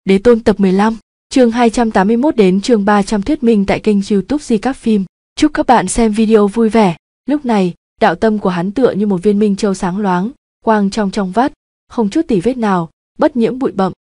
Đế Tôn tập 15, chương 281 đến chương 300 thuyết minh tại kênh YouTube Di Các Phim. Chúc các bạn xem video vui vẻ. Lúc này, đạo tâm của hắn tựa như một viên minh châu sáng loáng, quang trong trong vắt, không chút tì vết nào, bất nhiễm bụi bặm.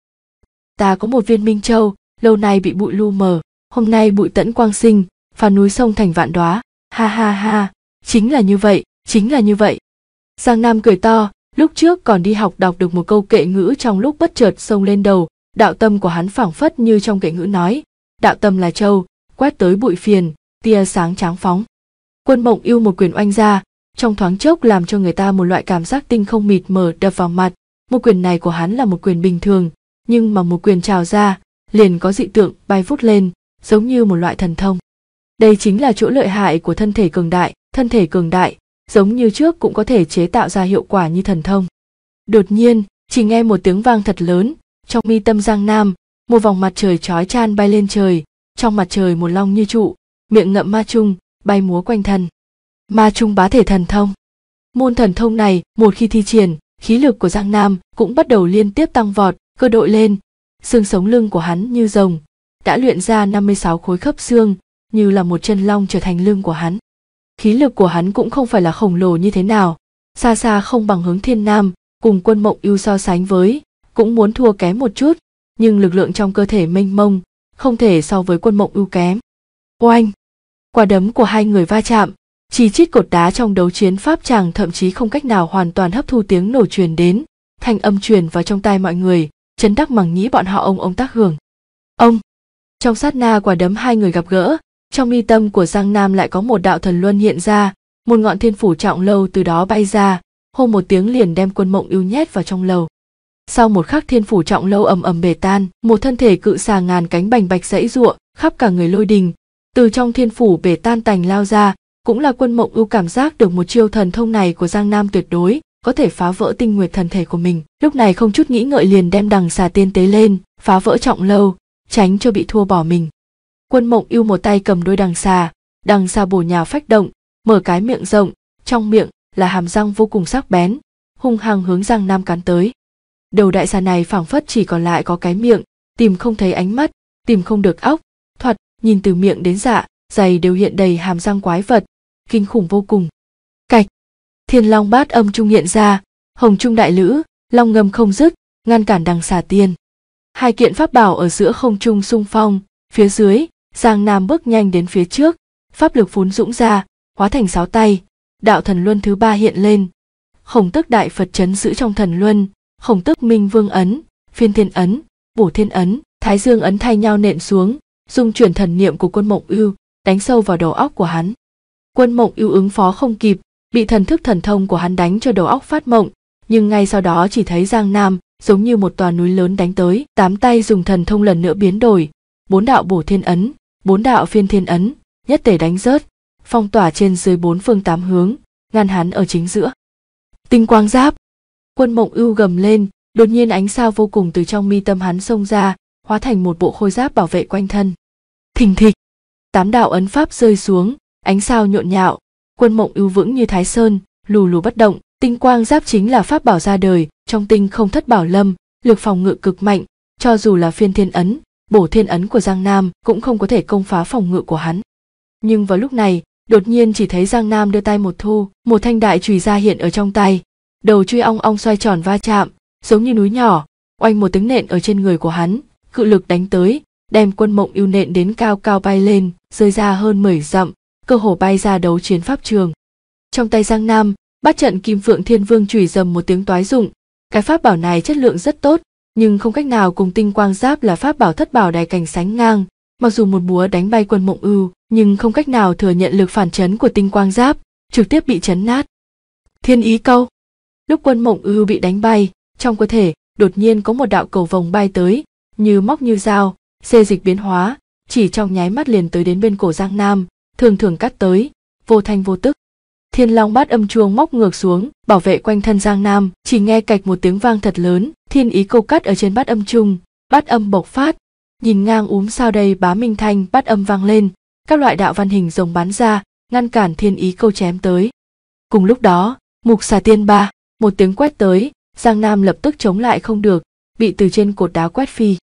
Ta có một viên minh châu, lâu nay bị bụi lu mờ, hôm nay bụi tẫn quang sinh, phá núi sông thành vạn đóa. Ha ha ha, chính là như vậy, chính là như vậy. Giang Nam cười to, lúc trước còn đi học đọc được một câu kệ ngữ trong lúc bất chợt xông lên đầu. Đạo tâm của hắn phảng phất như trong kệ ngữ nói, đạo tâm là châu, quét tới bụi phiền, tia sáng tráng phóng. Quân Mộng Yêu một quyền oanh ra, trong thoáng chốc làm cho người ta một loại cảm giác tinh không mịt mờ đập vào mặt. Một quyền này của hắn là một quyền bình thường, nhưng mà một quyền trào ra, liền có dị tượng bay vút lên, giống như một loại thần thông. Đây chính là chỗ lợi hại của thân thể cường đại, giống như trước cũng có thể chế tạo ra hiệu quả như thần thông. Đột nhiên, chỉ nghe một tiếng vang thật lớn. Trong mi tâm Giang Nam, một vòng mặt trời chói chan bay lên trời, trong mặt trời một long như trụ, miệng ngậm ma chung, bay múa quanh thân. Ma chung bá thể thần thông. Môn thần thông này, một khi thi triển, khí lực của Giang Nam cũng bắt đầu liên tiếp tăng vọt, cơ đội lên. Xương sống lưng của hắn như rồng, đã luyện ra 56 khối khớp xương, như là một chân long trở thành lưng của hắn. Khí lực của hắn cũng không phải là khổng lồ như thế nào, xa xa không bằng Hướng Thiên Nam, cùng Quân Mộng Yêu so sánh với, cũng muốn thua kém một chút, nhưng lực lượng trong cơ thể mênh mông, không thể so với Quân Mộng Yêu kém. Oanh! Quả đấm của hai người va chạm, chi chít cột đá trong đấu chiến pháp tràng thậm chí không cách nào hoàn toàn hấp thu tiếng nổ truyền đến, thanh âm truyền vào trong tai mọi người, chấn đắc màng nhĩ bọn họ ông tác hưởng. Ông! Trong sát na quả đấm hai người gặp gỡ, trong mi tâm của Giang Nam lại có một đạo thần luân hiện ra, một ngọn thiên phủ trọng lâu từ đó bay ra, hô một tiếng liền đem Quân Mộng Yêu nhét vào trong lầu. Sau một khắc thiên phủ trọng lâu ầm ầm bể tan, một thân thể cự xà ngàn cánh bành bạch giãy giụa, khắp cả người lôi đình, từ trong thiên phủ bể tan tành lao ra, cũng là Quân Mộng Yêu cảm giác được một chiêu thần thông này của Giang Nam tuyệt đối, có thể phá vỡ tinh nguyệt thần thể của mình. Lúc này không chút nghĩ ngợi liền đem đằng xà tiên tế lên, phá vỡ trọng lâu, tránh cho bị thua bỏ mình. Quân Mộng Yêu một tay cầm đôi đằng xà bổ nhào phách động, mở cái miệng rộng, trong miệng là hàm răng vô cùng sắc bén, hung hăng hướng Giang Nam cắn tới. Đầu đại xà này phảng phất chỉ còn lại có cái miệng, tìm không thấy ánh mắt, tìm không được óc, thoạt nhìn từ miệng đến dạ dày đều hiện đầy hàm răng quái vật, kinh khủng vô cùng. Cạch! Thiên Long Bát Âm Trung hiện ra, hồng trung đại lữ, long ngâm không dứt, ngăn cản đằng xà tiên. Hai kiện pháp bảo ở giữa không trung xung phong, phía dưới, Giang Nam bước nhanh đến phía trước, pháp lực phún dũng ra, hóa thành 6 tay, đạo thần luân thứ 3 hiện lên. Khổng Tức Đại Phật trấn giữ trong thần luân, Khổng Tức Minh Vương ấn, Phiên Thiên ấn, Bổ Thiên ấn, Thái Dương ấn thay nhau nện xuống, dung chuyển thần niệm của Quân Mộng Yêu, đánh sâu vào đầu óc của hắn. Quân Mộng Yêu ứng phó không kịp, bị thần thức thần thông của hắn đánh cho đầu óc phát mộng, nhưng ngay sau đó chỉ thấy Giang Nam giống như một tòa núi lớn đánh tới, 8 tay dùng thần thông lần nữa biến đổi, 4 đạo Bổ Thiên ấn, 4 đạo Phiên Thiên ấn, nhất tề đánh rớt, phong tỏa trên dưới 4 phương 8 hướng, ngăn hắn ở chính giữa. Tinh quang giáp! Quân Mộng Yêu gầm lên, đột nhiên ánh sao vô cùng từ trong mi tâm hắn xông ra, hóa thành một bộ khôi giáp bảo vệ quanh thân. Thình thịch! 8 đạo ấn pháp rơi xuống, ánh sao nhộn nhạo, Quân Mộng Yêu vững như Thái Sơn, lù lù bất động. Tinh quang giáp chính là pháp bảo ra đời, trong tinh không thất bảo lâm, lực phòng ngự cực mạnh, cho dù là Phiên Thiên ấn, Bổ Thiên ấn của Giang Nam cũng không có thể công phá phòng ngự của hắn. Nhưng vào lúc này, đột nhiên chỉ thấy Giang Nam đưa tay một thu, một thanh đại chùy ra hiện ở trong tay, đầu chùy ong ong xoay tròn va chạm, giống như núi nhỏ, oanh một tiếng nện ở trên người của hắn, cự lực đánh tới, đem Quân Mộng Yêu nện đến cao cao bay lên, rơi ra hơn 10 dặm, cơ hồ bay ra đấu chiến pháp trường. Trong tay Giang Nam, Bát trận Kim Phượng Thiên Vương chùy rầm một tiếng toái rụng, cái pháp bảo này chất lượng rất tốt, nhưng không cách nào cùng tinh quang giáp là pháp bảo thất bảo đài cảnh sánh ngang, mặc dù một búa đánh bay Quân Mộng Yêu, nhưng không cách nào thừa nhận lực phản chấn của tinh quang giáp, trực tiếp bị chấn nát. Thiên ý câu! Lúc Quân Mộng Yêu bị đánh bay, trong cơ thể đột nhiên có một đạo cầu vồng bay tới, như móc như dao, xê dịch biến hóa, chỉ trong nháy mắt liền tới đến bên cổ Giang Nam, thường thường cắt tới, vô thanh vô tức. Thiên Long Bát Âm chuông móc ngược xuống, bảo vệ quanh thân Giang Nam, chỉ nghe cạch một tiếng vang thật lớn, thiên ý câu cắt ở trên bát âm trung, bát âm bộc phát, nhìn ngang sao đây bá minh thanh bát âm vang lên, các loại đạo văn hình rồng bắn ra, ngăn cản thiên ý câu chém tới. Cùng lúc đó, Mục Xà Tiên ba, một tiếng quét tới, Giang Nam lập tức chống lại không được, bị từ trên cột đá quét phi.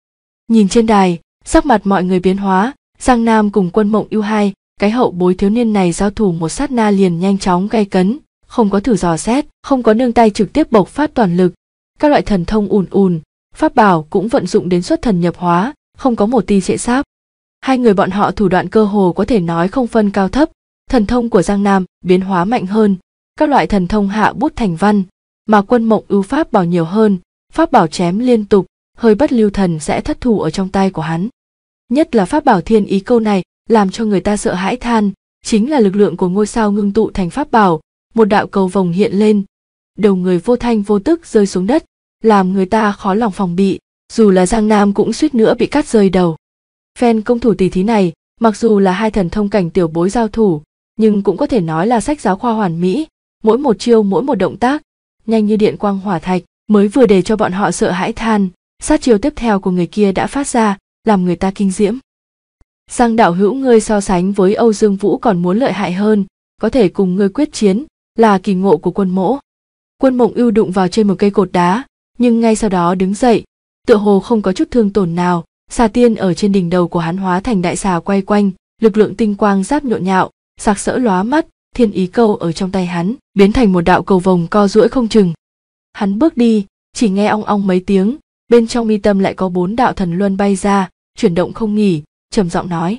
Nhìn trên đài, sắc mặt mọi người biến hóa, Giang Nam cùng Quân Mộng Ưu hai, cái hậu bối thiếu niên này giao thủ một sát na liền nhanh chóng gay cấn, không có thử dò xét, không có nương tay trực tiếp bộc phát toàn lực. Các loại thần thông ùn ùn, pháp bảo cũng vận dụng đến xuất thần nhập hóa, không có một tia trễ sáp. Hai người bọn họ thủ đoạn cơ hồ có thể nói không phân cao thấp, thần thông của Giang Nam biến hóa mạnh hơn, các loại thần thông hạ bút thành văn, mà Quân Mộng Ưu pháp bảo nhiều hơn, pháp bảo chém liên tục, hơi bất lưu thần sẽ thất thủ ở trong tay của hắn. Nhất là pháp bảo Thiên Ý Câu này, làm cho người ta sợ hãi than, chính là lực lượng của ngôi sao ngưng tụ thành pháp bảo, một đạo cầu vồng hiện lên, đầu người vô thanh vô tức rơi xuống đất, làm người ta khó lòng phòng bị, dù là Giang Nam cũng suýt nữa bị cắt rơi đầu. Phen công thủ tỷ thí này, mặc dù là hai thần thông cảnh tiểu bối giao thủ, nhưng cũng có thể nói là sách giáo khoa hoàn mỹ, mỗi một chiêu mỗi một động tác, nhanh như điện quang hỏa thạch, mới vừa để cho bọn họ sợ hãi than, sát chiêu tiếp theo của người kia đã phát ra, làm người ta kinh diễm. Giang đạo hữu, ngươi so sánh với Âu Dương Vũ còn muốn lợi hại hơn, có thể cùng ngươi quyết chiến, là kỳ ngộ của Quân mỗ. Quân Mộng Ưu đụng vào trên một cây cột đá, nhưng ngay sau đó đứng dậy, tựa hồ không có chút thương tổn nào. Xà tiên ở trên đỉnh đầu của hắn hóa thành đại xà quay quanh, lực lượng tinh quang giáp nhộn nhạo, sặc sỡ lóa mắt. Thiên Ý Câu ở trong tay hắn biến thành một đạo cầu vồng co duỗi không chừng. Hắn bước đi, chỉ nghe ong ong mấy tiếng, bên trong mi tâm lại có 4 đạo thần luân bay ra, chuyển động không nghỉ, trầm giọng nói: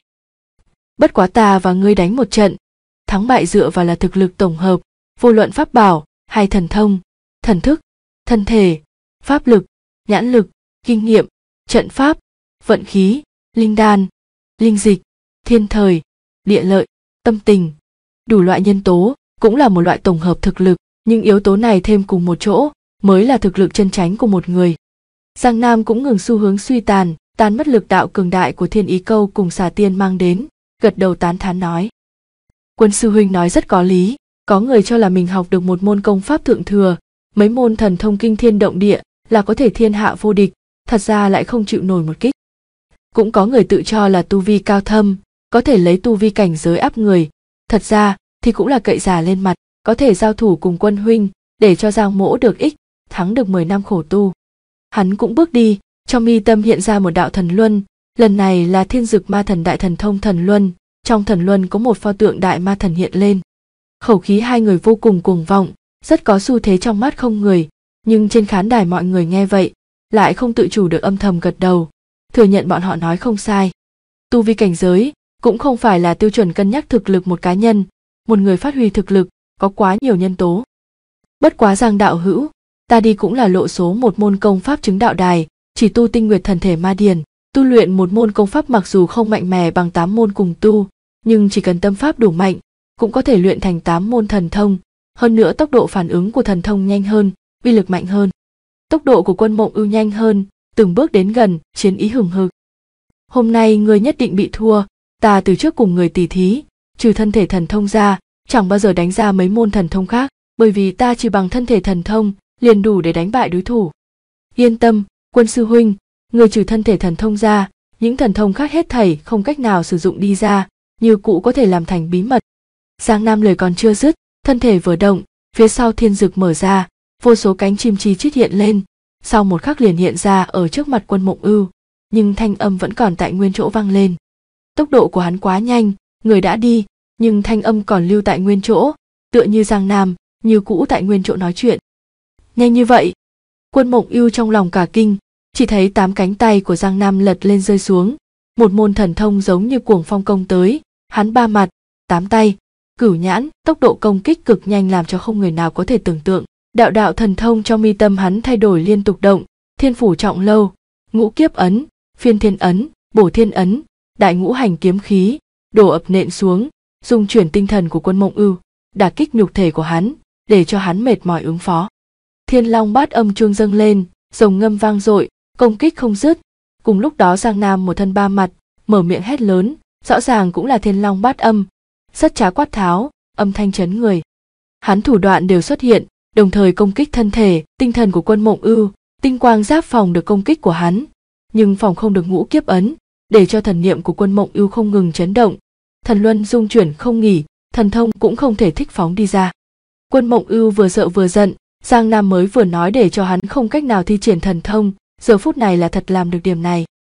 bất quá ta và ngươi đánh một trận, thắng bại dựa vào là thực lực tổng hợp, vô luận pháp bảo hay thần thông, thần thức, thân thể, pháp lực, nhãn lực, kinh nghiệm, trận pháp, vận khí, linh đan, linh dịch, thiên thời, địa lợi, tâm tình, đủ loại nhân tố, cũng là một loại tổng hợp thực lực, nhưng yếu tố này thêm cùng một chỗ mới là thực lực chân chánh của một người. Giang Nam cũng ngừng xu hướng suy tàn, tan mất lực đạo cường đại của Thiên Ý Câu cùng xà tiên mang đến, gật đầu tán thán nói: Quân sư huynh nói rất có lý, có người cho là mình học được một môn công pháp thượng thừa, mấy môn thần thông kinh thiên động địa là có thể thiên hạ vô địch, thật ra lại không chịu nổi một kích. Cũng có người tự cho là tu vi cao thâm, có thể lấy tu vi cảnh giới áp người, thật ra thì cũng là cậy giả lên mặt, có thể giao thủ cùng Quân huynh, để cho Giang mỗ được ích, thắng được 10 năm khổ tu. Hắn cũng bước đi, trong mi tâm hiện ra một đạo thần luân, lần này là Thiên Dực Ma Thần Đại Thần Thông thần luân, trong thần luân có một pho tượng đại ma thần hiện lên. Khẩu khí hai người vô cùng cuồng vọng, rất có xu thế trong mắt không người, nhưng trên khán đài mọi người nghe vậy, lại không tự chủ được âm thầm gật đầu, thừa nhận bọn họ nói không sai. Tu vi cảnh giới cũng không phải là tiêu chuẩn cân nhắc thực lực một cá nhân, một người phát huy thực lực có quá nhiều nhân tố. Bất quá Giang đạo hữu, ta đi cũng là lộ số một môn công pháp chứng đạo đài, chỉ tu tinh nguyệt thần thể ma điền, tu luyện một môn công pháp mặc dù không mạnh mẽ bằng 8 môn cùng tu, nhưng chỉ cần tâm pháp đủ mạnh, cũng có thể luyện thành 8 môn thần thông, hơn nữa tốc độ phản ứng của thần thông nhanh hơn, uy lực mạnh hơn. Tốc độ của Quân Mộng Ưu nhanh hơn, từng bước đến gần, chiến ý hừng hực. Hôm nay ngươi nhất định bị thua, ta từ trước cùng người tỉ thí, trừ thân thể thần thông ra, chẳng bao giờ đánh ra mấy môn thần thông khác, bởi vì ta chỉ bằng thân thể thần thông, liền đủ để đánh bại đối thủ. Yên tâm, Quân sư huynh, người trừ thân thể thần thông ra, những thần thông khác hết thảy không cách nào sử dụng đi ra, như cũ có thể làm thành bí mật. Giang Nam lời còn chưa dứt, thân thể vừa động, phía sau thiên dực mở ra, vô số cánh chim chi chít hiện lên, sau một khắc liền hiện ra ở trước mặt Quân Mộng Ưu, nhưng thanh âm vẫn còn tại nguyên chỗ vang lên. Tốc độ của hắn quá nhanh, người đã đi, nhưng thanh âm còn lưu tại nguyên chỗ, tựa như Giang Nam, như cũ tại nguyên chỗ nói chuyện. Nhanh như vậy? Quân Mộng Ưu trong lòng cả kinh, chỉ thấy 8 cánh tay của Giang Nam lật lên rơi xuống, một môn thần thông giống như cuồng phong công tới, hắn 3 mặt, 8 tay, cửu nhãn, tốc độ công kích cực nhanh làm cho không người nào có thể tưởng tượng. Đạo đạo thần thông trong mi tâm hắn thay đổi liên tục động, Thiên Phủ Trọng Lâu, Ngũ Kiếp Ấn, Phiên Thiên Ấn, Bổ Thiên Ấn, Đại Ngũ Hành Kiếm Khí, đổ ập nện xuống, dung chuyển tinh thần của Quân Mộng Ưu, đả kích nhục thể của hắn, để cho hắn mệt mỏi ứng phó. Thiên Long Bát Âm chuông dâng lên, rồng ngâm vang dội, công kích không dứt. Cùng lúc đó Giang Nam một thân 3 mặt, mở miệng hét lớn, rõ ràng cũng là Thiên Long Bát Âm, sất trá quát tháo, âm thanh chấn người. Hắn thủ đoạn đều xuất hiện, đồng thời công kích thân thể, tinh thần của Quân Mộng Ưu, tinh quang giáp phòng được công kích của hắn, nhưng phòng không được Ngũ Kiếp Ấn, để cho thần niệm của Quân Mộng Ưu không ngừng chấn động, thần luân dung chuyển không nghỉ, thần thông cũng không thể thích phóng đi ra. Quân Mộng Ưu vừa sợ vừa giận, Giang Nam mới vừa nói để cho hắn không cách nào thi triển thần thông, giờ phút này là thật làm được điểm này.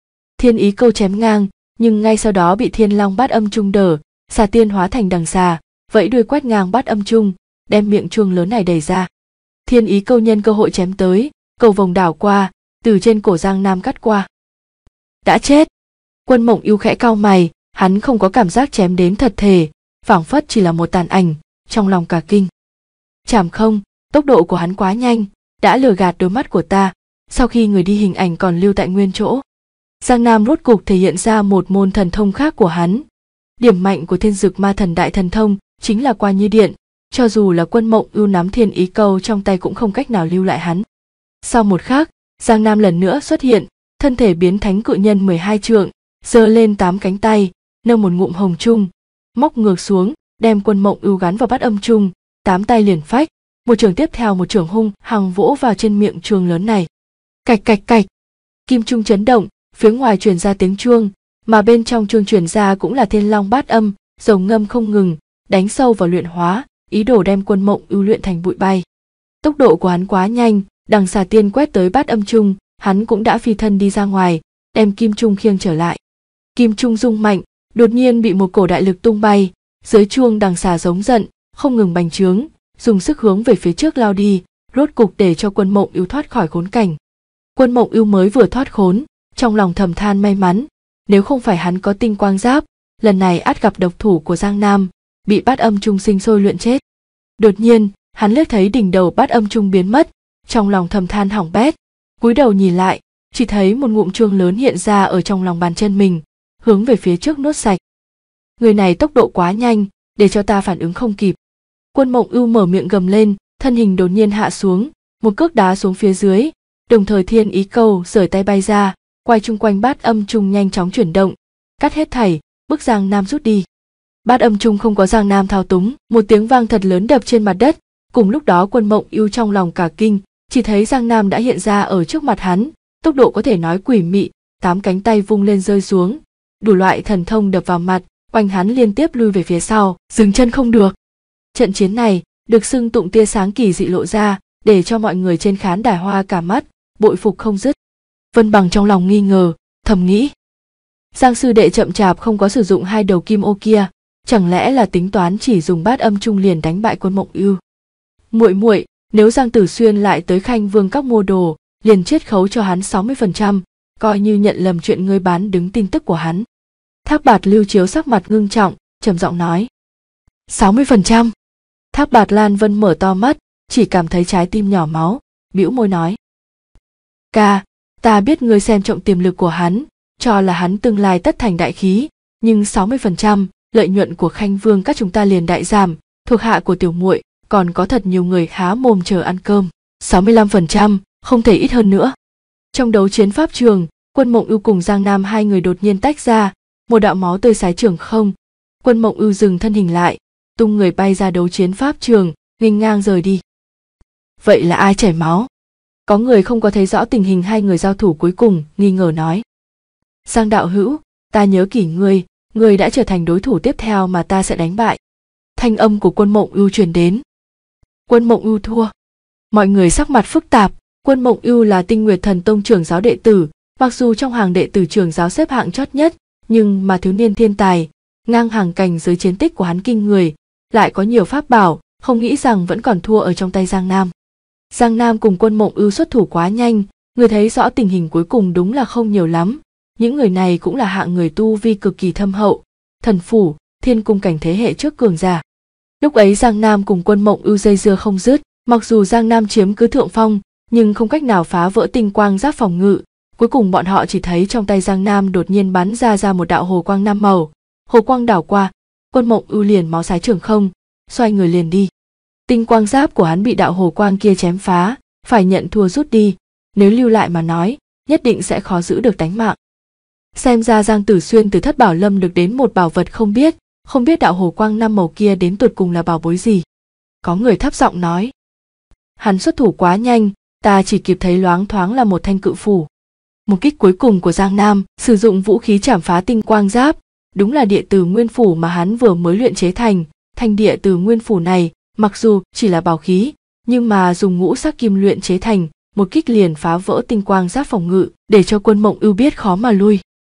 Thiên Ý Câu chém ngang, nhưng ngay sau đó bị Thiên Long Bát Âm Chung đỡ, xà tiên hóa thành đằng xà, vẫy đuôi quét ngang Bát Âm Chung, đem miệng chuông lớn này đẩy ra. Thiên Ý Câu nhân cơ hội chém tới, cầu vồng đảo qua, từ trên cổ Giang Nam cắt qua. Đã chết. Quân Mộng Ưu khẽ cau mày, hắn không có cảm giác chém đến thật thể, phảng phất chỉ là một tàn ảnh, trong lòng cả kinh. Chảm không, tốc độ của hắn quá nhanh, đã lừa gạt đôi mắt của ta, sau khi người đi hình ảnh còn lưu tại nguyên chỗ. Giang Nam rốt cục thể hiện ra một môn thần thông khác của hắn. Điểm mạnh của Thiên Dực Ma Thần Đại Thần Thông chính là qua như điện, cho dù là Quân Mộng Ưu nắm Thiên Ý Câu trong tay cũng không cách nào lưu lại hắn. Sau một khắc, Giang Nam lần nữa xuất hiện, thân thể biến thánh cự nhân 12 trượng, giơ lên 8 cánh tay, nâng một ngụm hồng chung, móc ngược xuống, đem Quân Mộng Ưu gắn vào Bát Âm Chung, 8 tay liền phách, một chưởng tiếp theo một chưởng hung hăng vỗ vào trên miệng chuông lớn này. Cạch cạch cạch, kim chuông chấn động, phía ngoài truyền ra tiếng chuông, mà bên trong chuông truyền ra cũng là Thiên Long Bát Âm, rồng ngâm không ngừng, đánh sâu vào luyện hóa, ý đồ đem Quân Mộng Ưu luyện thành bụi bay. Tốc độ của hắn quá nhanh, đằng xà tiên quét tới Bát Âm Chung, hắn cũng đã phi thân đi ra ngoài, đem kim chuông khiêng trở lại. Kim chuông rung mạnh, đột nhiên bị một cổ đại lực tung bay, dưới chuông đằng xà giống giận, không ngừng bành trướng, dùng sức hướng về phía trước lao đi, rốt cục để cho Quân Mộng Ưu thoát khỏi khốn cảnh. Quân Mộng Ưu mới vừa thoát khốn, trong lòng thầm than may mắn, nếu không phải hắn có tinh quang giáp, lần này ắt gặp độc thủ của Giang Nam, bị Bát Âm Chung sinh sôi luyện chết. Đột nhiên, hắn liếc thấy đỉnh đầu Bát Âm Chung biến mất, trong lòng thầm than hỏng bét, cúi đầu nhìn lại, chỉ thấy một ngụm chuông lớn hiện ra ở trong lòng bàn chân mình, hướng về phía trước nuốt sạch. Người này tốc độ quá nhanh, để cho ta phản ứng không kịp. Quân Mộng Ưu mở miệng gầm lên, thân hình đột nhiên hạ xuống, một cước đá xuống phía dưới, đồng thời Thiên Ý Câu giở tay bay ra, quay chung quanh Bát Âm Chung nhanh chóng chuyển động, cắt hết thảy, bức Giang Nam rút đi. Bát Âm Chung không có Giang Nam thao túng, một tiếng vang thật lớn đập trên mặt đất, cùng lúc đó Quân Mộng Ưu trong lòng cả kinh, chỉ thấy Giang Nam đã hiện ra ở trước mặt hắn, tốc độ có thể nói quỷ mị, 8 cánh tay vung lên rơi xuống, đủ loại thần thông đập vào mặt, oanh hắn liên tiếp lui về phía sau, dừng chân không được. Trận chiến này được xưng tụng tia sáng kỳ dị lộ ra, để cho mọi người trên khán đài hoa cả mắt, bội phục không dứt. Vân Bằng trong lòng nghi ngờ, thầm nghĩ, Giang sư đệ chậm chạp không có sử dụng hai đầu kim ô kia, chẳng lẽ là tính toán chỉ dùng Bát Âm Chung liền đánh bại Quân Mộng Ưu? Muội muội, nếu Giang Tử Xuyên lại tới Khanh Vương các mua đồ, liền chiết khấu cho hắn 60%, coi như nhận lầm chuyện ngươi bán đứng tin tức của hắn. Thác Bạt Lưu Chiếu sắc mặt ngưng trọng, trầm giọng nói. 60%? Thác Bạt Lan Vân mở to mắt, chỉ cảm thấy trái tim nhỏ máu, bĩu môi nói. Ca, ta biết ngươi xem trọng tiềm lực của hắn, cho là hắn tương lai tất thành đại khí, nhưng 60%, lợi nhuận của Khanh Vương các chúng ta liền đại giảm, thuộc hạ của tiểu muội còn có thật nhiều người há mồm chờ ăn cơm. 65%, không thể ít hơn nữa. Trong đấu chiến pháp trường, Quân Mộng Ưu cùng Giang Nam hai người đột nhiên tách ra, một đạo máu tươi xé trường không. Quân Mộng Ưu dừng thân hình lại, tung người bay ra đấu chiến pháp trường, nghênh ngang rời đi. Vậy là ai chảy máu? Có người không có thấy rõ tình hình hai người giao thủ cuối cùng, nghi ngờ nói. Giang đạo hữu, ta nhớ kỹ ngươi đã trở thành đối thủ tiếp theo mà ta sẽ đánh bại. Thanh âm của Quân Mộng Ưu truyền đến. Quân Mộng Ưu thua. Mọi người sắc mặt phức tạp. Quân Mộng Ưu là Tinh Nguyệt Thần Tông trưởng giáo đệ tử, mặc dù trong hàng đệ tử trưởng giáo xếp hạng chót nhất, nhưng mà thiếu niên thiên tài, ngang hàng cảnh giới chiến tích của hắn kinh người, lại có nhiều pháp bảo, không nghĩ rằng vẫn còn thua ở trong tay Giang Nam. Giang Nam cùng Quân Mộng Ưu xuất thủ quá nhanh, người thấy rõ tình hình cuối cùng đúng là không nhiều lắm. Những người này cũng là hạng người tu vi cực kỳ thâm hậu, thần phủ, thiên cung cảnh thế hệ trước cường giả. Lúc ấy Giang Nam cùng Quân Mộng Ưu dây dưa không dứt, mặc dù Giang Nam chiếm cứ thượng phong, nhưng không cách nào phá vỡ tinh quang giáp phòng ngự. Cuối cùng bọn họ chỉ thấy trong tay Giang Nam đột nhiên bắn ra một đạo hồ quang 5 màu, hồ quang đảo qua, Quân Mộng Ưu liền máu xái trường không, xoay người liền đi. Tinh quang giáp của hắn bị đạo hồ quang kia chém phá, phải nhận thua rút đi, nếu lưu lại mà nói, nhất định sẽ khó giữ được tánh mạng. Xem ra Giang Tử Xuyên từ Thất Bảo Lâm được đến một bảo vật không biết đạo hồ quang 5 màu kia đến tột cùng là bảo bối gì. Có người thấp giọng nói. Hắn xuất thủ quá nhanh, ta chỉ kịp thấy loáng thoáng là một thanh cự phủ. Một kích cuối cùng của Giang Nam, sử dụng vũ khí chảm phá tinh quang giáp, đúng là địa từ nguyên phủ mà hắn vừa mới luyện chế thành. Thanh địa từ nguyên phủ này, mặc dù chỉ là bảo khí, nhưng mà dùng ngũ sắc kim luyện chế thành, một kích liền phá vỡ tinh quang giáp phòng ngự, để cho Quân Mộng Ưu biết khó mà lui.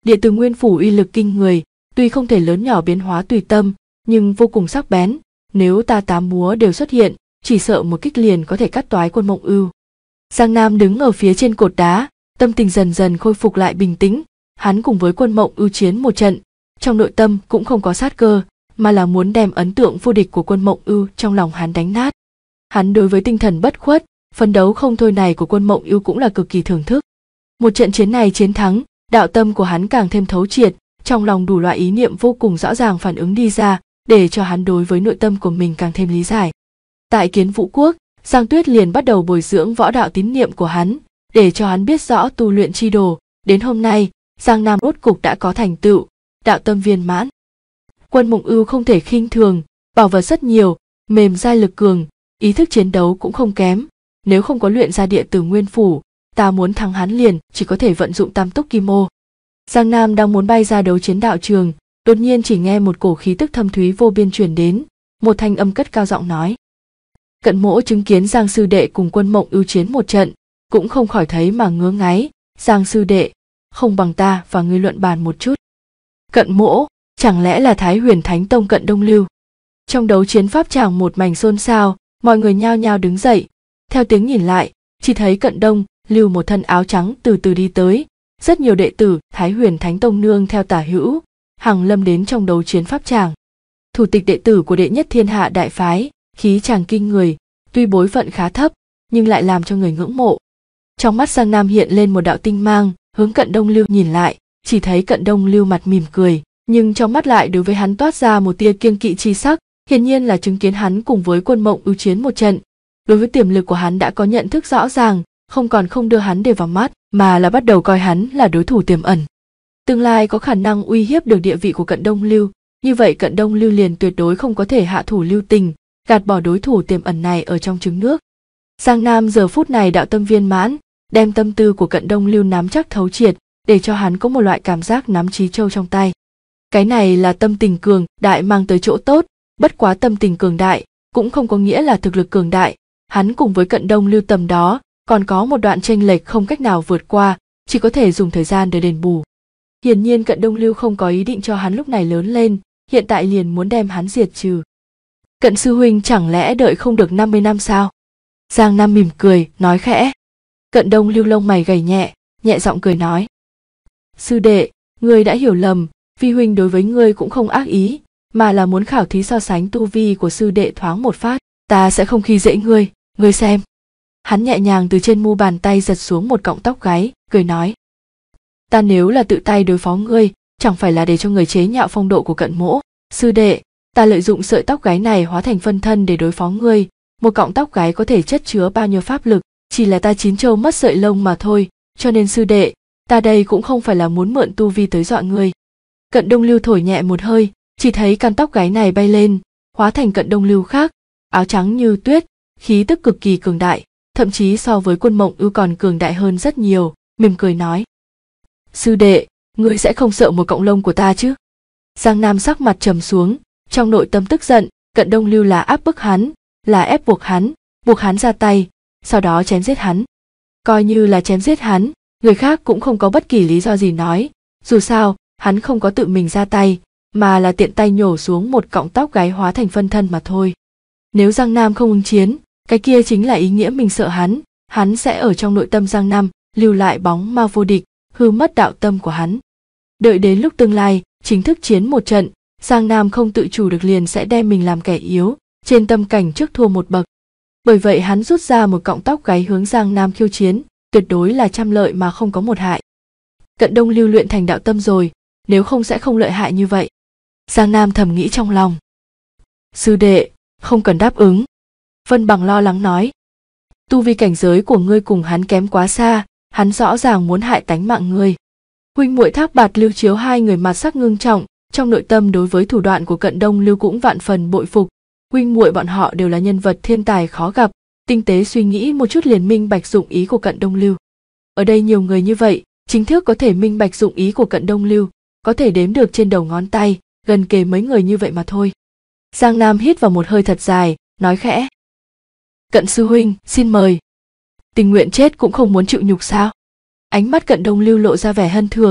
Địa từ nguyên phủ uy lực kinh người, tuy không thể lớn nhỏ biến hóa tùy tâm, nhưng vô cùng sắc bén, nếu ta tám múa đều xuất hiện, chỉ sợ một kích liền có thể cắt toái Quân Mộng Ưu. Giang Nam đứng ở phía trên cột đá, tâm tình dần dần khôi phục lại bình tĩnh, hắn cùng với Quân Mộng Ưu chiến một trận, trong nội tâm cũng không có sát cơ, mà là muốn đem ấn tượng vô địch của Quân Mộng Ưu trong lòng hắn đánh nát. Hắn đối với tinh thần bất khuất, phấn đấu không thôi này của Quân Mộng Ưu cũng là cực kỳ thưởng thức. Một trận chiến này chiến thắng, đạo tâm của hắn càng thêm thấu triệt, trong lòng đủ loại ý niệm vô cùng rõ ràng phản ứng đi ra, để cho hắn đối với nội tâm của mình càng thêm lý giải. Tại Kiến Vũ Quốc, Giang Tuyết liền bắt đầu bồi dưỡng võ đạo tín niệm của hắn, để cho hắn biết rõ tu luyện chi đồ. Đến hôm nay, Giang Nam rốt cục đã có thành tựu, đạo tâm viên mãn. Quân Mộng Ưu không thể khinh thường, bảo vật rất nhiều, mềm dai lực cường, ý thức chiến đấu cũng không kém. Nếu không có luyện ra địa tử nguyên phủ, ta muốn thắng hắn liền chỉ có thể vận dụng tam túc kim ô. Giang Nam đang muốn bay ra đấu chiến đạo trường, đột nhiên chỉ nghe một cổ khí tức thâm thúy vô biên truyền đến, một thanh âm cất cao giọng nói. Cận Mỗ chứng kiến Giang sư đệ cùng Quân Mộng Ưu chiến một trận, cũng không khỏi thấy mà ngứa ngáy. Giang sư đệ, không bằng ta và ngươi luận bàn một chút. Cận Mỗ, chẳng lẽ là Thái Huyền Thánh Tông Cận Đông Lưu? Trong đấu chiến pháp tràng một mảnh xôn xao, mọi người nhao nhao đứng dậy. Theo tiếng nhìn lại, chỉ thấy Cận Đông Lưu một thân áo trắng từ từ đi tới, rất nhiều đệ tử Thái Huyền Thánh Tông nương theo tả hữu, hàng lâm đến trong đấu chiến pháp tràng. Thủ tịch đệ tử của đệ nhất thiên hạ đại phái, khí chàng kinh người, tuy bối phận khá thấp, nhưng lại làm cho người ngưỡng mộ. Trong mắt Giang Nam hiện lên một đạo tinh mang, hướng Cận Đông Lưu nhìn lại, chỉ thấy Cận Đông Lưu mặt mỉm cười, nhưng trong mắt lại đối với hắn toát ra một tia kiêng kỵ chi sắc, hiển nhiên là chứng kiến hắn cùng với Quân Mộng Ưu chiến một trận. Đối với tiềm lực của hắn đã có nhận thức rõ ràng, không đưa hắn để vào mắt, mà là bắt đầu coi hắn là đối thủ tiềm ẩn. Tương lai có khả năng uy hiếp được địa vị của Cận Đông Lưu, như vậy Cận Đông Lưu liền tuyệt đối không có thể hạ thủ lưu tình, gạt bỏ đối thủ tiềm ẩn này ở trong trứng nước. Giang Nam giờ phút này đạo tâm viên mãn, đem tâm tư của Cận Đông Lưu nắm chắc thấu triệt, để cho hắn có một loại cảm giác nắm trí châu trong tay. Cái này là tâm tình cường đại mang tới chỗ tốt, bất quá tâm tình cường đại cũng không có nghĩa là thực lực cường đại. Hắn cùng với Cận Đông Lưu tầm đó còn có một đoạn chênh lệch không cách nào vượt qua, chỉ có thể dùng thời gian để đền bù. Hiển nhiên Cận Đông Lưu không có ý định cho hắn lúc này lớn lên, hiện tại liền muốn đem hắn diệt trừ. Cận sư huynh chẳng lẽ đợi không được 50 năm sao? Giang Nam mỉm cười, nói khẽ. Cận Đông Lưu lông mày gầy nhẹ, nhẹ giọng cười nói. Sư đệ, ngươi đã hiểu lầm, vi huynh đối với ngươi cũng không ác ý, mà là muốn khảo thí so sánh tu vi của sư đệ thoáng một phát, ta sẽ không khi dễ ngươi, ngươi xem. Hắn nhẹ nhàng từ trên mu bàn tay giật xuống một cọng tóc gáy, cười nói. Ta nếu là tự tay đối phó ngươi, chẳng phải là để cho người chế nhạo phong độ của Cận Mỗ. Sư đệ, ta lợi dụng sợi tóc gáy này hóa thành phân thân để đối phó ngươi, một cọng tóc gáy có thể chất chứa bao nhiêu pháp lực, chỉ là ta chín châu mất sợi lông mà thôi, cho nên sư đệ, ta đây cũng không phải là muốn mượn tu vi tới dọa ngươi. Cận Đông Lưu thổi nhẹ một hơi, chỉ thấy căn tóc gáy này bay lên, hóa thành Cận Đông Lưu khác, áo trắng như tuyết, khí tức cực kỳ cường đại, thậm chí so với Quân Mộng Ưu còn cường đại hơn rất nhiều, mỉm cười nói. Sư đệ, ngươi sẽ không sợ một cọng lông của ta chứ? Giang Nam sắc mặt trầm xuống, trong nội tâm tức giận, Cận Đông Lưu là áp bức hắn, là ép buộc hắn ra tay, sau đó chém giết hắn. Coi như là chém giết hắn, người khác cũng không có bất kỳ lý do gì nói, dù sao, hắn không có tự mình ra tay, mà là tiện tay nhổ xuống một cọng tóc gáy hóa thành phân thân mà thôi. Nếu Giang Nam không ứng chiến, cái kia chính là ý nghĩa mình sợ hắn sẽ ở trong nội tâm Giang Nam lưu lại bóng ma vô địch, hư mất đạo tâm của hắn. Đợi đến lúc tương lai chính thức chiến một trận, Giang Nam không tự chủ được liền sẽ đem mình làm kẻ yếu, trên tâm cảnh trước thua một bậc. Bởi vậy hắn rút ra một cọng tóc gáy hướng Giang Nam khiêu chiến, tuyệt đối là trăm lợi mà không có một hại. Cận Đông Lưu luyện thành đạo tâm rồi, nếu không sẽ không lợi hại như vậy. Giang Nam thầm nghĩ trong lòng. Sư đệ, không cần đáp ứng. Vân Bằng lo lắng nói. Tu vi cảnh giới của ngươi cùng hắn kém quá xa, hắn rõ ràng muốn hại tánh mạng ngươi. Huynh muội Thác Bạt Lưu Chiếu hai người mặt sắc ngưng trọng, trong nội tâm đối với thủ đoạn của Cận Đông Lưu cũng vạn phần bội phục. Huynh muội bọn họ đều là nhân vật thiên tài khó gặp, tinh tế suy nghĩ một chút liền minh bạch dụng ý của Cận Đông Lưu. Ở đây nhiều người như vậy, chính thức có thể minh bạch dụng ý của Cận Đông Lưu, có thể đếm được trên đầu ngón tay, gần kề mấy người như vậy mà thôi. Giang Nam hít vào một hơi thật dài, nói khẽ. Cận sư huynh, xin mời. Tình nguyện chết cũng không muốn chịu nhục sao? Ánh mắt Cận Đông Lưu lộ ra vẻ hân thường,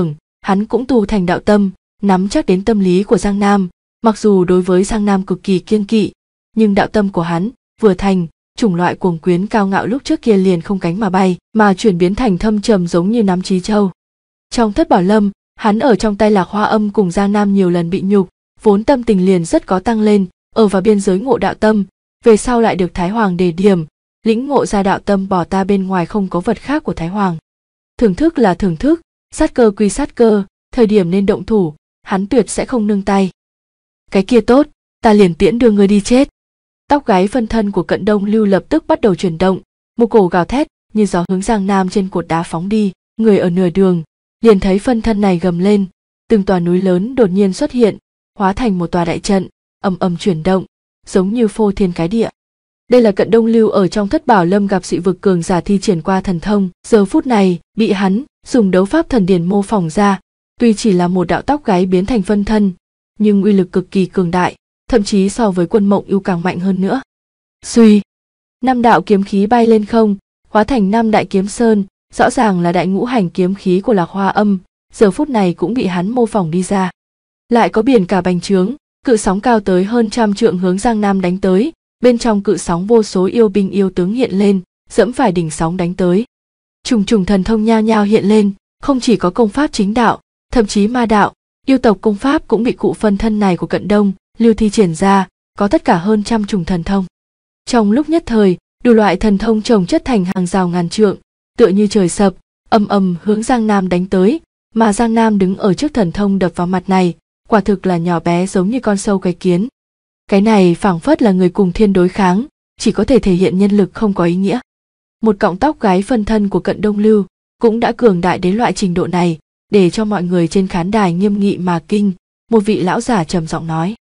hắn cũng tu thành đạo tâm, nắm chắc đến tâm lý của Giang Nam, mặc dù đối với Giang Nam cực kỳ kiêng kỵ, nhưng đạo tâm của hắn vừa thành, chủng loại cuồng quyến cao ngạo lúc trước kia liền không cánh mà bay, mà chuyển biến thành thâm trầm giống như nắm chí châu. Trong Thất Bảo Lâm, hắn ở trong tay Lạc Hoa Âm cùng Giang Nam nhiều lần bị nhục, vốn tâm tình liền rất có tăng lên, ở vào biên giới ngộ đạo tâm, về sau lại được Thái Hoàng đề điểm, lĩnh ngộ ra đạo tâm bỏ ta bên ngoài không có vật khác của Thái Hoàng. Thưởng thức là thưởng thức, sát cơ quy sát cơ, thời điểm nên động thủ, hắn tuyệt sẽ không nương tay. Cái kia tốt, ta liền tiễn đưa ngươi đi chết. Tóc gáy phân thân của Cận Đông Lưu lập tức bắt đầu chuyển động, một cổ gào thét như gió hướng Giang Nam trên cột đá phóng đi, người ở nửa đường liền thấy phân thân này gầm lên, từng tòa núi lớn đột nhiên xuất hiện, hóa thành một tòa đại trận, ầm ầm chuyển động, giống như phô thiên cái địa. Đây là Cận Đông Lưu ở trong Thất Bảo Lâm gặp dị vực cường giả thi triển qua thần thông, giờ phút này bị hắn dùng đấu pháp thần điển mô phỏng ra, tuy chỉ là một đạo tóc gáy biến thành phân thân, nhưng uy lực cực kỳ cường đại, thậm chí so với Quân Mộng Ưu càng mạnh hơn nữa. Suy, 5 đạo kiếm khí bay lên không, hóa thành 5 đại kiếm sơn, rõ ràng là đại ngũ hành kiếm khí của Lạc Hoa Âm, giờ phút này cũng bị hắn mô phỏng đi ra. Lại có biển cả bành trướng, cự sóng cao tới hơn 100 trượng hướng Giang Nam đánh tới, bên trong cự sóng vô số yêu binh yêu tướng hiện lên, dẫm phải đỉnh sóng đánh tới. Trùng trùng thần thông nhao nhao hiện lên, không chỉ có công pháp chính đạo, thậm chí ma đạo, yêu tộc công pháp cũng bị cụ phân thân này của Cận Đông Lưu thi triển ra, có tất cả hơn 100 chủng thần thông. Trong lúc nhất thời, đủ loại thần thông chồng chất thành hàng rào ngàn trượng, tựa như trời sập, ầm ầm hướng Giang Nam đánh tới, mà Giang Nam đứng ở trước thần thông đập vào mặt này, quả thực là nhỏ bé giống như con sâu cái kiến. Cái này phảng phất là người cùng thiên đối kháng, chỉ có thể thể hiện nhân lực không có ý nghĩa. Một cọng tóc gáy phân thân của Cận Đông Lưu cũng đã cường đại đến loại trình độ này, để cho mọi người trên khán đài nghiêm nghị mà kinh. Một vị lão giả trầm giọng nói: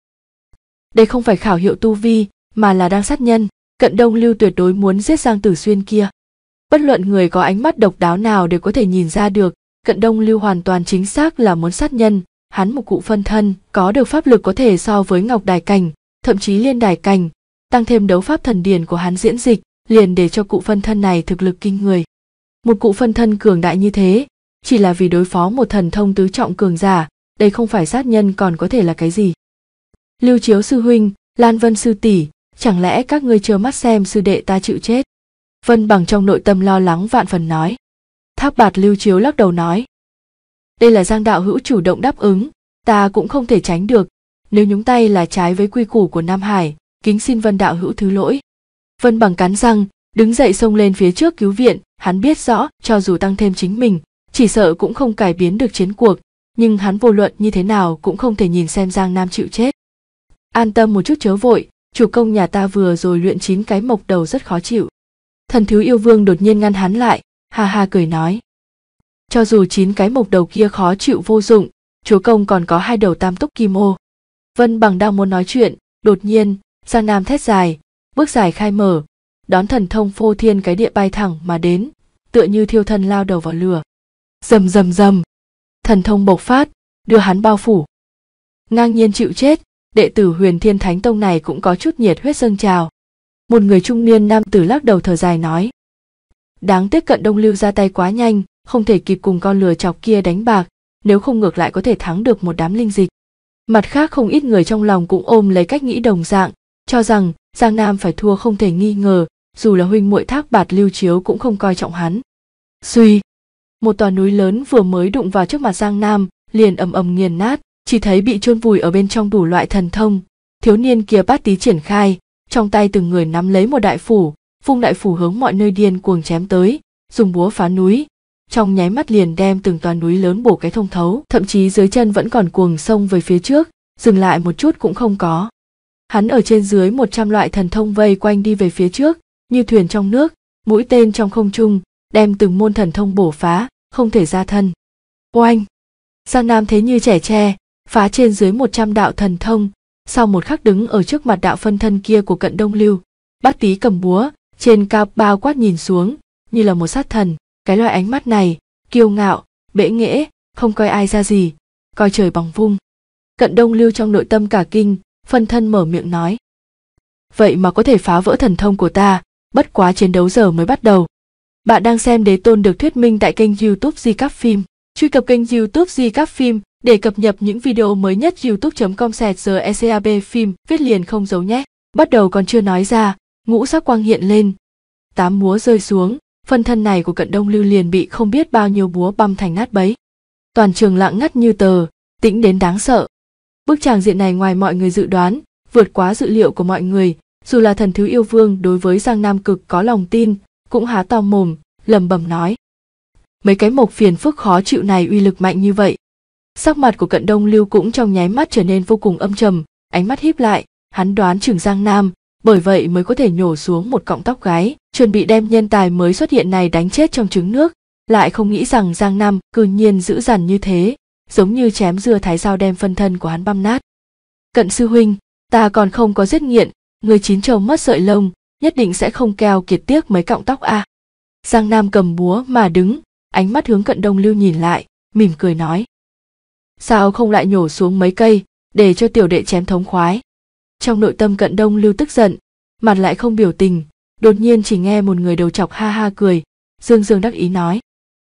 đây không phải khảo hiệu tu vi, mà là đang sát nhân. Cận Đông Lưu tuyệt đối muốn giết Giang Tử Xuyên kia. Bất luận người có ánh mắt độc đáo nào đều có thể nhìn ra được, Cận Đông Lưu hoàn toàn chính xác là muốn sát nhân. Hắn một cụ phân thân, có được pháp lực có thể so với Ngọc Đài Cảnh, thậm chí Liên Đài Cảnh, tăng thêm đấu pháp thần điển của hắn diễn dịch, liền để cho cụ phân thân này thực lực kinh người. Một cụ phân thân cường đại như thế, chỉ là vì đối phó một thần thông tứ trọng cường giả, đây không phải sát nhân còn có thể là cái gì? Lưu Chiếu sư huynh, Lan Vân sư tỷ, chẳng lẽ các ngươi trơ mắt xem sư đệ ta chịu chết? Vân Bằng trong nội tâm lo lắng vạn phần nói. Thác Bạt Lưu Chiếu lắc đầu nói: đây là Giang đạo hữu chủ động đáp ứng, ta cũng không thể tránh được, nếu nhúng tay là trái với quy củ của Nam Hải, kính xin Vân đạo hữu thứ lỗi. Vân Bằng cắn răng, đứng dậy xông lên phía trước cứu viện, hắn biết rõ, cho dù tăng thêm chính mình, chỉ sợ cũng không cải biến được chiến cuộc, nhưng hắn vô luận như thế nào cũng không thể nhìn xem Giang Nam chịu chết. An tâm một chút chớ vội, chủ công nhà ta vừa rồi luyện 9 cái mộc đầu rất khó chịu. Thần Thiếu Yêu Vương đột nhiên ngăn hắn lại, ha ha cười nói: cho dù 9 cái mộc đầu kia khó chịu vô dụng, chúa công còn có 2 đầu tam túc kim ô. Vân Bằng đang muốn nói chuyện, đột nhiên Giang Nam thét dài, bước dài khai mở, đón thần thông phô thiên cái địa bay thẳng mà đến, tựa như thiêu thân lao đầu vào lửa. Rầm rầm rầm, thần thông bộc phát, đưa hắn bao phủ. Ngang nhiên chịu chết, đệ tử Huyền Thiên Thánh Tông này cũng có chút nhiệt huyết dâng trào. Một người trung niên nam tử lắc đầu thở dài nói: đáng tiếc Cận Đông Lưu ra tay quá nhanh, không thể kịp cùng con lừa chọc kia đánh bạc, nếu không ngược lại có thể thắng được một đám linh dịch. Mặt khác không ít người trong lòng cũng ôm lấy cách nghĩ đồng dạng, cho rằng Giang Nam phải thua không thể nghi ngờ, dù là huynh muội Thác Bạt Lưu Chiếu cũng không coi trọng hắn. Suy, một tòa núi lớn vừa mới đụng vào trước mặt Giang Nam, liền ầm ầm nghiền nát, chỉ thấy bị chôn vùi ở bên trong đủ loại thần thông. Thiếu niên kia bát tí triển khai, trong tay từng người nắm lấy một đại phủ, vung đại phủ hướng mọi nơi điên cuồng chém tới, dùng búa phá núi, trong nháy mắt liền đem từng tòa núi lớn bổ cái thông thấu, thậm chí dưới chân vẫn còn cuồng xông về phía trước, dừng lại một chút cũng không có. Hắn ở trên dưới 100 loại thần thông vây quanh đi về phía trước, như thuyền trong nước, mũi tên trong không trung, đem từng môn thần thông bổ phá, không thể ra thân. Oanh! Giang Nam thế như trẻ tre, phá trên dưới 100 đạo thần thông, sau một khắc đứng ở trước mặt đạo phân thân kia của Cận Đông Lưu, bát tí cầm búa, trên cao bao quát nhìn xuống, như là một sát thần. Cái loại ánh mắt này, kiêu ngạo, bẽ nghễ, không coi ai ra gì, coi trời bằng vung. Cận Đông Lưu trong nội tâm cả kinh, phân thân mở miệng nói: vậy mà có thể phá vỡ thần thông của ta, bất quá chiến đấu giờ mới bắt đầu. Bạn đang xem Đế Tôn được thuyết minh tại kênh YouTube Di Cáp Phim. Truy cập kênh YouTube Recap Phim để cập nhật những video mới nhất. youtube.com/recap phim viết liền không giấu nhé. Bắt đầu còn chưa nói ra, ngũ sắc quang hiện lên, 8 búa rơi xuống, phân thân này của Cận Đông Lưu liền bị không biết bao nhiêu búa băm thành nát bấy. Toàn trường lặng ngắt như tờ, tĩnh đến đáng sợ. Bức tràng diện này ngoài mọi người dự đoán, vượt quá dự liệu của mọi người, dù là Thần Thứ Yêu Vương đối với Giang Nam cực có lòng tin, cũng há to mồm, lẩm bẩm nói: mấy cái mộc phiền phức khó chịu này uy lực mạnh như vậy. Sắc mặt của Cận Đông Lưu cũng trong nháy mắt trở nên vô cùng âm trầm, ánh mắt híp lại, hắn đoán chừng Giang Nam, bởi vậy mới có thể nhổ xuống một cọng tóc gáy, chuẩn bị đem nhân tài mới xuất hiện này đánh chết trong trứng nước, lại không nghĩ rằng Giang Nam cư nhiên dữ dằn như thế, giống như chém dưa thái dao đem phân thân của hắn băm nát. Cận sư huynh, ta còn không có giết nghiện, người chín trâu mất sợi lông, nhất định sẽ không keo kiệt tiếc mấy cọng tóc a. Giang Nam cầm búa mà đứng, ánh mắt hướng Cận Đông Lưu nhìn lại, mỉm cười nói: sao không lại nhổ xuống mấy cây, để cho tiểu đệ chém thống khoái. Trong nội tâm Cận Đông Lưu tức giận, mặt lại không biểu tình, đột nhiên chỉ nghe một người đầu chọc ha ha cười, dương dương đắc ý nói: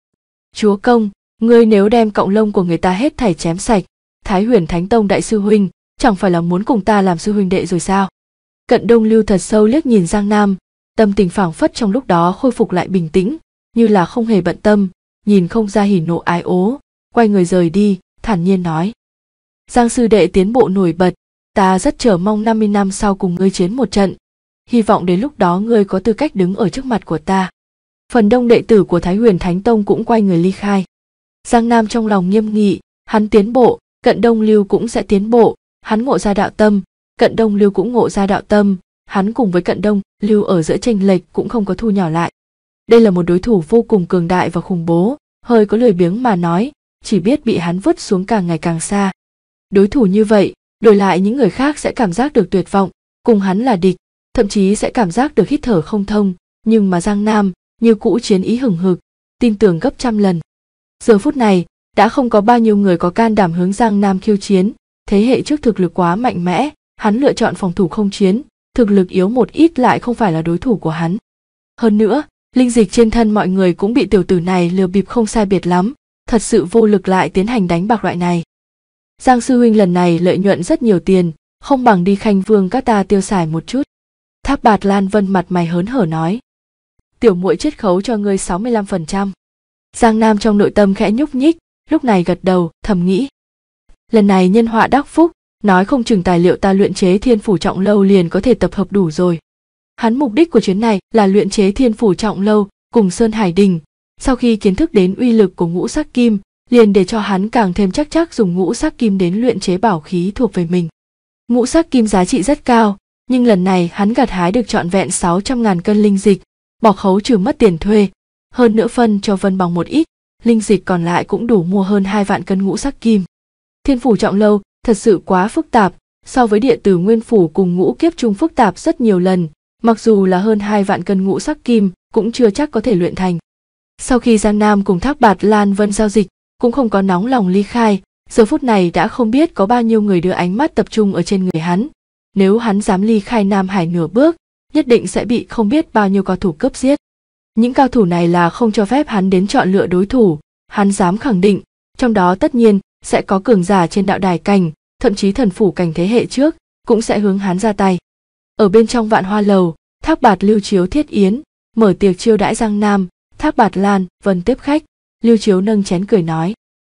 chúa công, ngươi nếu đem cọng lông của người ta hết thảy chém sạch, Thái Huyền Thánh Tông đại sư huynh chẳng phải là muốn cùng ta làm sư huynh đệ rồi sao? Cận Đông Lưu thật sâu liếc nhìn Giang Nam, tâm tình phảng phất trong lúc đó khôi phục lại bình tĩnh, như là không hề bận tâm, nhìn không ra hỉ nộ ái ố, quay người rời đi, thản nhiên nói: Giang sư đệ tiến bộ nổi bật, ta rất chờ mong 50 năm sau cùng ngươi chiến một trận, hy vọng đến lúc đó ngươi có tư cách đứng ở trước mặt của ta. Phần đông đệ tử của Thái Huyền Thánh Tông cũng quay người ly khai. Giang Nam trong lòng nghiêm nghị, hắn tiến bộ, Cận Đông Lưu cũng sẽ tiến bộ, hắn ngộ ra đạo tâm, Cận Đông Lưu cũng ngộ ra đạo tâm, hắn cùng với Cận Đông Lưu ở giữa chênh lệch cũng không có thu nhỏ lại. Đây là một đối thủ vô cùng cường đại và khủng bố, hơi có lười biếng mà nói, chỉ biết bị hắn vứt xuống càng ngày càng xa. Đối thủ như vậy, đổi lại những người khác sẽ cảm giác được tuyệt vọng, cùng hắn là địch, thậm chí sẽ cảm giác được hít thở không thông, nhưng mà Giang Nam như cũ chiến ý hừng hực, tin tưởng gấp trăm lần. Giờ phút này, đã không có bao nhiêu người có can đảm hướng Giang Nam khiêu chiến, thế hệ trước thực lực quá mạnh mẽ, hắn lựa chọn phòng thủ không chiến, thực lực yếu một ít lại không phải là đối thủ của hắn. Hơn nữa, linh dịch trên thân mọi người cũng bị tiểu tử này lừa bịp không sai biệt lắm, thật sự vô lực lại tiến hành đánh bạc loại này. Giang sư huynh lần này lợi nhuận rất nhiều tiền, không bằng đi Khanh Vương các ta tiêu xài một chút. Tháp Bạt Lan Vân mặt mày hớn hở nói: tiểu muội chiết khấu cho ngươi 65%. Giang Nam trong nội tâm khẽ nhúc nhích, lúc này gật đầu, thầm nghĩ: lần này nhân họa đắc phúc, nói không chừng tài liệu ta luyện chế Thiên Phủ Trọng Lâu liền có thể tập hợp đủ rồi. Hắn mục đích của chuyến này là luyện chế Thiên Phủ Trọng Lâu cùng Sơn Hải Đình, sau khi kiến thức đến uy lực của ngũ sắc kim, liền để cho hắn càng thêm chắc dùng ngũ sắc kim đến luyện chế bảo khí thuộc về mình. Ngũ sắc kim giá trị rất cao, nhưng lần này hắn gặt hái được trọn vẹn 600.000 cân linh dịch, bỏ khấu trừ mất tiền thuê, hơn nữa phân cho Vân Bằng một ít, linh dịch còn lại cũng đủ mua hơn 2 vạn cân ngũ sắc kim. Thiên Phủ Trọng Lâu thật sự quá phức tạp, so với Địa Tử Nguyên Phủ cùng Ngũ Kiếp Trung phức tạp rất nhiều lần, mặc dù là hơn 2 vạn cân ngũ sắc kim cũng chưa chắc có thể luyện thành. Sau khi Giang Nam cùng Thác Bạt Lan Vân giao dịch, cũng không có nóng lòng ly khai, giờ phút này đã không biết có bao nhiêu người đưa ánh mắt tập trung ở trên người hắn. Nếu hắn dám ly khai Nam Hải nửa bước, nhất định sẽ bị không biết bao nhiêu cao thủ cướp giết. Những cao thủ này là không cho phép hắn đến chọn lựa đối thủ, hắn dám khẳng định, trong đó tất nhiên sẽ có cường giả trên đạo đài cảnh, thậm chí thần phủ cảnh thế hệ trước, cũng sẽ hướng hắn ra tay. Ở bên trong Vạn Hoa Lầu, Thác Bạt Lưu Chiếu thiết yến, mở tiệc chiêu đãi Giang Nam, Thác Bạt Lan Vân tiếp khách, Lưu Chiếu nâng chén cười nói: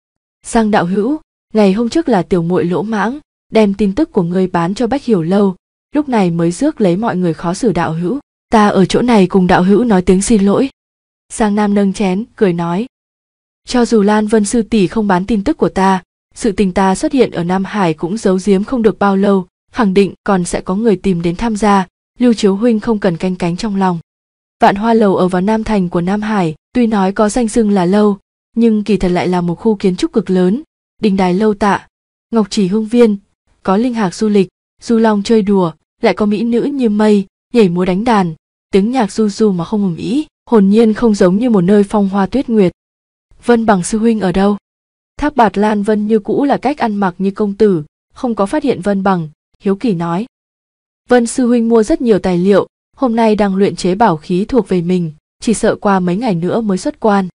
Giang đạo hữu, ngày hôm trước là tiểu muội lỗ mãng, đem tin tức của ngươi bán cho Bách Hiểu Lâu, lúc này mới rước lấy mọi người khó xử đạo hữu, ta ở chỗ này cùng đạo hữu nói tiếng xin lỗi. Giang Nam nâng chén cười nói: cho dù Lan Vân sư tỷ không bán tin tức của ta, sự tình ta xuất hiện ở Nam Hải cũng giấu giếm không được bao lâu, khẳng định còn sẽ có người tìm đến tham gia, Lưu Chiếu huynh không cần canh cánh trong lòng. Vạn Hoa Lầu ở vào Nam Thành của Nam Hải, tuy nói có danh xưng là lâu, nhưng kỳ thật lại là một khu kiến trúc cực lớn, đình đài lâu tạ, ngọc chỉ hương viên, có linh hạc du lịch, du long chơi đùa, lại có mỹ nữ như mây, nhảy múa đánh đàn, tiếng nhạc du du mà không ầm ĩ, hồn nhiên không giống như một nơi phong hoa tuyết nguyệt. Vân Bằng sư huynh ở đâu? Thác Bạt Lan Vân như cũ là cách ăn mặc như công tử, không có phát hiện Vân Bằng, hiếu kỳ nói: Vân sư huynh mua rất nhiều tài liệu, hôm nay đang luyện chế bảo khí thuộc về mình, chỉ sợ qua mấy ngày nữa mới xuất quan.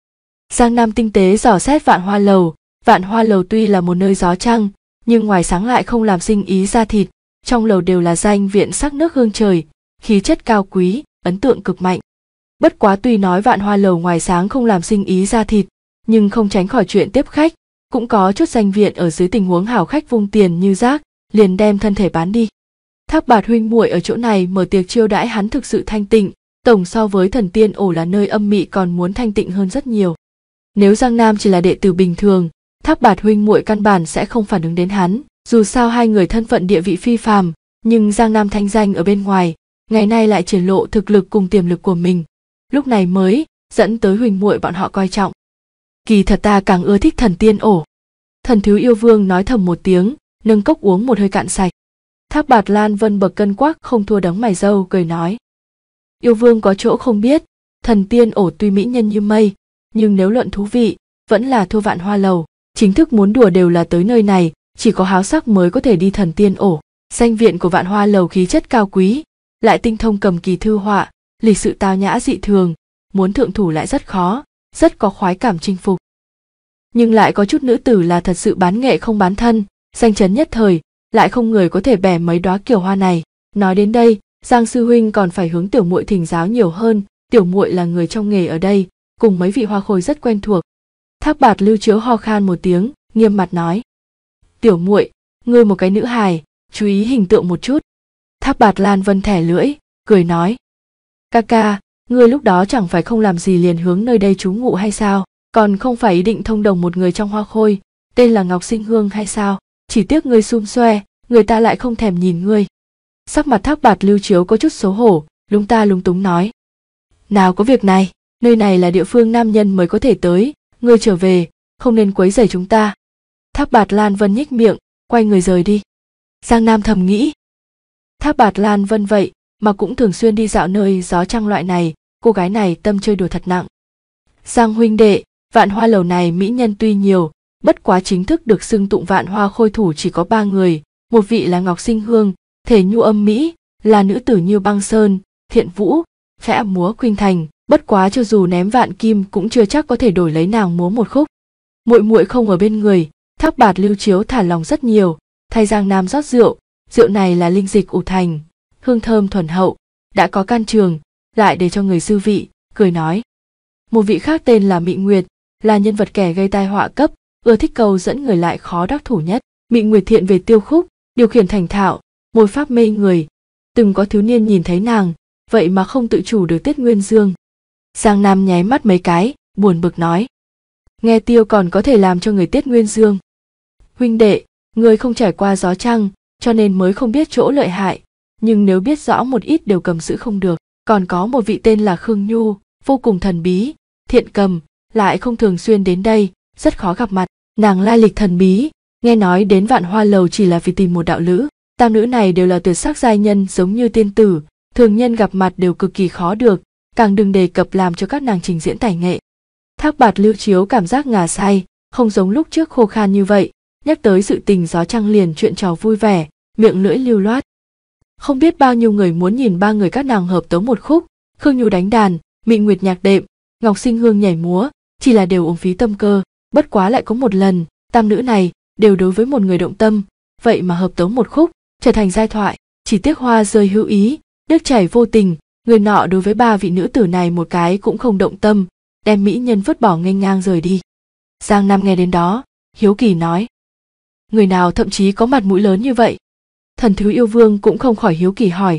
Giang Nam tinh tế dò xét Vạn Hoa Lầu. Vạn Hoa Lầu tuy là một nơi gió trăng, nhưng ngoài sáng lại không làm sinh ý ra thịt. Trong lầu đều là danh viện sắc nước hương trời, khí chất cao quý, ấn tượng cực mạnh. Bất quá tuy nói Vạn Hoa Lầu ngoài sáng không làm sinh ý ra thịt, nhưng không tránh khỏi chuyện tiếp khách, cũng có chút danh viện ở dưới tình huống hảo khách vung tiền như rác, liền đem thân thể bán đi. Thác Bạt huynh muội ở chỗ này mở tiệc chiêu đãi hắn thực sự thanh tịnh, tổng so với Thần Tiên Ổ là nơi âm mị còn muốn thanh tịnh hơn rất nhiều. Nếu Giang Nam chỉ là đệ tử bình thường, Thác Bạt huynh muội căn bản sẽ không phản ứng đến hắn, dù sao hai người thân phận địa vị phi phàm, nhưng Giang Nam thanh danh ở bên ngoài, ngày nay lại triển lộ thực lực cùng tiềm lực của mình, lúc này mới dẫn tới huynh muội bọn họ coi trọng. Kỳ thật ta càng ưa thích Thần Tiên Ổ. Thần Thiếu Yêu Vương nói thầm một tiếng, nâng cốc uống một hơi cạn sạch. Thác Bạt Lan Vân bậc cân quắc không thua đấng mày râu, cười nói: Yêu Vương có chỗ không biết, Thần Tiên Ổ tuy mỹ nhân như mây, nhưng nếu luận thú vị, vẫn là thua Vạn Hoa Lầu. Chính thức muốn đùa đều là tới nơi này, chỉ có háo sắc mới có thể đi Thần Tiên Ổ. Danh viện của Vạn Hoa Lầu khí chất cao quý, lại tinh thông cầm kỳ thư họa, lịch sự tao nhã dị thường, muốn thượng thủ lại rất khó, rất có khoái cảm chinh phục. Nhưng lại có chút nữ tử là thật sự bán nghệ không bán thân, danh chấn nhất thời, lại không người có thể bẻ mấy đóa kiều hoa này. Nói đến đây, Giang sư huynh còn phải hướng tiểu muội thỉnh giáo nhiều hơn, tiểu muội là người trong nghề ở đây, cùng mấy vị hoa khôi rất quen thuộc. Thác Bạt Lưu Chiếu ho khan một tiếng, nghiêm mặt nói: Tiểu muội, ngươi một cái nữ hài, chú ý hình tượng một chút. Thác Bạt Lan Vân thẻ lưỡi, cười nói: Ca ca, ngươi lúc đó chẳng phải không làm gì liền hướng nơi đây trú ngụ hay sao? Còn không phải ý định thông đồng một người trong hoa khôi, tên là Ngọc Sinh Hương hay sao? Chỉ tiếc ngươi xum xoe, người ta lại không thèm nhìn ngươi. Sắc mặt Thác Bạt Lưu Chiếu có chút xấu hổ, lúng ta lúng túng nói: Nào có việc này, nơi này là địa phương nam nhân mới có thể tới, ngươi trở về, không nên quấy rầy chúng ta. Thác Bạt Lan Vân nhếch miệng, quay người rời đi. Giang Nam thầm nghĩ: Thác Bạt Lan Vân vậy mà cũng thường xuyên đi dạo nơi gió trăng loại này, cô gái này tâm chơi đùa thật nặng. Giang huynh đệ, Vạn Hoa Lầu này mỹ nhân tuy nhiều, bất quá chính thức được xưng tụng Vạn Hoa khôi thủ chỉ có 3 người, một vị là Ngọc Sinh Hương, thể nhu âm mỹ, là nữ tử như băng sơn, thiện vũ, khẽ múa khuynh thành, bất quá cho dù ném vạn kim cũng chưa chắc có thể đổi lấy nàng múa một khúc. Muội muội không ở bên người, Thác Bạt Lưu Chiếu thả lòng rất nhiều, thay Giang Nam rót rượu, rượu này là linh dịch ủ thành, hương thơm thuần hậu, đã có can trường, lại để cho người dư vị, cười nói: Một vị khác tên là Mị Nguyệt, là nhân vật kẻ gây tai họa cấp, ưa thích câu dẫn người lại khó đắc thủ nhất. Mị Nguyệt thiện về tiêu khúc, điều khiển thành thạo, môi pháp mê người, từng có thiếu niên nhìn thấy nàng, vậy mà không tự chủ được tiết nguyên dương. Giang Nam nháy mắt mấy cái, buồn bực nói: Nghe tiêu còn có thể làm cho người tiết nguyên dương. Huynh đệ, người không trải qua gió trăng, cho nên mới không biết chỗ lợi hại, nhưng nếu biết rõ một ít đều cầm giữ không được. Còn có một vị tên là Khương Nhu, vô cùng thần bí, thiện cầm, lại không thường xuyên đến đây, rất khó gặp mặt. Nàng lai lịch thần bí, nghe nói đến Vạn Hoa Lầu chỉ là vì tìm một đạo lữ. Tam nữ này đều là tuyệt sắc giai nhân giống như tiên tử, thường nhân gặp mặt đều cực kỳ khó được, càng đừng đề cập làm cho các nàng trình diễn tài nghệ. Thác Bạt Lưu Chiếu cảm giác ngà say, không giống lúc trước khô khan như vậy, nhắc tới sự tình gió trăng liền chuyện trò vui vẻ, miệng lưỡi lưu loát. Không biết bao nhiêu người muốn nhìn 3 người các nàng hợp tấu một khúc, Khương Nhu đánh đàn, Mị Nguyệt nhạc đệm, Ngọc Sinh Hương nhảy múa, chỉ là đều uổng phí tâm cơ. Bất quá lại có một lần, tam nữ này đều đối với một người động tâm, vậy mà hợp tấu một khúc, trở thành giai thoại. Chỉ tiếc hoa rơi hữu ý, nước chảy vô tình, người nọ đối với 3 vị nữ tử này một cái cũng không động tâm, đem mỹ nhân vứt bỏ nghênh ngang rời đi. Giang Nam nghe đến đó, hiếu kỳ nói: Người nào thậm chí có mặt mũi lớn như vậy? Thần Thiếu Yêu Vương cũng không khỏi hiếu kỳ hỏi: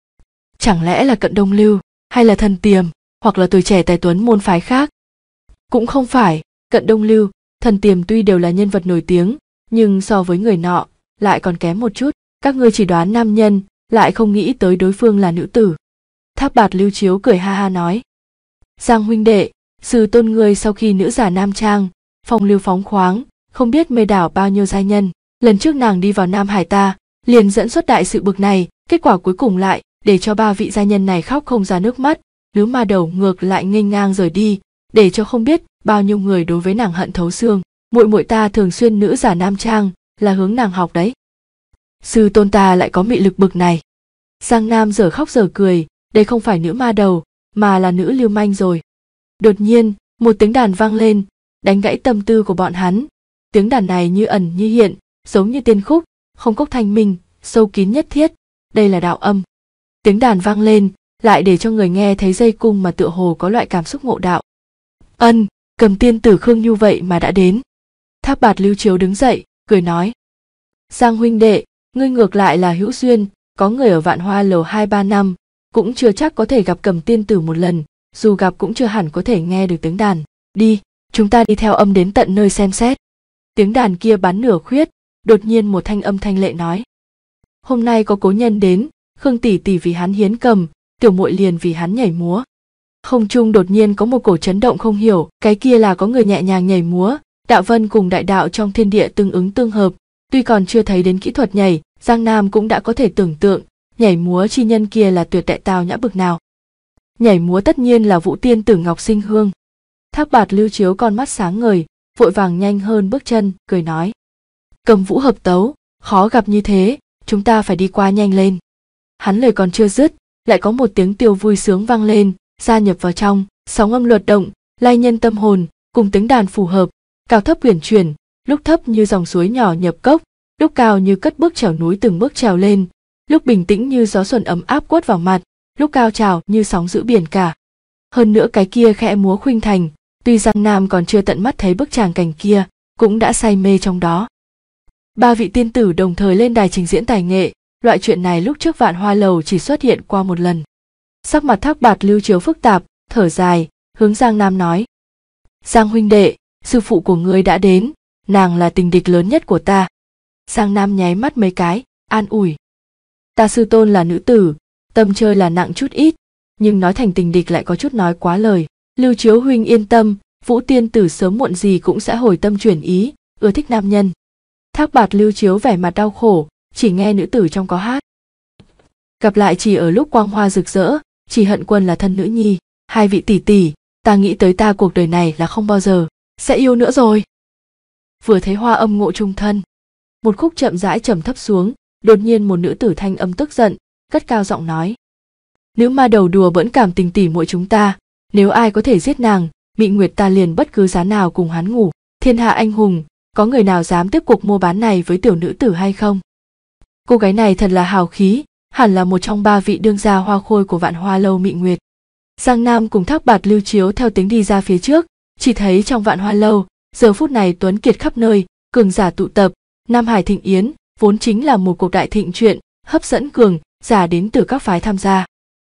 Chẳng lẽ là Cận Đông Lưu, hay là Thần Tiềm, hoặc là tuổi trẻ tài tuấn môn phái khác? Cũng không phải, Cận Đông Lưu, Thần Tiềm tuy đều là nhân vật nổi tiếng, nhưng so với người nọ, lại còn kém một chút. Các ngươi chỉ đoán nam nhân, lại không nghĩ tới đối phương là nữ tử. Thác Bạt Lưu Chiếu cười ha ha nói: Giang huynh đệ, sư tôn ngươi sau khi nữ giả nam trang, phong lưu phóng khoáng, không biết mê đảo bao nhiêu giai nhân. Lần trước nàng đi vào Nam Hải ta, liền dẫn xuất đại sự bực này, kết quả cuối cùng lại để cho 3 vị giai nhân này khóc không ra nước mắt, lứa ma đầu ngược lại nghênh ngang rời đi, để cho không biết bao nhiêu người đối với nàng hận thấu xương. Muội muội ta thường xuyên nữ giả nam trang, là hướng nàng học đấy. Sư tôn ta lại có mị lực bực này. Giang Nam giờ khóc giờ cười, đây không phải nữ ma đầu, mà là nữ lưu manh rồi. Đột nhiên, Một tiếng đàn vang lên, đánh gãy tâm tư của bọn hắn. Tiếng đàn này như ẩn như hiện, giống như tiên khúc, không cốc thanh minh, sâu kín nhất thiết. Đây là đạo âm. Tiếng đàn vang lên, lại để cho người nghe thấy dây cung mà tựa hồ có loại cảm xúc ngộ đạo. Ân, Cầm tiên tử Khương Nhu vậy mà đã đến. Thác Bạt Lưu Chiếu đứng dậy, cười nói. Giang huynh đệ, ngươi ngược lại là hữu duyên, có người ở Vạn Hoa Lầu 2-3 năm, cũng chưa chắc có thể gặp Cầm tiên tử một lần, dù gặp cũng chưa hẳn có thể nghe được tiếng đàn. Đi, chúng ta đi theo âm đến tận nơi xem xét. Tiếng đàn kia bắn nửa khuyết, đột nhiên một thanh âm thanh lệ nói. Hôm nay có cố nhân đến, Khương tỷ tỷ vì hắn hiến cầm, tiểu muội liền vì hắn nhảy múa. Không trung đột nhiên có một cổ chấn động không hiểu, cái kia là có người nhẹ nhàng nhảy múa, đạo vân cùng đại đạo trong thiên địa tương ứng tương hợp. Tuy còn chưa thấy đến kỹ thuật nhảy, Giang Nam cũng đã có thể tưởng tượng, nhảy múa chi nhân kia là tuyệt đại tào nhã bực nào. Nhảy múa tất nhiên là Vũ tiên tử Ngọc Sinh Hương. Thác Bạt Lưu Chiếu con mắt sáng ngời, vội vàng nhanh hơn bước chân, cười nói. Cầm vũ hợp tấu, khó gặp như thế, chúng ta phải đi qua nhanh lên. Hắn lời còn chưa dứt, lại có một tiếng tiêu vui sướng vang lên, gia nhập vào trong, sóng âm luật động, lay nhân tâm hồn, cùng tiếng đàn phù hợp, cao thấp uyển chuyển, lúc thấp như dòng suối nhỏ nhập cốc, lúc cao như cất bước trèo núi từng bước trèo lên, lúc bình tĩnh như gió xuân ấm áp quất vào mặt, lúc cao trào như sóng giữ biển cả. Hơn nữa cái kia khẽ múa khuynh thành, tuy Giang Nam còn chưa tận mắt thấy bức tràng cảnh kia, cũng đã say mê trong đó. Ba vị tiên tử đồng thời lên đài trình diễn tài nghệ, loại chuyện này lúc trước Vạn Hoa Lầu chỉ xuất hiện qua một lần. Sắc mặt Thác Bạt Lưu Chiếu phức tạp, thở dài, hướng Giang Nam nói. Giang huynh đệ, sư phụ của ngươi đã đến, nàng là tình địch lớn nhất của ta. Giang Nam nháy mắt mấy cái, an ủi. Ta sư tôn là nữ tử, tâm chơi là nặng chút ít, nhưng nói thành tình địch lại có chút nói quá lời. Lưu Chiếu huynh yên tâm, Vũ tiên tử sớm muộn gì cũng sẽ hồi tâm chuyển ý, ưa thích nam nhân. Thác Bạt Lưu Chiếu vẻ mặt đau khổ, chỉ nghe nữ tử trong có hát. Gặp lại chỉ ở lúc quang hoa rực rỡ, chỉ hận quân là thân nữ nhi. Hai vị tỷ tỷ, ta nghĩ tới ta cuộc đời này là không bao giờ sẽ yêu nữa rồi. Vừa thấy hoa âm ngộ chung thân, một khúc chậm rãi trầm thấp xuống, đột nhiên một nữ tử thanh âm tức giận, cất cao giọng nói. Nữ ma đầu đùa bỡn cảm tình tỉ muội chúng ta, nếu ai có thể giết nàng, Mị Nguyệt ta liền bất cứ giá nào cùng hắn ngủ. Thiên hạ anh hùng, có người nào dám tiếp cuộc mua bán này với tiểu nữ tử hay không? Cô gái này thật là hào khí, hẳn là một trong ba vị đương gia hoa khôi của Vạn Hoa Lâu Mị Nguyệt. Giang Nam cùng Thác Bạt Lưu Chiếu theo tiếng đi ra phía trước, chỉ thấy trong Vạn Hoa Lâu, giờ phút này tuấn kiệt khắp nơi, cường giả tụ tập, Nam Hải thịnh yến, vốn chính là một cuộc đại thịnh chuyện, hấp dẫn cường giả đến từ các phái tham gia.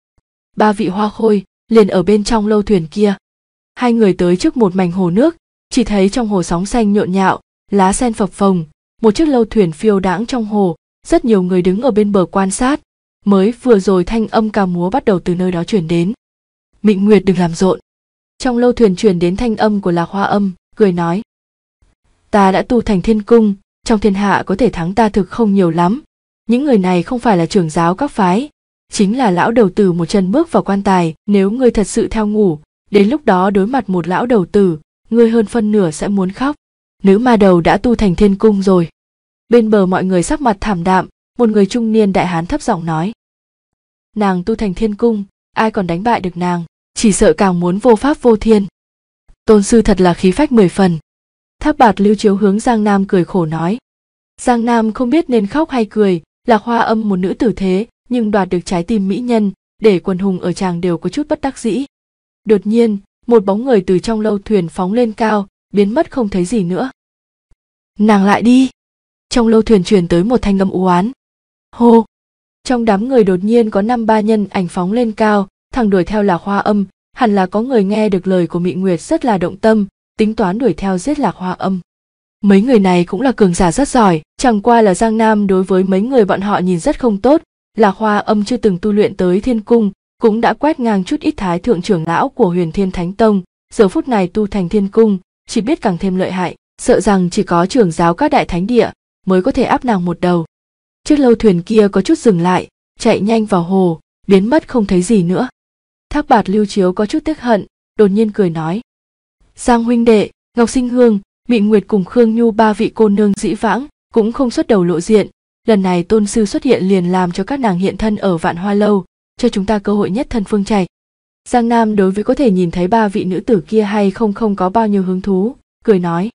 Ba vị hoa khôi liền ở bên trong lâu thuyền kia. Hai người tới trước một mảnh hồ nước, chỉ thấy trong hồ sóng xanh nhộn nhạo, lá sen phập phồng, một chiếc lâu thuyền phiêu đãng trong hồ, rất nhiều người đứng ở bên bờ quan sát. Mới vừa rồi thanh âm ca múa bắt đầu từ nơi đó truyền đến. Mị Nguyệt đừng làm rộn. Trong lâu thuyền truyền đến thanh âm của Lạc Hoa Âm, cười nói. Ta đã tu thành thiên cung, trong thiên hạ có thể thắng ta thực không nhiều lắm. Những người này không phải là trưởng giáo các phái, chính là lão đầu tử một chân bước vào quan tài. Nếu ngươi thật sự theo ngủ, đến lúc đó đối mặt một lão đầu tử, ngươi hơn phân nửa sẽ muốn khóc. Nữ ma đầu đã tu thành thiên cung rồi. Bên bờ mọi người sắc mặt thảm đạm, một người trung niên đại hán thấp giọng nói. Nàng tu thành thiên cung, ai còn đánh bại được nàng, chỉ sợ càng muốn vô pháp vô thiên. Tôn sư thật là khí phách 10 phần. Thác Bạt Lưu Chiếu hướng Giang Nam cười khổ nói. Giang Nam không biết nên khóc hay cười, Lạc Hoa Âm một nữ tử thế, nhưng đoạt được trái tim mỹ nhân, để quần hùng ở tràng đều có chút bất đắc dĩ. Đột nhiên, một bóng người từ trong lâu thuyền phóng lên cao, biến mất không thấy gì nữa. Nàng lại đi. Trong lâu thuyền truyền tới một thanh âm u oán. Hô! Trong đám người đột nhiên có 5-3 nhân ảnh phóng lên cao, thẳng đuổi theo Lạc Hoa Âm, hẳn là có người nghe được lời của Mị Nguyệt rất là động tâm, tính toán đuổi theo giết Lạc Hoa Âm. Mấy người này cũng là cường giả rất giỏi, chẳng qua là Giang Nam đối với mấy người bọn họ nhìn rất không tốt. Lạc Hoa Âm chưa từng tu luyện tới thiên cung, cũng đã quét ngang chút ít thái thượng trưởng lão của Huyền Thiên Thánh Tông, giờ phút này tu thành thiên cung, chỉ biết càng thêm lợi hại, sợ rằng chỉ có trưởng giáo các đại thánh địa mới có thể áp nàng một đầu. Chiếc lâu thuyền kia có chút dừng lại, chạy nhanh vào hồ, biến mất không thấy gì nữa. Thác Bạt Lưu Chiếu có chút tiếc hận, đột nhiên cười nói. Giang huynh đệ, Ngọc Sinh Hương, Mị Nguyệt cùng Khương Nhu ba vị cô nương dĩ vãng, cũng không xuất đầu lộ diện. Lần này tôn sư xuất hiện liền làm cho các nàng hiện thân ở Vạn Hoa Lâu, cho chúng ta cơ hội nhất thân phương trạch. Giang Nam đối với có thể nhìn thấy ba vị nữ tử kia hay không có bao nhiêu hứng thú, cười nói.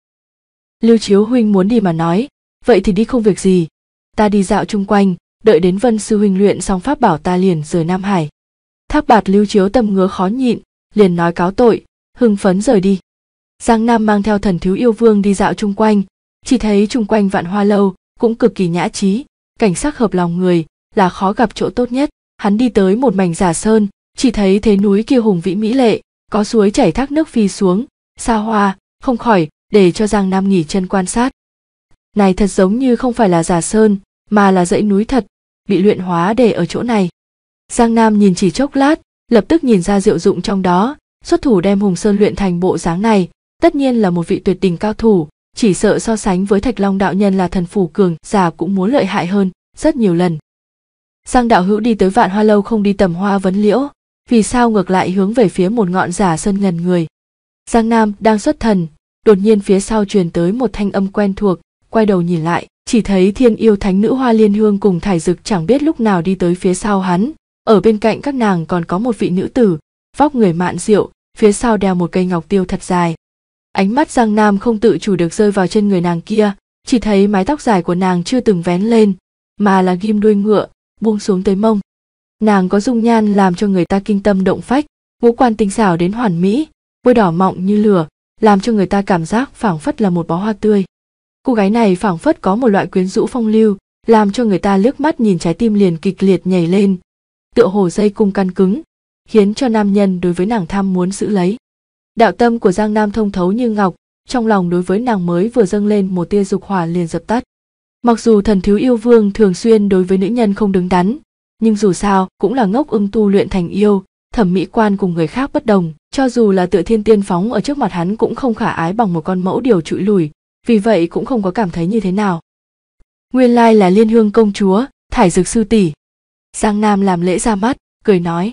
Lưu Chiếu huynh muốn đi mà nói, vậy thì đi không việc gì. Ta đi dạo chung quanh, đợi đến Vân sư huynh luyện xong pháp bảo ta liền rời Nam Hải. Thác Bạt Lưu Chiếu tâm ngứa khó nhịn, liền nói cáo tội, hưng phấn rời đi. Giang Nam mang theo Thần Thiếu Yêu Vương đi dạo chung quanh, chỉ thấy chung quanh Vạn Hoa Lâu cũng cực kỳ nhã trí, cảnh sắc hợp lòng người, là khó gặp chỗ tốt nhất. Hắn đi tới một mảnh giả sơn, chỉ thấy thế núi kia hùng vĩ mỹ lệ, có suối chảy thác nước phi xuống, xa hoa, không khỏi để cho Giang Nam nghỉ chân quan sát. Này thật giống như không phải là giả sơn, mà là dãy núi thật, bị luyện hóa để ở chỗ này. Giang Nam nhìn chỉ chốc lát, lập tức nhìn ra diệu dụng trong đó, xuất thủ đem Hùng Sơn luyện thành bộ dáng này, tất nhiên là một vị tuyệt đỉnh cao thủ, chỉ sợ so sánh với Thạch Long đạo nhân là thần phủ cường giả cũng muốn lợi hại hơn rất nhiều lần. Giang đạo hữu đi tới Vạn Hoa Lâu không đi tầm hoa vấn liễu, vì sao ngược lại hướng về phía một ngọn giả sơn ngần người? Giang Nam đang xuất thần, đột nhiên phía sau truyền tới một thanh âm quen thuộc, quay đầu nhìn lại, chỉ thấy Thiên Yêu Thánh Nữ Hoa Liên Hương cùng Thải Dực chẳng biết lúc nào đi tới phía sau hắn, ở bên cạnh các nàng còn có một vị nữ tử, vóc người mạn diệu, phía sau đeo một cây ngọc tiêu thật dài. Ánh mắt Giang Nam không tự chủ được rơi vào trên người nàng kia, chỉ thấy mái tóc dài của nàng chưa từng vén lên, mà là ghim đuôi ngựa, buông xuống tới mông. Nàng có dung nhan làm cho người ta kinh tâm động phách, ngũ quan tinh xảo đến hoàn mỹ, môi đỏ mọng như lửa, làm cho người ta cảm giác phảng phất là một bó hoa tươi. Cô gái này phảng phất có một loại quyến rũ phong lưu, làm cho người ta liếc mắt nhìn trái tim liền kịch liệt nhảy lên, tựa hồ dây cung căng cứng, khiến cho nam nhân đối với nàng tham muốn giữ lấy. Đạo tâm của Giang Nam thông thấu như ngọc, trong lòng đối với nàng mới vừa dâng lên một tia dục hỏa liền dập tắt. Mặc dù Thần Thiếu Yêu Vương thường xuyên đối với nữ nhân không đứng đắn, nhưng dù sao cũng là ngốc ưng tu luyện thành yêu, thẩm mỹ quan cùng người khác bất đồng, cho dù là Tựa Thiên Tiên phóng ở trước mặt hắn cũng không khả ái bằng một con mẫu điểu trụi lùi, vì vậy cũng không có cảm thấy như thế nào. Nguyên lai là Liên Hương công chúa, Thải Dực sư tỷ. Giang Nam làm lễ ra mắt, cười nói.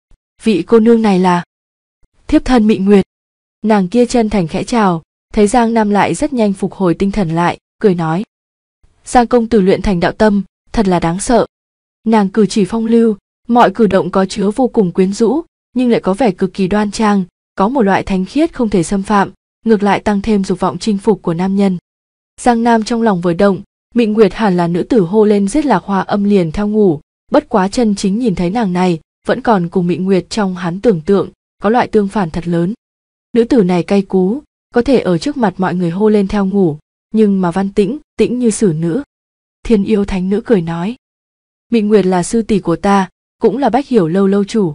Vị cô nương này là thiếp thân Mị Nguyệt. Nàng kia chân thành khẽ chào, thấy Giang Nam lại rất nhanh phục hồi tinh thần lại, cười nói. Giang công tử luyện thành đạo tâm, thật là đáng sợ. Nàng cử chỉ phong lưu, mọi cử động có chứa vô cùng quyến rũ, nhưng lại có vẻ cực kỳ đoan trang, có một loại thánh khiết không thể xâm phạm, ngược lại tăng thêm dục vọng chinh phục của nam nhân. Giang Nam trong lòng vừa động, Mị Nguyệt hẳn là nữ tử hô lên giết Lạc Hoa Âm liền theo ngủ, bất quá chân chính nhìn thấy nàng này, vẫn còn cùng Mị Nguyệt trong hắn tưởng tượng, có loại tương phản thật lớn. Nữ tử này cay cú, có thể ở trước mặt mọi người hô lên theo ngủ, nhưng mà văn tĩnh, tĩnh như xử nữ. Thiên Yêu Thánh Nữ cười nói. Mị Nguyệt là sư tỷ của ta, cũng là Bách Hiểu Lâu lâu chủ.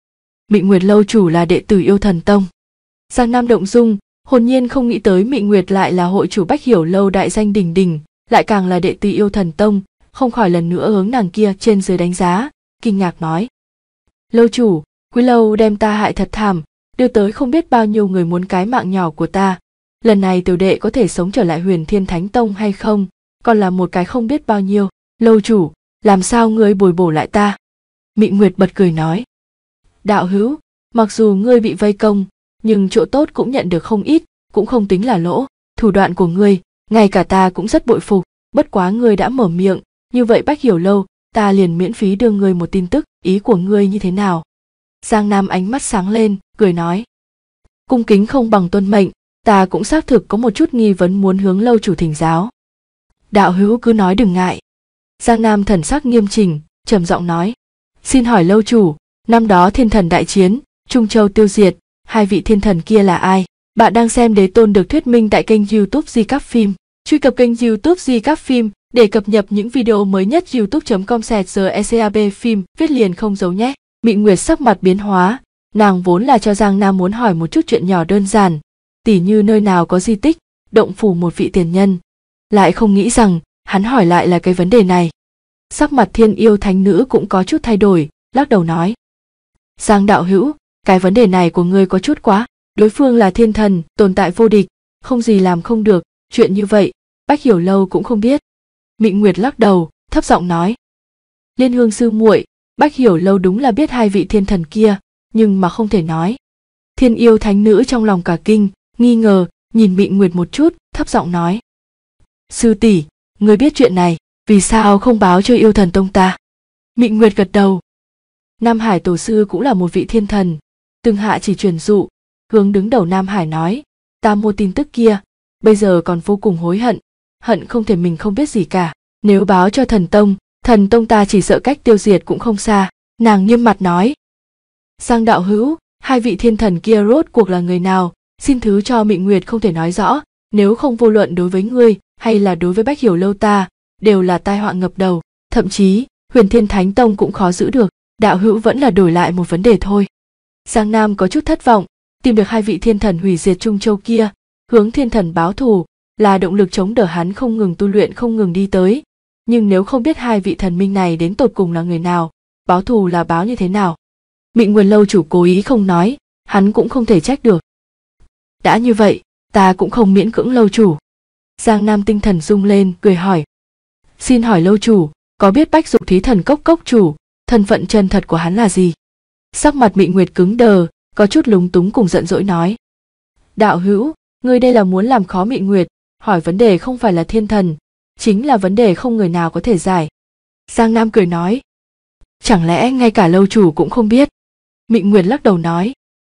Mị Nguyệt lâu chủ là đệ tử Yêu Thần Tông. Giang Nam động dung, hồn nhiên không nghĩ tới Mị Nguyệt lại là hội chủ Bách Hiểu Lâu đại danh đỉnh đỉnh, lại càng là đệ tử Yêu Thần Tông, không khỏi lần nữa hướng nàng kia trên dưới đánh giá, kinh ngạc nói. Lâu chủ, Quý lâu đem ta hại thật thảm, đưa tới không biết bao nhiêu người muốn cái mạng nhỏ của ta. Lần này tiểu đệ có thể sống trở lại Huyền Thiên Thánh Tông hay không, còn là một cái không biết bao nhiêu. Lâu chủ, làm sao ngươi bồi bổ lại ta? Mị Nguyệt bật cười nói. Đạo hữu, mặc dù ngươi bị vây công, nhưng chỗ tốt cũng nhận được không ít, cũng không tính là lỗ. Thủ đoạn của ngươi, ngay cả ta cũng rất bội phục, bất quá ngươi đã mở miệng, như vậy Bách Hiểu Lâu, ta liền miễn phí đưa ngươi một tin tức, ý của ngươi như thế nào? Giang Nam ánh mắt sáng lên, cười nói. Cung kính không bằng tuân mệnh, ta cũng xác thực có một chút nghi vấn muốn hướng lâu chủ thỉnh giáo. Đạo hữu cứ nói đừng ngại. Giang Nam thần sắc nghiêm chỉnh, trầm giọng nói. Xin hỏi lâu chủ, năm đó thiên thần đại chiến, Trung Châu tiêu diệt, hai vị thiên thần kia là ai? Bạn đang xem Đế Tôn được thuyết minh tại kênh YouTube Di Cáp Phim. Truy cập kênh YouTube Di Cáp Phim để cập nhật những video mới nhất. youtube.com/GECAB phim viết liền không giấu nhé. Mị Nguyệt sắc mặt biến hóa, nàng vốn là cho Giang Nam muốn hỏi một chút chuyện nhỏ đơn giản, tỉ như nơi nào có di tích, động phủ một vị tiền nhân, lại không nghĩ rằng hắn hỏi lại là cái vấn đề này. Sắc mặt Thiên Yêu Thánh Nữ cũng có chút thay đổi, lắc đầu nói. Giang đạo hữu, cái vấn đề này của ngươi có chút quá, đối phương là thiên thần, tồn tại vô địch, không gì làm không được, chuyện như vậy, Bách Hiểu Lâu cũng không biết. Mị Nguyệt lắc đầu, thấp giọng nói. Liên Hương sư muội, Bách Hiểu Lâu đúng là biết hai vị thiên thần kia, nhưng mà không thể nói. Thiên Yêu Thánh Nữ trong lòng cả kinh, nghi ngờ, nhìn Mị Nguyệt một chút, thấp giọng nói. Sư tỷ, ngươi biết chuyện này, vì sao không báo cho Yêu Thần Tông ta? Mị Nguyệt gật đầu. Nam Hải tổ sư cũng là một vị thiên thần, Từng hạ chỉ truyền dụ, hướng đứng đầu Nam Hải nói, ta mua tin tức kia, bây giờ còn vô cùng hối hận, hận không thể mình không biết gì cả. Nếu báo cho thần tông ta chỉ sợ cách tiêu diệt cũng không xa. Nàng nghiêm mặt nói, Giang đạo hữu, hai vị thiên thần kia rốt cuộc là người nào, xin thứ cho Mị Nguyệt không thể nói rõ, nếu không vô luận đối với ngươi hay là đối với Bách Hiểu Lâu ta, đều là tai họa ngập đầu, thậm chí Huyền Thiên Thánh Tông cũng khó giữ được, đạo hữu vẫn là đổi lại một vấn đề thôi. Giang Nam có chút thất vọng, tìm được hai vị thiên thần hủy diệt Trung Châu kia, hướng thiên thần báo thù, là động lực chống đỡ hắn không ngừng tu luyện không ngừng đi tới. Nhưng nếu không biết hai vị thần minh này đến tột cùng là người nào, báo thù là báo như thế nào? Mị Nguyệt lâu chủ cố ý không nói, hắn cũng không thể trách được. Đã như vậy, ta cũng không miễn cưỡng lâu chủ. Giang Nam tinh thần rung lên, cười hỏi. Xin hỏi lâu chủ, có biết Bách Dục Thí Thần Cốc cốc chủ, thân phận chân thật của hắn là gì? Sắc mặt Mị Nguyệt cứng đờ, có chút lúng túng cùng giận dỗi nói. Đạo hữu, ngươi đây là muốn làm khó Mị Nguyệt, hỏi vấn đề không phải là thiên thần, chính là vấn đề không người nào có thể giải. Giang Nam cười nói. Chẳng lẽ ngay cả lâu chủ cũng không biết? Mị Nguyệt lắc đầu nói.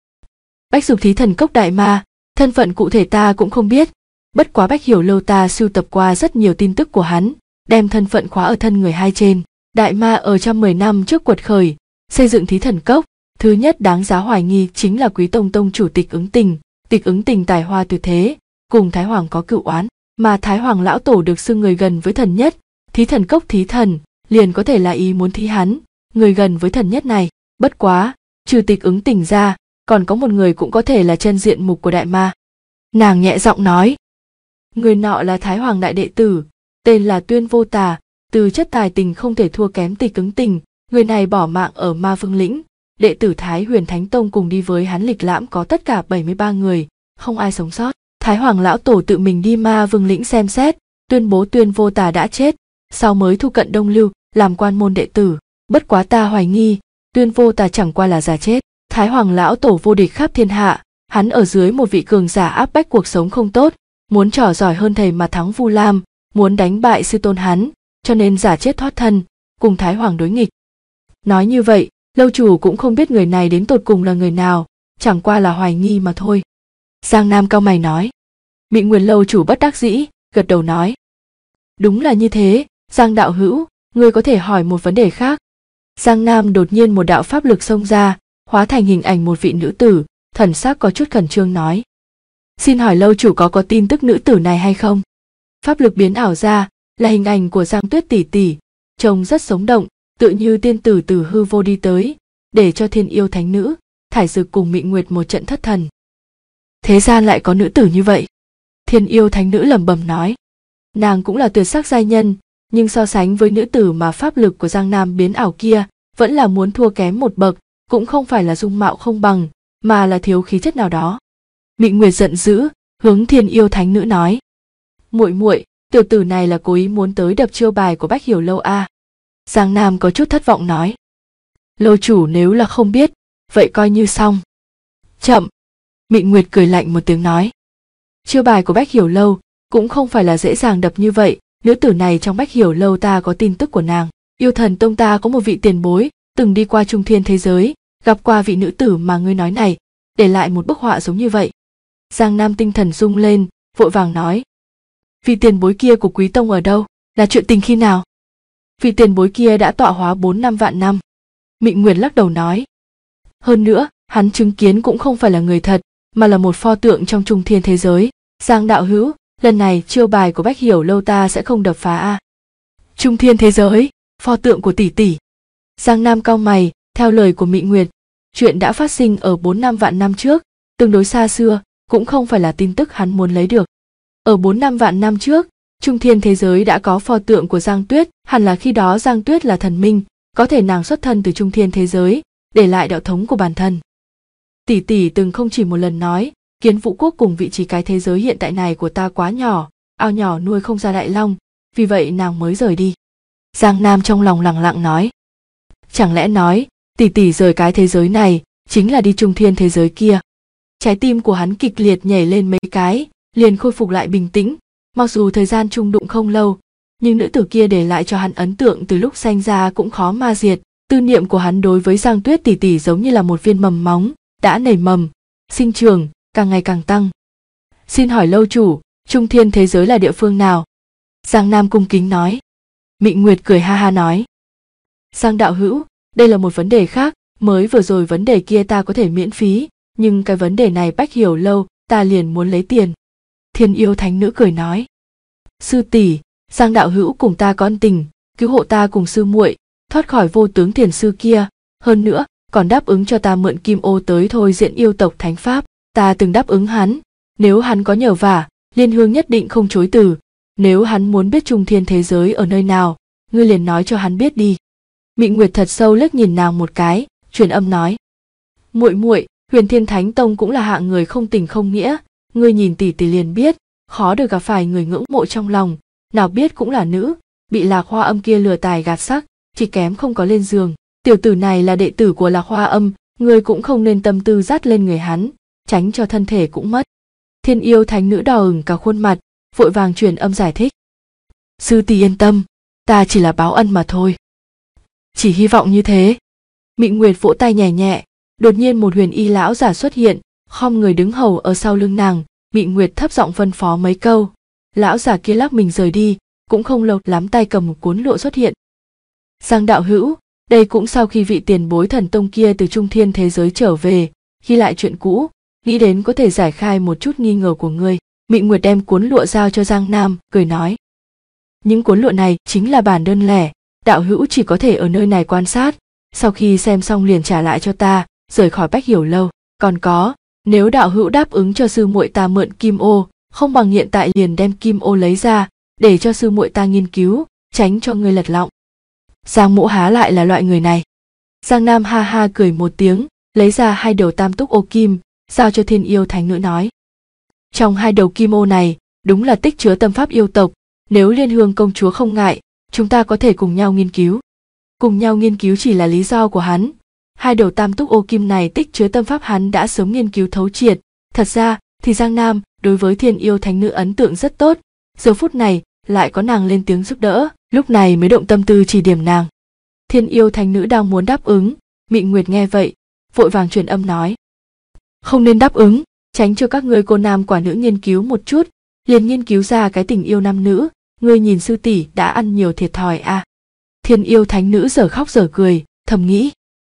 Bách Dục Thí Thần Cốc đại ma, thân phận cụ thể ta cũng không biết, bất quá Bách Hiểu Lâu ta sưu tập qua rất nhiều tin tức của hắn, đem thân phận khóa ở thân người hai trên. Đại ma ở 110 năm trước quật khởi, xây dựng Thí Thần Cốc, thứ nhất đáng giá hoài nghi chính là Quý Tông Tông chủ Tịch Ứng Tình tài hoa tuyệt thế, cùng Thái Hoàng có cựu oán, mà Thái Hoàng lão tổ được xưng người gần với thần nhất, Thí Thần Cốc thí thần, liền có thể là ý muốn thí hắn, người gần với thần nhất này. Bất quá, trừ Tịch Ứng Tình ra, còn có một người cũng có thể là chân diện mục của đại ma. Nàng nhẹ giọng nói. Người nọ là Thái Hoàng đại đệ tử, tên là Tuyên Vô Tà, từ chất tài tình không thể thua kém Tịch Ứng Tình, người này bỏ mạng ở Ma Vương lĩnh, đệ tử Thái Huyền Thánh Tông cùng đi với hắn lịch lãm có tất cả 73 người, không ai sống sót. Thái Hoàng lão tổ tự mình đi Ma Vương lĩnh xem xét, tuyên bố Tuyên Vô Tà đã chết, sau mới thu cận Đông Lưu, làm quan môn đệ tử. Bất quá ta hoài nghi, Tuyên Vô Tà chẳng qua là giả chết. Thái Hoàng lão tổ vô địch khắp thiên hạ, hắn ở dưới một vị cường giả áp bách cuộc sống không tốt, muốn trò giỏi hơn thầy mà thắng Vu Lam, muốn đánh bại sư tôn hắn, cho nên giả chết thoát thân, cùng Thái Hoàng đối nghịch. Nói như vậy, lâu chủ cũng không biết người này đến tột cùng là người nào, chẳng qua là hoài nghi mà thôi. Giang Nam cau mày nói. Mị Nguyệt lâu chủ bất đắc dĩ, gật đầu nói. Đúng là như thế, Giang đạo hữu, ngươi có thể hỏi một vấn đề khác. Giang Nam đột nhiên một đạo pháp lực xông ra, hóa thành hình ảnh một vị nữ tử, thần sắc có chút khẩn trương nói. Xin hỏi lâu chủ có tin tức nữ tử này hay không? Pháp lực biến ảo ra, là hình ảnh của Giang Tuyết tỷ tỷ, trông rất sống động, tựa như tiên tử từ hư vô đi tới, để cho Thiên Yêu Thánh Nữ, Thải Dực cùng Mị Nguyệt một trận thất thần. Thế gian lại có nữ tử như vậy? Thiên Yêu Thánh Nữ lẩm bẩm nói. Nàng cũng là tuyệt sắc giai nhân, nhưng so sánh với nữ tử mà pháp lực của Giang Nam biến ảo kia, vẫn là muốn thua kém một bậc, cũng không phải là dung mạo không bằng, mà là thiếu khí chất nào đó. Mị Nguyệt giận dữ, hướng Thiên Yêu Thánh Nữ nói. Muội muội, tiểu tử này là cố ý muốn tới đập chiêu bài của Bách Hiểu Lâu a. Giang Nam có chút thất vọng nói. Lâu chủ nếu là không biết, vậy coi như xong. Chậm. Mị Nguyệt cười lạnh một tiếng nói. Chiêu bài của Bách Hiểu Lâu cũng không phải là dễ dàng đập như vậy, nữ tử này trong Bách Hiểu Lâu ta có tin tức của nàng. Yêu Thần Tông ta có một vị tiền bối, từng đi qua Trung Thiên thế giới, gặp qua vị nữ tử mà ngươi nói này, để lại một bức họa giống như vậy. Giang Nam tinh thần rung lên, vội vàng nói. Vị tiền bối kia của Quý Tông ở đâu, là chuyện tình khi nào? Vị tiền bối kia đã tọa hóa 4-5 vạn năm. Mị Nguyệt lắc đầu nói. Hơn nữa, hắn chứng kiến cũng không phải là người thật, mà là một pho tượng trong Trung Thiên thế giới. Giang đạo hữu, lần này chiêu bài của Bách Hiểu Lâu ta sẽ không đập phá a. Trung Thiên thế giới, pho tượng của tỷ tỷ. Giang Nam cau mày, theo lời của Mị Nguyệt, chuyện đã phát sinh ở 4-5 vạn năm trước, tương đối xa xưa, cũng không phải là tin tức hắn muốn lấy được. Ở 4-5 vạn năm trước, Trung Thiên thế giới đã có pho tượng của Giang Tuyết, hẳn là khi đó Giang Tuyết là thần minh, có thể nàng xuất thân từ Trung Thiên thế giới, để lại đạo thống của bản thân. Tỷ tỷ từng không chỉ một lần nói, Kiến Vũ Quốc cùng vị trí cái thế giới hiện tại này của ta quá nhỏ, ao nhỏ nuôi không ra đại long, vì vậy nàng mới rời đi. Giang Nam trong lòng lẳng lặng nói. Chẳng lẽ nói, tỷ tỷ rời cái thế giới này, chính là đi Trung Thiên thế giới kia. Trái tim của hắn kịch liệt nhảy lên mấy cái, liền khôi phục lại bình tĩnh, mặc dù thời gian chung đụng không lâu, nhưng nữ tử kia để lại cho hắn ấn tượng từ lúc sanh ra cũng khó ma diệt, tư niệm của hắn đối với Giang Tuyết tỷ tỷ giống như là một viên mầm móng, đã nảy mầm, sinh trưởng, càng ngày càng tăng. Xin hỏi lâu chủ, Trung Thiên thế giới là địa phương nào? Giang Nam cung kính nói. Mị Nguyệt cười ha ha nói. Giang đạo hữu, đây là một vấn đề khác, mới vừa rồi vấn đề kia ta có thể miễn phí, nhưng cái vấn đề này Bách Hiểu Lâu, ta liền muốn lấy tiền. Thiên Yêu Thánh Nữ cười nói. Sư tỷ, Giang đạo hữu cùng ta có ân tình, cứu hộ ta cùng sư muội thoát khỏi vô tướng thiền sư kia, hơn nữa còn đáp ứng cho ta mượn kim ô tới thôi diễn yêu tộc thánh pháp, ta từng đáp ứng hắn, nếu hắn có nhờ vả, Liên Hương nhất định không chối từ, nếu hắn muốn biết Trung Thiên thế giới ở nơi nào, ngươi liền nói cho hắn biết đi. Mị Nguyệt thật sâu liếc nhìn nàng một cái, truyền âm nói. Muội muội, Huyền Thiên Thánh Tông cũng là hạng người không tình không nghĩa, ngươi nhìn tỷ tỷ liền biết, khó được gặp phải người ngưỡng mộ trong lòng, nào biết cũng là nữ, bị Lạc Hoa Âm kia lừa tài gạt sắc, chỉ kém không có lên giường. Tiểu tử này là đệ tử của Lạc Hoa Âm, ngươi cũng không nên tâm tư dắt lên người hắn, tránh cho thân thể cũng mất. Thiên Yêu Thánh Nữ đỏ ửng cả khuôn mặt, vội vàng truyền âm giải thích. Sư tỷ yên tâm, ta chỉ là báo ân mà thôi. Chỉ hy vọng như thế. Mị Nguyệt vỗ tay nhẹ nhẹ, đột nhiên một huyền y lão giả xuất hiện, khom người đứng hầu ở sau lưng nàng. Mị Nguyệt thấp giọng phân phó mấy câu, lão giả kia lắc mình rời đi, cũng không lâu lắm tay cầm một cuốn lụa xuất hiện. Giang đạo hữu, đây cũng sau khi vị tiền bối thần tông kia từ Trung Thiên thế giới trở về, ghi lại chuyện cũ, nghĩ đến có thể giải khai một chút nghi ngờ của ngươi. Mị Nguyệt đem cuốn lụa giao cho Giang Nam, cười nói. Những cuốn lụa này chính là bản đơn lẻ, đạo hữu chỉ có thể ở nơi này quan sát, sau khi xem xong liền trả lại cho ta, rời khỏi Bách Hiểu Lâu. Còn có, nếu đạo hữu đáp ứng cho sư muội ta mượn kim ô, không bằng hiện tại liền đem kim ô lấy ra, để cho sư muội ta nghiên cứu, tránh cho ngươi lật lọng. Giang Mỗ há lại là loại người này. Giang Nam ha ha cười một tiếng, lấy ra 2 đầu tam túc ô kim, giao cho Thiên Yêu Thánh Nữ nói. Trong 2 đầu kim ô này, đúng là tích chứa tâm pháp yêu tộc, nếu Liên Hương công chúa không ngại, chúng ta có thể cùng nhau nghiên cứu. Cùng nhau nghiên cứu chỉ là lý do của hắn. 2 đầu tam túc ô kim này tích chứa tâm pháp hắn đã sớm nghiên cứu thấu triệt. Thật ra thì Giang Nam đối với Thiên Yêu Thánh Nữ ấn tượng rất tốt, giờ phút này lại có nàng lên tiếng giúp đỡ, lúc này mới động tâm tư chỉ điểm nàng. Thiên Yêu Thánh Nữ đang muốn đáp ứng, Mị Nguyệt nghe vậy, vội vàng truyền âm nói. Không nên đáp ứng, tránh cho các ngươi cô nam quả nữ nghiên cứu một chút, liền nghiên cứu ra cái tình yêu nam nữ, ngươi nhìn sư tỷ đã ăn nhiều thiệt thòi à. Thiên Yêu Thánh Nữ dở khóc dở cười, thầm nghĩ.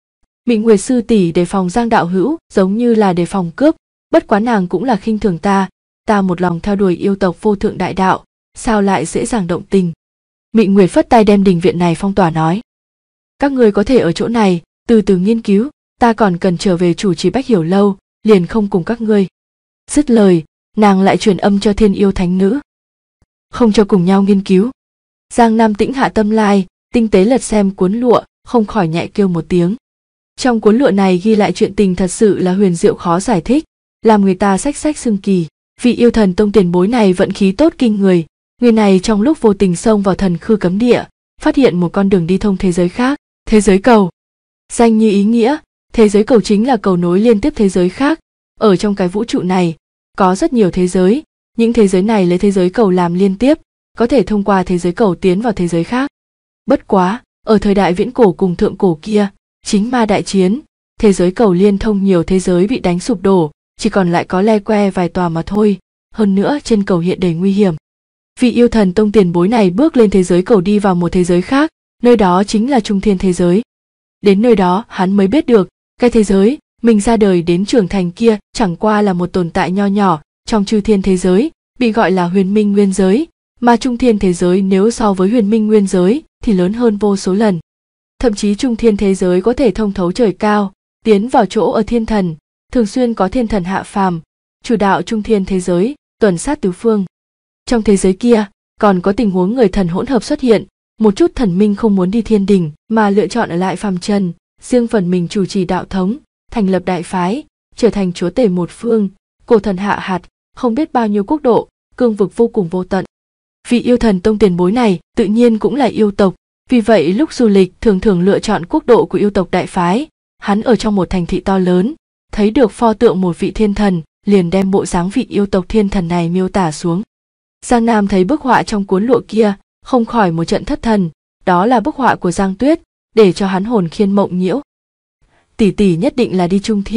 Mị Nguyệt sư tỷ đề phòng Giang đạo hữu giống như là đề phòng cướp, bất quá nàng cũng là khinh thường ta một lòng theo đuổi yêu tộc vô thượng đại đạo, sao lại dễ dàng động tình. Mị Nguyệt phất tay đem đình viện này phong tỏa nói. Các ngươi có thể ở chỗ này, từ từ nghiên cứu, ta còn cần trở về chủ trì Bách Hiểu Lâu, liền không cùng các ngươi. Dứt lời, nàng lại truyền âm cho Thiên Yêu Thánh Nữ. Không cho cùng nhau nghiên cứu. Giang Nam tĩnh hạ tâm lai, tinh tế lật xem cuốn lụa, không khỏi nhẹ kêu một tiếng. Trong cuốn lụa này ghi lại chuyện tình thật sự là huyền diệu khó giải thích, làm người ta xách xách xưng kỳ. Vị yêu thần tông tiền bối này vận khí tốt kinh người, người này trong lúc vô tình xông vào thần khư cấm địa, phát hiện một con đường đi thông thế giới khác, thế giới cầu. Danh như ý nghĩa, thế giới cầu chính là cầu nối liên tiếp thế giới khác. Ở trong cái vũ trụ này, có rất nhiều thế giới, những thế giới này lấy thế giới cầu làm liên tiếp, có thể thông qua thế giới cầu tiến vào thế giới khác. Bất quá, ở thời đại viễn cổ cùng thượng cổ kia, chính ma đại chiến, thế giới cầu liên thông nhiều thế giới bị đánh sụp đổ, chỉ còn lại có le que vài tòa mà thôi, hơn nữa trên cầu hiện đầy nguy hiểm. Vị yêu thần tông tiền bối này bước lên thế giới cầu đi vào một thế giới khác, nơi đó chính là Trung Thiên thế giới. Đến nơi đó hắn mới biết được, cái thế giới mình ra đời đến trưởng thành kia chẳng qua là một tồn tại nho nhỏ trong chư thiên thế giới, bị gọi là huyền minh nguyên giới, mà Trung Thiên thế giới nếu so với huyền minh nguyên giới thì lớn hơn vô số lần. Thậm chí Trung Thiên thế giới có thể thông thấu trời cao, tiến vào chỗ ở thiên thần, thường xuyên có thiên thần hạ phàm, chủ đạo Trung Thiên thế giới, tuần sát tứ phương. Trong thế giới kia, còn có tình huống người thần hỗn hợp xuất hiện, một chút thần minh không muốn đi thiên đình mà lựa chọn ở lại phàm trần, riêng phần mình chủ trì đạo thống, thành lập đại phái, trở thành chúa tể một phương, cổ thần hạ hạt, không biết bao nhiêu quốc độ, cương vực vô cùng vô tận. Vị yêu thần tông tiền bối này tự nhiên cũng là yêu tộc, vì vậy lúc du lịch thường thường lựa chọn quốc độ của yêu tộc đại phái. Hắn ở trong một thành thị to lớn, thấy được pho tượng một vị thiên thần, liền đem bộ dáng vị yêu tộc thiên thần này miêu tả xuống. Giang Nam thấy bức họa trong cuốn lụa kia, không khỏi một trận thất thần, đó là bức họa của Giang Tuyết, để cho hắn hồn khiên mộng nhiễu. Tỷ tỷ nhất định là đi Trung Thiên,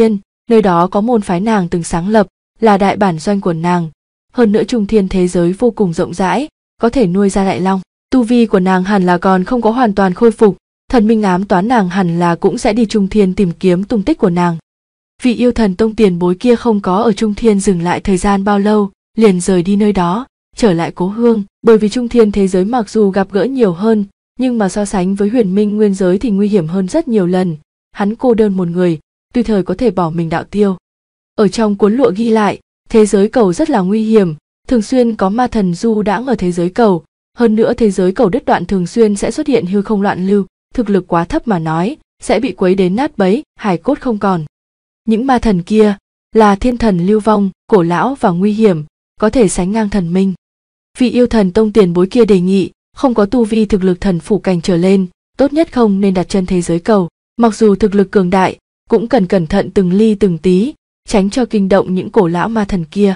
Nơi đó có môn phái nàng từng sáng lập, là đại bản doanh của nàng. Hơn nữa trung thiên thế giới vô cùng rộng rãi, có thể nuôi ra đại long. Tu vi của nàng hẳn là còn không có hoàn toàn khôi phục, thần minh ám toán nàng hẳn là cũng sẽ đi trung thiên tìm kiếm tung tích của nàng. Vị yêu thần tông tiền bối kia không có ở trung thiên dừng lại thời gian bao lâu, liền rời đi nơi đó, trở lại cố hương. Bởi vì trung thiên thế giới mặc dù gặp gỡ nhiều hơn, nhưng mà so sánh với huyền minh nguyên giới thì nguy hiểm hơn rất nhiều lần. Hắn cô đơn một người, tùy thời có thể bỏ mình đạo tiêu. Ở trong cuốn lụa ghi lại, thế giới cầu rất là nguy hiểm, thường xuyên có ma thần du đãng ở thế giới cầu. Hơn nữa thế giới cầu đứt đoạn thường xuyên sẽ xuất hiện hư không loạn lưu, thực lực quá thấp mà nói, sẽ bị quấy đến nát bấy, hài cốt không còn. Những ma thần kia là thiên thần lưu vong, cổ lão và nguy hiểm, có thể sánh ngang thần minh. Vị yêu thần tông tiền bối kia đề nghị, không có tu vi thực lực thần phủ cảnh trở lên, tốt nhất không nên đặt chân thế giới cầu. Mặc dù thực lực cường đại, cũng cần cẩn thận từng ly từng tí, tránh cho kinh động những cổ lão ma thần kia.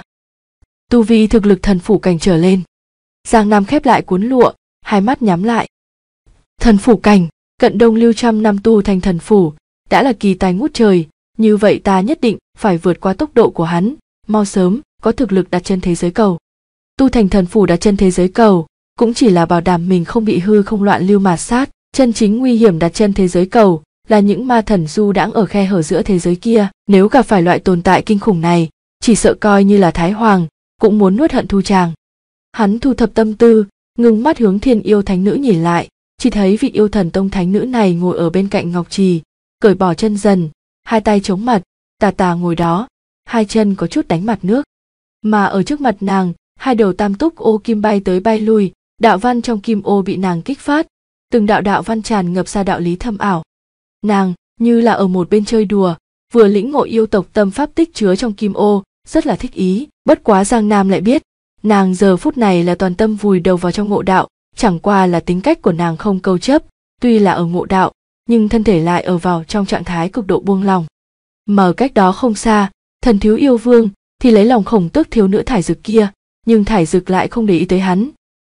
Tu vi thực lực thần phủ cảnh trở lên. Giang Nam khép lại cuốn lụa, hai mắt nhắm lại. Thần phủ cảnh, cận đông lưu trăm năm tu thành thần phủ, đã là kỳ tài ngút trời, như vậy ta nhất định phải vượt qua tốc độ của hắn, mau sớm có thực lực đặt chân thế giới cầu. Tu thành thần phủ đặt chân thế giới cầu, cũng chỉ là bảo đảm mình không bị hư không loạn lưu mạt sát, chân chính nguy hiểm đặt chân thế giới cầu là những ma thần du đãng ở khe hở giữa thế giới kia. Nếu gặp phải loại tồn tại kinh khủng này, chỉ sợ coi như là Thái Hoàng cũng muốn nuốt hận thu tràng. Hắn thu thập tâm tư, ngưng mắt hướng Thiên Yêu Thánh Nữ nhìn lại, chỉ thấy vị yêu thần tông thánh nữ này ngồi ở bên cạnh ngọc trì, cởi bỏ chân dần, hai tay chống mặt, tà tà ngồi đó, hai chân có chút đánh mặt nước. Mà ở trước mặt nàng, hai đầu tam túc ô kim bay tới bay lui, đạo văn trong kim ô bị nàng kích phát, từng đạo đạo văn tràn ngập ra đạo lý thâm ảo. Nàng như là ở một bên chơi đùa, vừa lĩnh ngộ yêu tộc tâm pháp tích chứa trong kim ô, rất là thích ý. Bất quá Giang Nam lại biết, nàng giờ phút này là toàn tâm vùi đầu vào trong ngộ đạo, chẳng qua là tính cách của nàng không câu chấp, tuy là ở ngộ đạo, nhưng thân thể lại ở vào trong trạng thái cực độ buông lỏng. Mà ở cách đó không xa, thần thiếu yêu vương thì lấy lòng khổng tước thiếu nữ thải dực kia, nhưng thải dực lại không để ý tới hắn,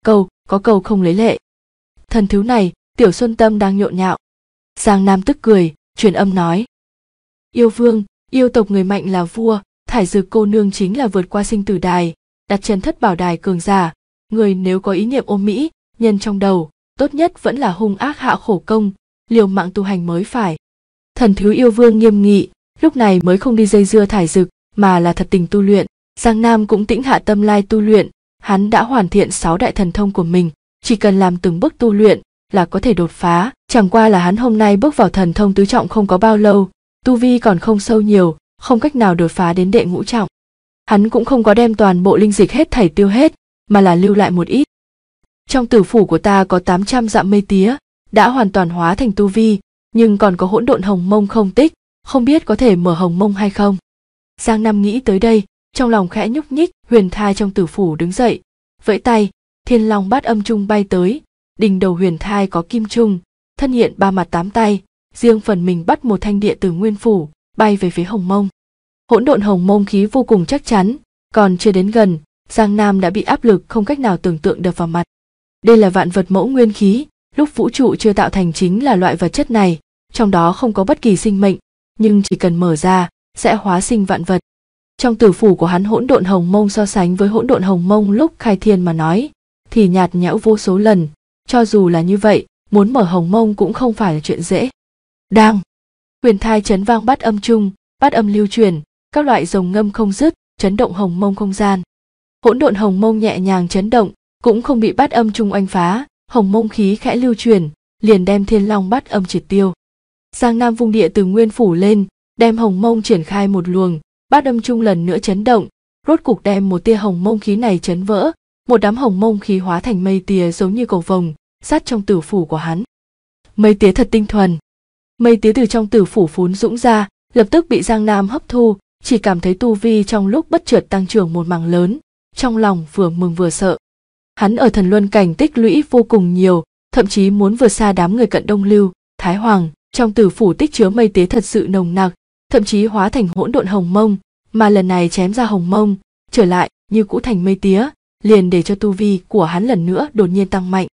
có câu không lấy lệ. Thần thiếu này, tiểu xuân tâm đang nhộn nhạo. Giang Nam tức cười, truyền âm nói: Yêu vương, yêu tộc người mạnh là vua, thải dực cô nương chính là vượt qua sinh tử đài, đặt chân thất bảo đài cường giả. Người nếu có ý niệm ôm mỹ nhân trong đầu, tốt nhất vẫn là hung ác hạ khổ công, liều mạng tu hành mới phải. Thần thiếu yêu vương nghiêm nghị, lúc này mới không đi dây dưa thải dực, mà là thật tình tu luyện. Giang Nam cũng tĩnh hạ tâm lai tu luyện, hắn đã hoàn thiện 6 đại thần thông của mình, chỉ cần làm từng bước tu luyện là có thể đột phá. Chẳng qua là hắn hôm nay bước vào thần thông tứ trọng không có bao lâu, tu vi còn không sâu nhiều, không cách nào đột phá đến đệ ngũ trọng. Hắn cũng không có đem toàn bộ linh dịch hết thảy tiêu hết, mà là lưu lại một ít. Trong tử phủ của ta có 800 dặm mây tía, đã hoàn toàn hóa thành tu vi, nhưng còn có hỗn độn hồng mông không tích, không biết có thể mở hồng mông hay không. Giang Nam nghĩ tới đây, trong lòng khẽ nhúc nhích. Huyền thai trong tử phủ đứng dậy, vẫy tay, thiên long bát âm trung bay tới, đỉnh đầu huyền thai có kim trung, thân hiện 3 mặt 8 tay, riêng phần mình bắt một thanh địa tử nguyên phủ, bay về phía hồng mông. Hỗn độn hồng mông khí vô cùng chắc chắn, còn chưa đến gần, Giang Nam đã bị áp lực không cách nào tưởng tượng đập vào mặt. Đây là vạn vật mẫu nguyên khí, lúc vũ trụ chưa tạo thành chính là loại vật chất này, trong đó không có bất kỳ sinh mệnh, nhưng chỉ cần mở ra, sẽ hóa sinh vạn vật. Trong tử phủ của hắn hỗn độn hồng mông so sánh với hỗn độn hồng mông lúc khai thiên mà nói, thì nhạt nhẽo vô số lần, cho dù là như vậy, muốn mở hồng mông cũng không phải là chuyện dễ. Đang, huyền thai chấn vang bát âm trung, bát âm lưu truyền, các loại rồng ngâm không dứt, chấn động hồng mông không gian. Hỗn độn hồng mông nhẹ nhàng chấn động, cũng không bị bát âm trung oanh phá, hồng mông khí khẽ lưu truyền, liền đem thiên long bát âm triệt tiêu. Giang Nam vung địa từ nguyên phủ lên, đem hồng mông triển khai một luồng, bát âm trung lần nữa chấn động, rốt cục đem một tia hồng mông khí này chấn vỡ, một đám hồng mông khí hóa thành mây tía giống như cầu vồng, sát trong tử phủ của hắn. Mây tía thật tinh thuần. Mây tía từ trong tử phủ phún dũng ra, lập tức bị Giang Nam hấp thu, chỉ cảm thấy tu vi trong lúc bất chợt tăng trưởng một mảng lớn, trong lòng vừa mừng vừa sợ. Hắn ở thần luân cảnh tích lũy vô cùng nhiều, thậm chí muốn vượt xa đám người cận đông lưu, Thái Hoàng. Trong tử phủ tích chứa mây tía thật sự nồng nặc, thậm chí hóa thành hỗn độn hồng mông, mà lần này chém ra hồng mông, trở lại như cũ thành mây tía, liền để cho tu vi của hắn lần nữa đột nhiên tăng mạnh.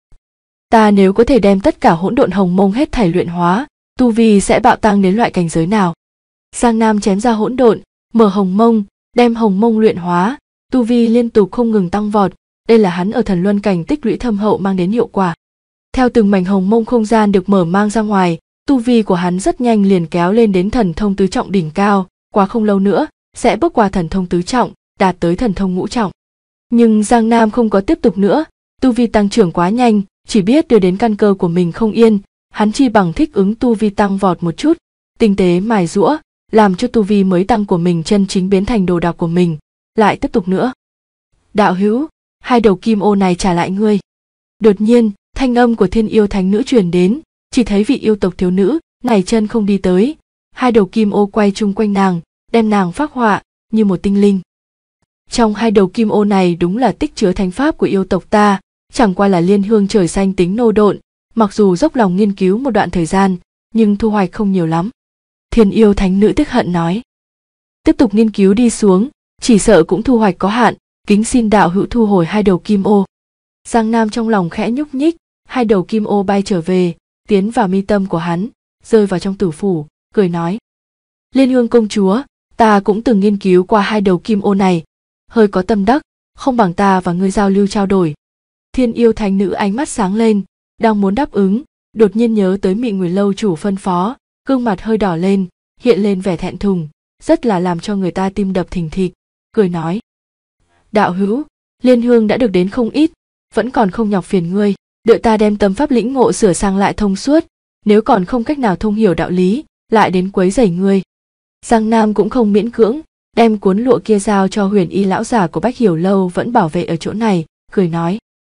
Ta nếu có thể đem tất cả hỗn độn hồng mông hết thảy luyện hóa, tu vi sẽ bạo tăng đến loại cảnh giới nào? Giang Nam chém ra hỗn độn, mở hồng mông, đem hồng mông luyện hóa, tu vi liên tục không ngừng tăng vọt, đây là hắn ở thần luân cảnh tích lũy thâm hậu mang đến hiệu quả. Theo từng mảnh hồng mông không gian được mở mang ra ngoài, tu vi của hắn rất nhanh liền kéo lên đến thần thông tứ trọng đỉnh cao, qua không lâu nữa sẽ bước qua thần thông tứ trọng, đạt tới thần thông ngũ trọng. Nhưng Giang Nam không có tiếp tục nữa, tu vi tăng trưởng quá nhanh, chỉ biết đưa đến căn cơ của mình không yên, hắn chi bằng thích ứng tu vi tăng vọt một chút, tinh tế mài giũa, làm cho tu vi mới tăng của mình chân chính biến thành đồ đạc của mình, lại tiếp tục nữa. Đạo hữu, hai đầu kim ô này trả lại ngươi. Đột nhiên, thanh âm của Thiên Yêu Thánh Nữ truyền đến, chỉ thấy vị yêu tộc thiếu nữ này chân không đi tới, hai đầu kim ô quay chung quanh nàng, đem nàng phác họa như một tinh linh. Trong hai đầu kim ô này đúng là tích chứa thánh pháp của yêu tộc ta, chẳng qua là liên hương trời xanh tính nô độn, mặc dù dốc lòng nghiên cứu một đoạn thời gian, nhưng thu hoạch không nhiều lắm. Thiên Yêu Thánh Nữ tức hận nói. Tiếp tục nghiên cứu đi xuống, chỉ sợ cũng thu hoạch có hạn, kính xin đạo hữu thu hồi hai đầu kim ô. Giang Nam trong lòng khẽ nhúc nhích, hai đầu kim ô bay trở về, tiến vào mi tâm của hắn, rơi vào trong tử phủ, cười nói. Liên Hương công chúa, ta cũng từng nghiên cứu qua hai đầu kim ô này, hơi có tâm đắc, không bằng ta và ngươi giao lưu trao đổi. Thiên Yêu Thánh Nữ ánh mắt sáng lên, đang muốn đáp ứng, đột nhiên nhớ tới Mị Nguyệt lâu chủ phân phó, gương mặt hơi đỏ lên, hiện lên vẻ thẹn thùng, rất là làm cho người ta tim đập thình thịch, cười nói. Đạo hữu, Liên Hương đã được đến không ít, vẫn còn không nhọc phiền ngươi, đợi ta đem tâm pháp lĩnh ngộ sửa sang lại thông suốt, nếu còn không cách nào thông hiểu đạo lý, lại đến quấy rầy ngươi. Giang Nam cũng không miễn cưỡng, đem cuốn lụa kia giao cho Huyền Y lão giả của Bách Hiểu lâu vẫn bảo vệ ở chỗ này, cười nói.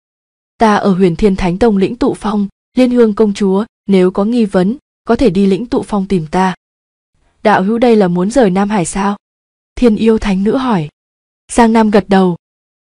Ta ở Huyền Thiên Thánh Tông lĩnh tụ phong, Liên Hương công chúa, nếu có nghi vấn, có thể đi lĩnh tụ phong tìm ta. Đạo hữu đây là muốn rời Nam Hải sao? Thiên Yêu Thánh Nữ hỏi. Giang Nam gật đầu.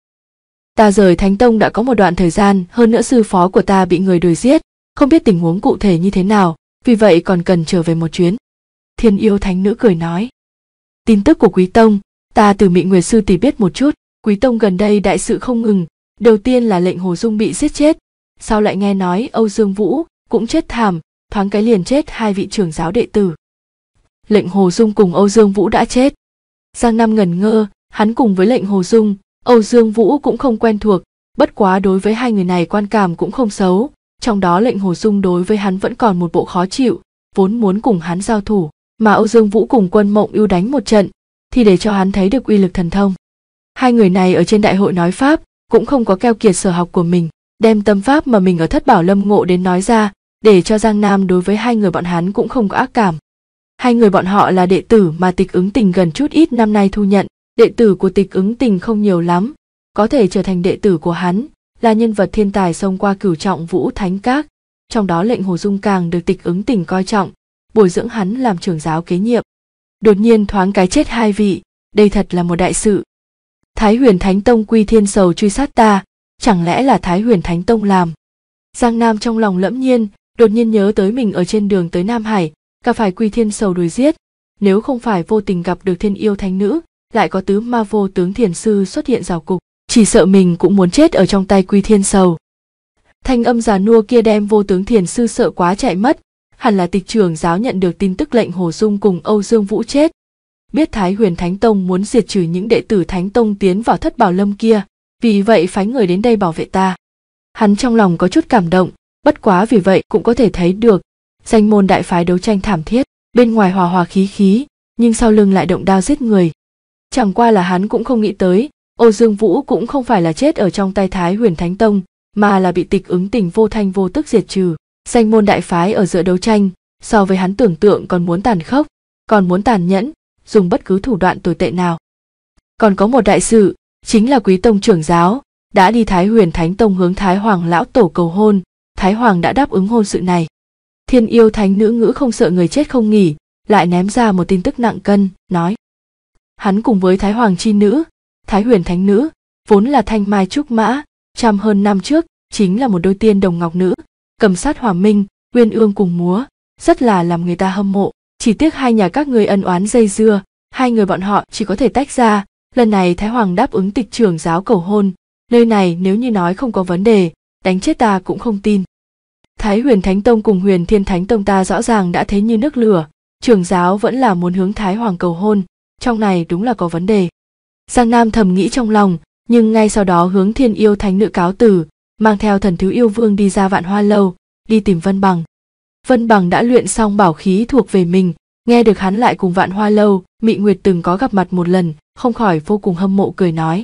Ta rời Thánh Tông đã có một đoạn thời gian, hơn nữa sư phó của ta bị người đuổi giết, không biết tình huống cụ thể như thế nào, vì vậy còn cần trở về một chuyến. Thiên Yêu Thánh Nữ cười nói. Tin tức của Quý Tông, ta từ Mị Nguyệt sư tỷ biết một chút, Quý Tông gần đây đại sự không ngừng, đầu tiên là lệnh Hồ Dung bị giết chết, sau lại nghe nói Âu Dương Vũ cũng chết thảm, thoáng cái liền chết hai vị trưởng giáo đệ tử. Lệnh Hồ Dung cùng Âu Dương Vũ đã chết. Giang Nam ngẩn ngơ, hắn cùng với lệnh Hồ Dung, Âu Dương Vũ cũng không quen thuộc, bất quá đối với hai người này quan cảm cũng không xấu, trong đó lệnh Hồ Dung đối với hắn vẫn còn một bộ khó chịu, vốn muốn cùng hắn giao thủ, mà Âu Dương Vũ cùng Quân Mộng Ưu đánh một trận, thì để cho hắn thấy được uy lực thần thông. Hai người này ở trên đại hội nói pháp, cũng không có keo kiệt sở học của mình, đem tâm pháp mà mình ở Thất Bảo Lâm ngộ đến nói ra, để cho Giang Nam đối với hai người bọn hắn cũng không có ác cảm. Hai người bọn họ là đệ tử mà Tịch Ứng Tình gần chút ít năm nay thu nhận, đệ tử của Tịch Ứng Tình không nhiều lắm, có thể trở thành đệ tử của hắn, là nhân vật thiên tài xông qua cửu trọng Vũ Thánh Các, trong đó lệnh Hồ Dung càng được Tịch Ứng Tình coi trọng, bồi dưỡng hắn làm trưởng giáo kế nhiệm. Đột nhiên thoáng cái chết hai vị, đây thật là một đại sự. Thái Huyền Thánh Tông quy thiên sầu truy sát ta, chẳng lẽ là Thái Huyền Thánh Tông làm? Giang Nam trong lòng lẫm nhiên, đột nhiên nhớ tới mình ở trên đường tới Nam Hải, gặp phải quy thiên sầu đuổi giết, nếu không phải vô tình gặp được Thiên Yêu Thánh Nữ, lại có tứ ma vô tướng thiền sư xuất hiện rào cục, chỉ sợ mình cũng muốn chết ở trong tay quy thiên sầu. Thanh âm già nua kia đem vô tướng thiền sư sợ quá chạy mất, hẳn là Tịch trưởng giáo nhận được tin tức lệnh Hồ Dung cùng Âu Dương Vũ chết, biết Thái Huyền Thánh Tông muốn diệt trừ những đệ tử Thánh Tông tiến vào Thất Bảo Lâm kia, vì vậy phái người đến đây bảo vệ ta. Hắn trong lòng có chút cảm động, bất quá vì vậy cũng có thể thấy được danh môn đại phái đấu tranh thảm thiết, bên ngoài hòa hòa khí khí, nhưng sau lưng lại động đao giết người. Chẳng qua là hắn cũng không nghĩ tới, Âu Dương Vũ cũng không phải là chết ở trong tay Thái Huyền Thánh Tông, mà là bị Tịch Ứng Tình vô thanh vô tức diệt trừ. Danh môn đại phái ở giữa đấu tranh, so với hắn tưởng tượng còn muốn tàn khốc, còn muốn tàn nhẫn, dùng bất cứ thủ đoạn tồi tệ nào. Còn có một đại sự, chính là Quý Tông trưởng giáo đã đi Thái Huyền Thánh Tông hướng Thái Hoàng lão tổ cầu hôn, Thái Hoàng đã đáp ứng hôn sự này. Thiên Yêu Thánh Nữ ngữ không sợ người chết không nghỉ, lại ném ra một tin tức nặng cân, nói: hắn cùng với Thái Hoàng chi nữ, Thái Huyền Thánh Nữ, vốn là thanh mai trúc mã, trăm hơn năm trước chính là một đôi tiên đồng ngọc nữ, cầm sát hòa minh, uyên ương cùng múa, rất là làm người ta hâm mộ. Chỉ tiếc hai nhà các người ân oán dây dưa, hai người bọn họ chỉ có thể tách ra. Lần này Thái Hoàng đáp ứng Tịch trưởng giáo cầu hôn, nơi này nếu như nói không có vấn đề, đánh chết ta cũng không tin. Thái Huyền Thánh Tông cùng Huyền Thiên Thánh Tông ta rõ ràng đã thấy như nước lửa, trưởng giáo vẫn là muốn hướng Thái Hoàng cầu hôn, trong này đúng là có vấn đề. Giang Nam thầm nghĩ trong lòng, nhưng ngay sau đó hướng Thiên Yêu Thánh Nữ cáo từ, mang theo Thần Thứ Yêu Vương đi ra Vạn Hoa Lâu, đi tìm Vân Bằng. Vân Bằng đã luyện xong bảo khí thuộc về mình, nghe được hắn lại cùng Vạn Hoa Lâu, Mị Nguyệt từng có gặp mặt một lần, không khỏi vô cùng hâm mộ cười nói.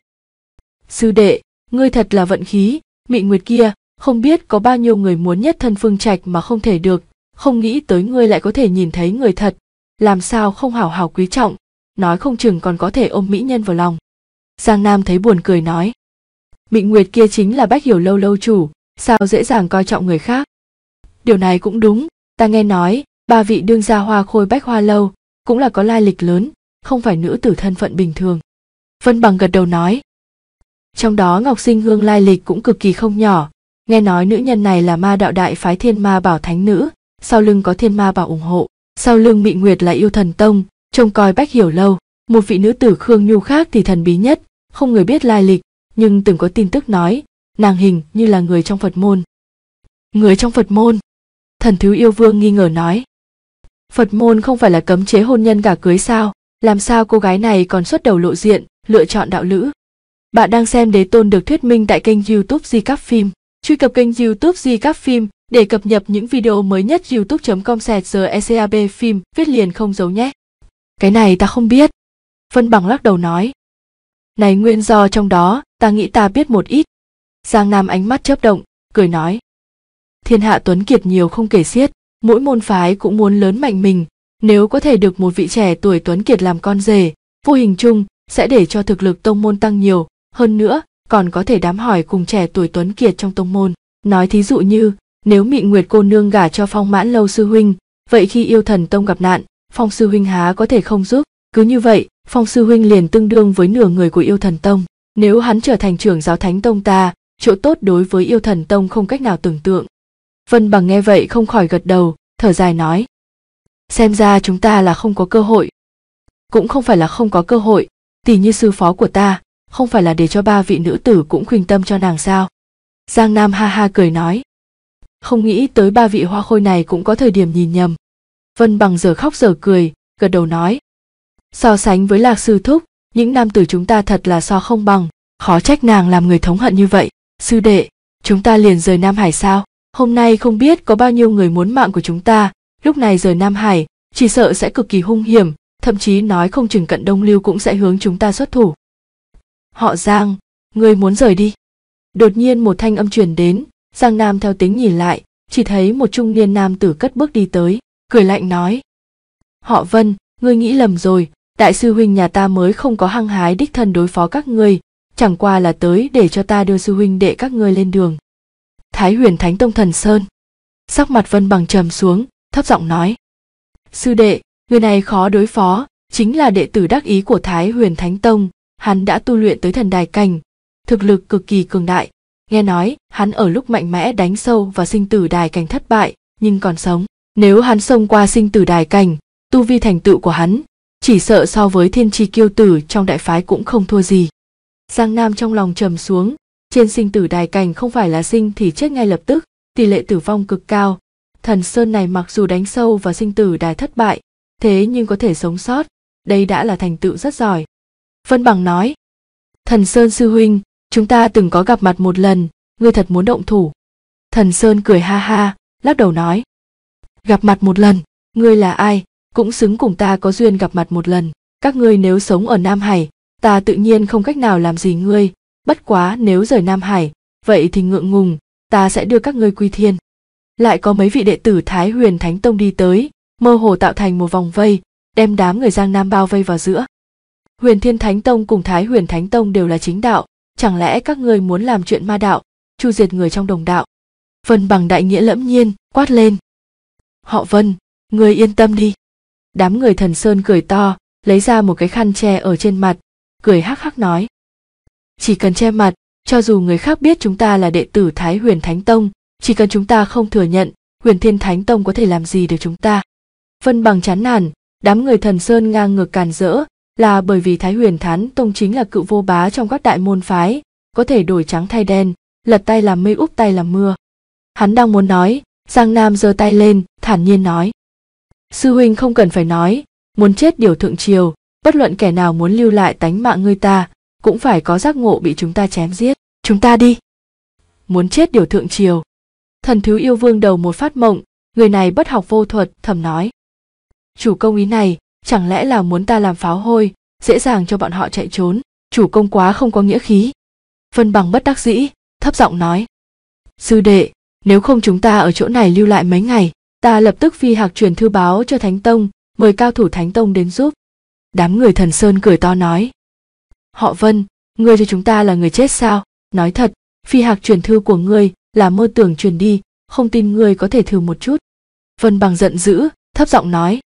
Sư đệ, ngươi thật là vận khí, Mị Nguyệt kia, không biết có bao nhiêu người muốn nhất thân Phương Trạch mà không thể được, không nghĩ tới ngươi lại có thể nhìn thấy người thật, làm sao không hảo hảo quý trọng, nói không chừng còn có thể ôm mỹ nhân vào lòng. Giang Nam thấy buồn cười nói. Mị Nguyệt kia chính là Bách Hiểu Lâu lâu chủ, sao dễ dàng coi trọng người khác. Điều này cũng đúng, ta nghe nói, 3 vị đương gia Hoa Khôi Bách Hoa Lâu, cũng là có lai lịch lớn, không phải nữ tử thân phận bình thường. Vân Bằng gật đầu nói. Trong đó Ngọc Sinh Hương lai lịch cũng cực kỳ không nhỏ, nghe nói nữ nhân này là ma đạo đại phái Thiên Ma Bảo Thánh Nữ, sau lưng có Thiên Ma Bảo ủng hộ, sau lưng Mị Nguyệt là Yêu Thần Tông, trông coi Bách Hiểu Lâu. Một vị nữ tử Khương Nhu khác thì thần bí nhất, không người biết lai lịch, nhưng từng có tin tức nói, nàng hình như là người trong Phật môn. Người trong Phật môn? Thần Thứ Yêu Vương nghi ngờ nói. Phật môn không phải là cấm chế hôn nhân gả cưới sao, làm sao cô gái này còn xuất đầu lộ diện, lựa chọn đạo lữ? Bạn đang xem Đế Tôn được thuyết minh tại kênh YouTube Di Các Phim. Truy cập kênh YouTube Di Các Phim để cập nhật những video mới nhất. youtube.com/secab phim viết liền không giấu nhé. Cái này ta không biết. Vân Bằng lắc đầu nói. Này nguyên do trong đó, ta nghĩ ta biết một ít. Giang Nam ánh mắt chớp động, cười nói. Thiên hạ tuấn kiệt nhiều không kể xiết, mỗi môn phái cũng muốn lớn mạnh mình, nếu có thể được một vị trẻ tuổi tuấn kiệt làm con rể, vô hình chung sẽ để cho thực lực tông môn tăng nhiều, hơn nữa còn có thể đám hỏi cùng trẻ tuổi tuấn kiệt trong tông môn. Nói thí dụ như, nếu Mị Nguyệt cô nương gả cho Phong Mãn Lâu sư huynh, vậy khi Yêu Thần Tông gặp nạn, Phong sư huynh há có thể không giúp, cứ như vậy, Phong sư huynh liền tương đương với nửa người của Yêu Thần Tông. Nếu hắn trở thành trưởng giáo Thánh Tông ta, chỗ tốt đối với Yêu Thần Tông không cách nào tưởng tượng. Vân Bằng nghe vậy không khỏi gật đầu, thở dài nói. Xem ra chúng ta là không có cơ hội. Cũng không phải là không có cơ hội, tỷ như sư phó của ta, không phải là để cho 3 vị nữ tử cũng khuynh tâm cho nàng sao? Giang Nam ha ha cười nói. Không nghĩ tới 3 vị Hoa Khôi này cũng có thời điểm nhìn nhầm. Vân Bằng giờ khóc giờ cười, gật đầu nói. So sánh với Lạc sư thúc, những nam tử chúng ta thật là so không bằng, khó trách nàng làm người thống hận như vậy. Sư đệ, chúng ta liền rời Nam Hải sao? Hôm nay không biết có bao nhiêu người muốn mạng của chúng ta, lúc này rời Nam Hải, chỉ sợ sẽ cực kỳ hung hiểm, thậm chí nói không chừng Cận Đông Lưu cũng sẽ hướng chúng ta xuất thủ. Họ Giang, ngươi muốn rời đi. Đột nhiên một thanh âm truyền đến, Giang Nam theo tính nhìn lại, chỉ thấy một trung niên nam tử cất bước đi tới, cười lạnh nói. Họ Vân, ngươi nghĩ lầm rồi, đại sư huynh nhà ta mới không có hăng hái đích thân đối phó các ngươi, chẳng qua là tới để cho ta đưa sư huynh đệ các ngươi lên đường. Thái Huyền Thánh Tông Thần Sơn. Sắc mặt Vân Bằng trầm xuống, thấp giọng nói. Sư đệ, người này khó đối phó, chính là đệ tử đắc ý của Thái Huyền Thánh Tông, hắn đã tu luyện tới thần đài cảnh, thực lực cực kỳ cường đại. Nghe nói, hắn ở lúc mạnh mẽ đánh sâu vào sinh tử đài cảnh thất bại, nhưng còn sống. Nếu hắn xông qua sinh tử đài cảnh, tu vi thành tựu của hắn, chỉ sợ so với thiên tri kiêu tử trong đại phái cũng không thua gì. Giang Nam trong lòng trầm xuống, trên sinh tử đài cảnh không phải là sinh thì chết ngay lập tức, tỷ lệ tử vong cực cao. Thần Sơn này mặc dù đánh sâu vào sinh tử đài thất bại, thế nhưng có thể sống sót, đây đã là thành tựu rất giỏi. Vân Bằng nói. Thần Sơn sư huynh, chúng ta từng có gặp mặt một lần, ngươi thật muốn động thủ. Thần Sơn cười ha ha, lắc đầu nói. Gặp mặt một lần, ngươi là ai, cũng xứng cùng ta có duyên gặp mặt một lần. Các ngươi nếu sống ở Nam Hải, ta tự nhiên không cách nào làm gì ngươi, bất quá nếu rời Nam Hải, vậy thì ngượng ngùng, ta sẽ đưa các ngươi quy thiên. Lại có mấy vị đệ tử Thái Huyền Thánh Tông đi tới, mơ hồ tạo thành một vòng vây, đem đám người Giang Nam bao vây vào giữa. Huyền Thiên Thánh Tông cùng Thái Huyền Thánh Tông đều là chính đạo, chẳng lẽ các ngươi muốn làm chuyện ma đạo, chu diệt người trong đồng đạo? Vân Bằng đại nghĩa lẫm nhiên, quát lên. Họ Vân, ngươi yên tâm đi. Đám người Thần Sơn cười to, lấy ra một cái khăn che ở trên mặt, cười hắc hắc nói. Chỉ cần che mặt, cho dù người khác biết chúng ta là đệ tử Thái Huyền Thánh Tông, chỉ cần chúng ta không thừa nhận, Huyền Thiên Thánh Tông có thể làm gì được chúng ta? Vân Bằng chán nản, đám người Thần Sơn ngang ngược càn rỡ, là bởi vì Thái Huyền Thánh Tông chính là cự vô bá trong các đại môn phái, có thể đổi trắng thay đen, lật tay làm mây úp tay làm mưa. Hắn đang muốn nói, Giang Nam giơ tay lên, thản nhiên nói. Sư huynh không cần phải nói, muốn chết điều thượng triều, bất luận kẻ nào muốn lưu lại tánh mạng ngươi ta, cũng phải có giác ngộ bị chúng ta chém giết. Chúng ta đi. Muốn chết điều thượng triều. Thần Thứ Yêu Vương đầu một phát mộng, người này bất học vô thuật, thầm nói. Chủ công ý này, chẳng lẽ là muốn ta làm pháo hôi, dễ dàng cho bọn họ chạy trốn, chủ công quá không có nghĩa khí. Vân Bằng bất đắc dĩ, thấp giọng nói. Sư đệ, nếu không chúng ta ở chỗ này lưu lại mấy ngày, ta lập tức phi hạc truyền thư báo cho Thánh Tông, mời cao thủ Thánh Tông đến giúp. Đám người Thần Sơn cười to nói. Họ Vân, ngươi cho chúng ta là người chết sao? Nói thật, phi hạc truyền thư của ngươi là mơ tưởng truyền đi, không tin ngươi có thể thử một chút. Vân Bằng giận dữ, thấp giọng nói.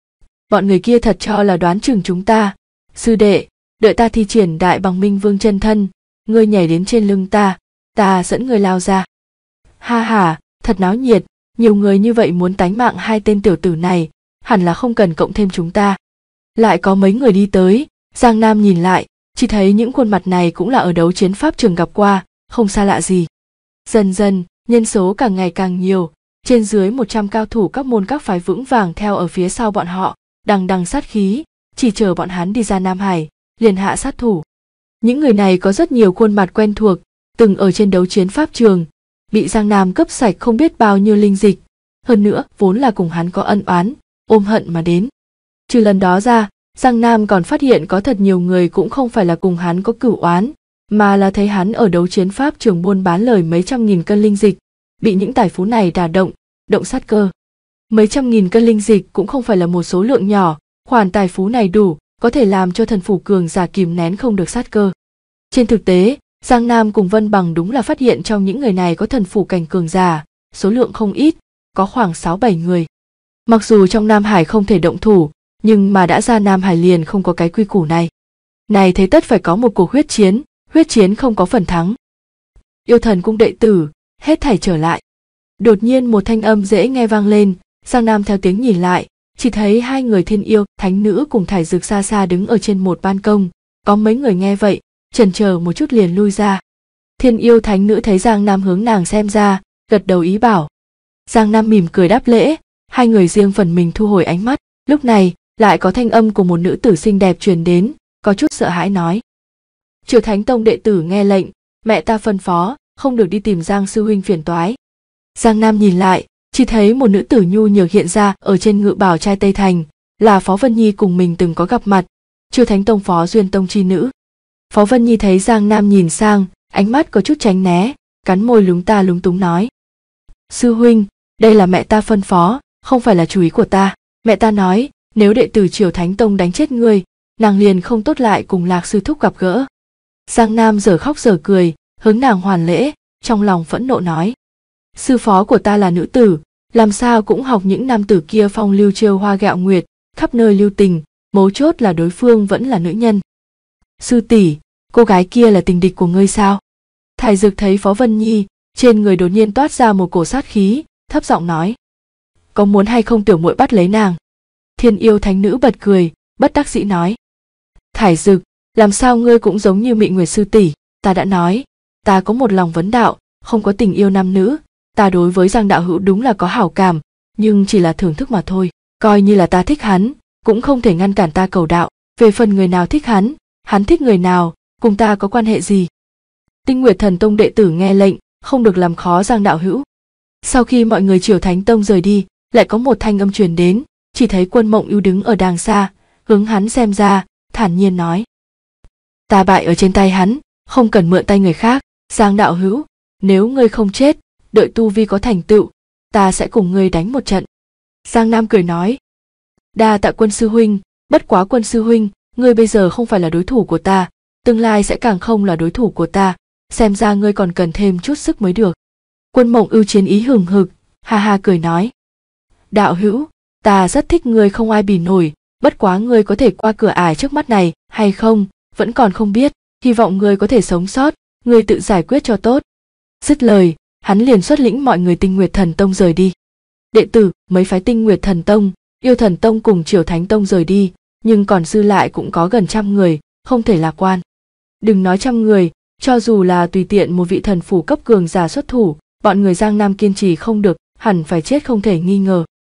Bọn người kia thật cho là đoán chừng chúng ta. Sư đệ, đợi ta thi triển Đại Bằng Minh Vương chân thân, ngươi nhảy đến trên lưng ta dẫn ngươi lao ra. Ha ha, thật náo nhiệt, nhiều người như vậy muốn tánh mạng hai tên tiểu tử này, hẳn là không cần cộng thêm chúng ta. Lại có mấy người đi tới, Giang Nam nhìn lại, chỉ thấy những khuôn mặt này cũng là ở đấu chiến pháp trường gặp qua, không xa lạ gì. Dần dần, nhân số càng ngày càng nhiều, trên dưới 100 cao thủ các môn các phái vững vàng theo ở phía sau bọn họ, đằng đằng sát khí, chỉ chờ bọn hắn đi ra Nam Hải, liền hạ sát thủ. Những người này có rất nhiều khuôn mặt quen thuộc, từng ở trên đấu chiến pháp trường, bị Giang Nam cấp sạch không biết bao nhiêu linh dịch, hơn nữa vốn là cùng hắn có ân oán, ôm hận mà đến. Trừ lần đó ra, Giang Nam còn phát hiện có thật nhiều người cũng không phải là cùng hắn có cửu oán, mà là thấy hắn ở đấu chiến pháp trường buôn bán lời mấy trăm nghìn cân linh dịch, bị những tài phú này đả động sát cơ. Mấy trăm nghìn cân linh dịch cũng không phải là một số lượng nhỏ, khoản tài phú này đủ có thể làm cho thần phủ cường giả kìm nén không được sát cơ. Trên thực tế, Giang Nam cùng Vân Bằng đúng là phát hiện trong những người này có thần phủ cảnh cường giả, số lượng không ít, có khoảng 6-7 người. Mặc dù trong Nam Hải không thể động thủ, nhưng mà đã ra Nam Hải liền không có cái quy củ này. Này thế tất phải có một cuộc huyết chiến không có phần thắng. Yêu Thần cung đệ tử, hết thảy trở lại. Đột nhiên một thanh âm dễ nghe vang lên, Giang Nam theo tiếng nhìn lại, chỉ thấy hai người Thiên Yêu, Thánh Nữ cùng Thải Dược xa xa đứng ở trên một ban công, có mấy người nghe vậy, chần chờ một chút liền lui ra. Thiên Yêu Thánh Nữ thấy Giang Nam hướng nàng xem ra, gật đầu ý bảo. Giang Nam mỉm cười đáp lễ, hai người riêng phần mình thu hồi ánh mắt. Lúc này lại có thanh âm của một nữ tử xinh đẹp truyền đến, có chút sợ hãi nói. Triều Thánh Tông đệ tử nghe lệnh, mẹ ta phân phó, không được đi tìm Giang sư huynh phiền toái. Giang Nam nhìn lại, chỉ thấy một nữ tử nhu nhược hiện ra ở trên ngự bảo trai Tây Thành, là Phó Vân Nhi cùng mình từng có gặp mặt, Triều Thánh Tông Phó Duyên Tông chi nữ. Phó Vân Nhi thấy Giang Nam nhìn sang, ánh mắt có chút tránh né, cắn môi lúng ta lúng túng nói. Sư huynh, đây là mẹ ta phân phó, không phải là chủ ý của ta. Mẹ ta nói, nếu đệ tử Triều Thánh Tông đánh chết ngươi, nàng liền không tốt lại cùng Lạc sư thúc gặp gỡ. Giang Nam giờ khóc giờ cười, hướng nàng hoàn lễ, trong lòng phẫn nộ nói. Sư phó của ta là nữ tử, làm sao cũng học những nam tử kia phong lưu trêu hoa gạo nguyệt, khắp nơi lưu tình, mấu chốt là đối phương vẫn là nữ nhân. Sư tỷ, cô gái kia là tình địch của ngươi sao? Thải Dược thấy Phó Vân Nhi, trên người đột nhiên toát ra một cổ sát khí, thấp giọng nói. Có muốn hay không tiểu muội bắt lấy nàng? Thiên Yêu Thánh Nữ bật cười, bất đắc dĩ nói. Thải Dược, làm sao ngươi cũng giống như Mị Nguyệt sư tỷ, ta đã nói, ta có một lòng vấn đạo, không có tình yêu nam nữ, ta đối với Giang đạo hữu đúng là có hảo cảm, nhưng chỉ là thưởng thức mà thôi, coi như là ta thích hắn, cũng không thể ngăn cản ta cầu đạo, về phần người nào thích hắn thích người nào, cùng ta có quan hệ gì? Tinh Nguyệt Thần Tông đệ tử nghe lệnh, không được làm khó Giang đạo hữu. Sau khi mọi người Triều Thánh Tông rời đi, lại có một thanh âm truyền đến, chỉ thấy Quân Mộng Ưu đứng ở đàng xa, hướng hắn xem ra, thản nhiên nói. Ta bại ở trên tay hắn, không cần mượn tay người khác. Giang đạo hữu, nếu ngươi không chết, đợi tu vi có thành tựu, ta sẽ cùng ngươi đánh một trận. Giang Nam cười nói. Đa tạ Quân sư huynh, bất quá Quân sư huynh, ngươi bây giờ không phải là đối thủ của ta, tương lai sẽ càng không là đối thủ của ta, xem ra ngươi còn cần thêm chút sức mới được. Quân Mộng Ưu chiến ý hừng hực, ha ha cười nói. Đạo hữu, ta rất thích ngươi không ai bì nổi, bất quá ngươi có thể qua cửa ải trước mắt này hay không, vẫn còn không biết, hy vọng ngươi có thể sống sót, ngươi tự giải quyết cho tốt. Dứt lời, hắn liền xuất lĩnh mọi người Tinh Nguyệt Thần Tông rời đi. Đệ tử mấy phái Tinh Nguyệt Thần Tông, Yêu Thần Tông cùng Triều Thánh Tông rời đi, nhưng còn dư lại cũng có gần 100 người, không thể lạc quan. Đừng nói 100 người, cho dù là tùy tiện một vị thần phủ cấp cường giả xuất thủ, bọn người Giang Nam kiên trì không được, hẳn phải chết không thể nghi ngờ.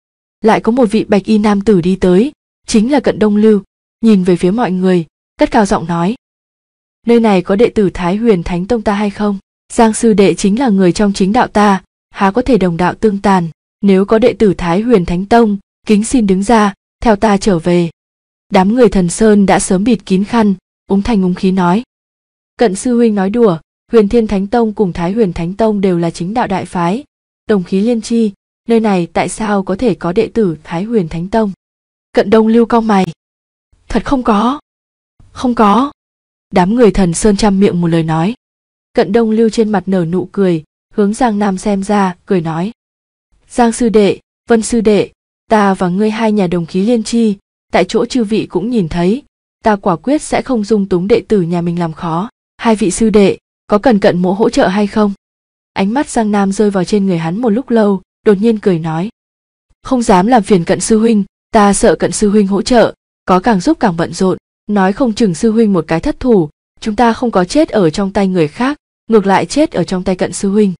lại có một vị bạch y nam tử đi tới, chính là Cận Đông Lưu, nhìn về phía mọi người, cất cao giọng nói: nơi này có đệ tử Thái Huyền Thánh Tông ta hay không? Giang sư đệ chính là người trong chính đạo ta, há có thể đồng đạo tương tàn, nếu có đệ tử Thái Huyền Thánh Tông, kính xin đứng ra, theo ta trở về. Đám người Thần Sơn đã sớm bịt kín khăn, úng thanh úng khí nói: Cận sư huynh nói đùa, Huyền Thiên Thánh Tông cùng Thái Huyền Thánh Tông đều là chính đạo đại phái, đồng khí liên chi, nơi này tại sao có thể có đệ tử Thái Huyền Thánh Tông? Cận Đông Lưu cau mày: thật không có. Không có. Đám người Thần Sơn chăm miệng một lời nói. Cận Đông Lưu trên mặt nở nụ cười, hướng Giang Nam xem ra, cười nói: Giang sư đệ, Vân sư đệ, ta và ngươi hai nhà đồng khí liên chi, tại chỗ chư vị cũng nhìn thấy, ta quả quyết sẽ không dung túng đệ tử nhà mình làm khó. Hai vị sư đệ, có cần Cận mỗ hỗ trợ hay không? Ánh mắt Giang Nam rơi vào trên người hắn một lúc lâu, đột nhiên cười nói: không dám làm phiền Cận sư huynh, ta sợ Cận sư huynh hỗ trợ, có càng giúp càng bận rộn, nói không chừng sư huynh một cái thất thủ, chúng ta không có chết ở trong tay người khác, ngược lại chết ở trong tay Cận sư huynh.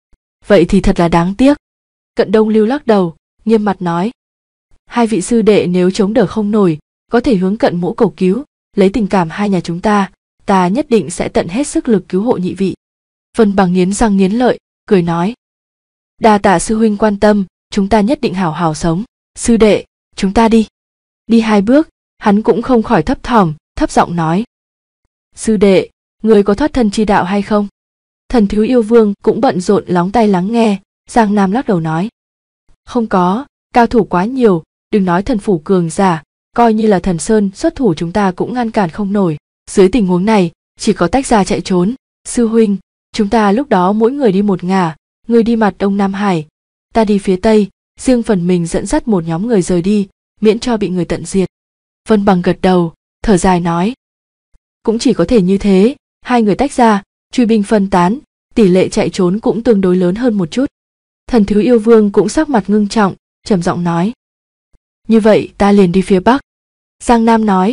Vậy thì thật là đáng tiếc. Cận Đông Lưu lắc đầu, nghiêm mặt nói: hai vị sư đệ nếu chống đỡ không nổi, có thể hướng Cận mỗ cầu cứu, lấy tình cảm hai nhà chúng ta, ta nhất định sẽ tận hết sức lực cứu hộ nhị vị. Vân Bằng nghiến răng nghiến lợi, cười nói: đa tạ sư huynh quan tâm, chúng ta nhất định hảo hảo sống. Sư đệ, chúng ta đi. Đi hai bước, hắn cũng không khỏi thấp thỏm, thấp giọng nói: sư đệ, người có thoát thân chi đạo hay không? Thần Thiếu Yêu Vương cũng bận rộn lóng tai lắng nghe. Giang Nam lắc đầu nói: không có, cao thủ quá nhiều, đừng nói thần phủ cường giả, coi như là Thần Sơn xuất thủ chúng ta cũng ngăn cản không nổi. Dưới tình huống này, chỉ có tách ra chạy trốn. Sư huynh, chúng ta lúc đó mỗi người đi một ngả, người đi mặt Đông Nam Hải, ta đi phía Tây, riêng phần mình dẫn dắt một nhóm người rời đi, miễn cho bị người tận diệt. Vân Bằng gật đầu, thở dài nói: cũng chỉ có thể như thế, hai người tách ra, truy binh phân tán, tỷ lệ chạy trốn cũng tương đối lớn hơn một chút. Thần Thiếu Yêu Vương cũng sắc mặt ngưng trọng, trầm giọng nói: như vậy ta liền đi phía Bắc. Giang Nam nói: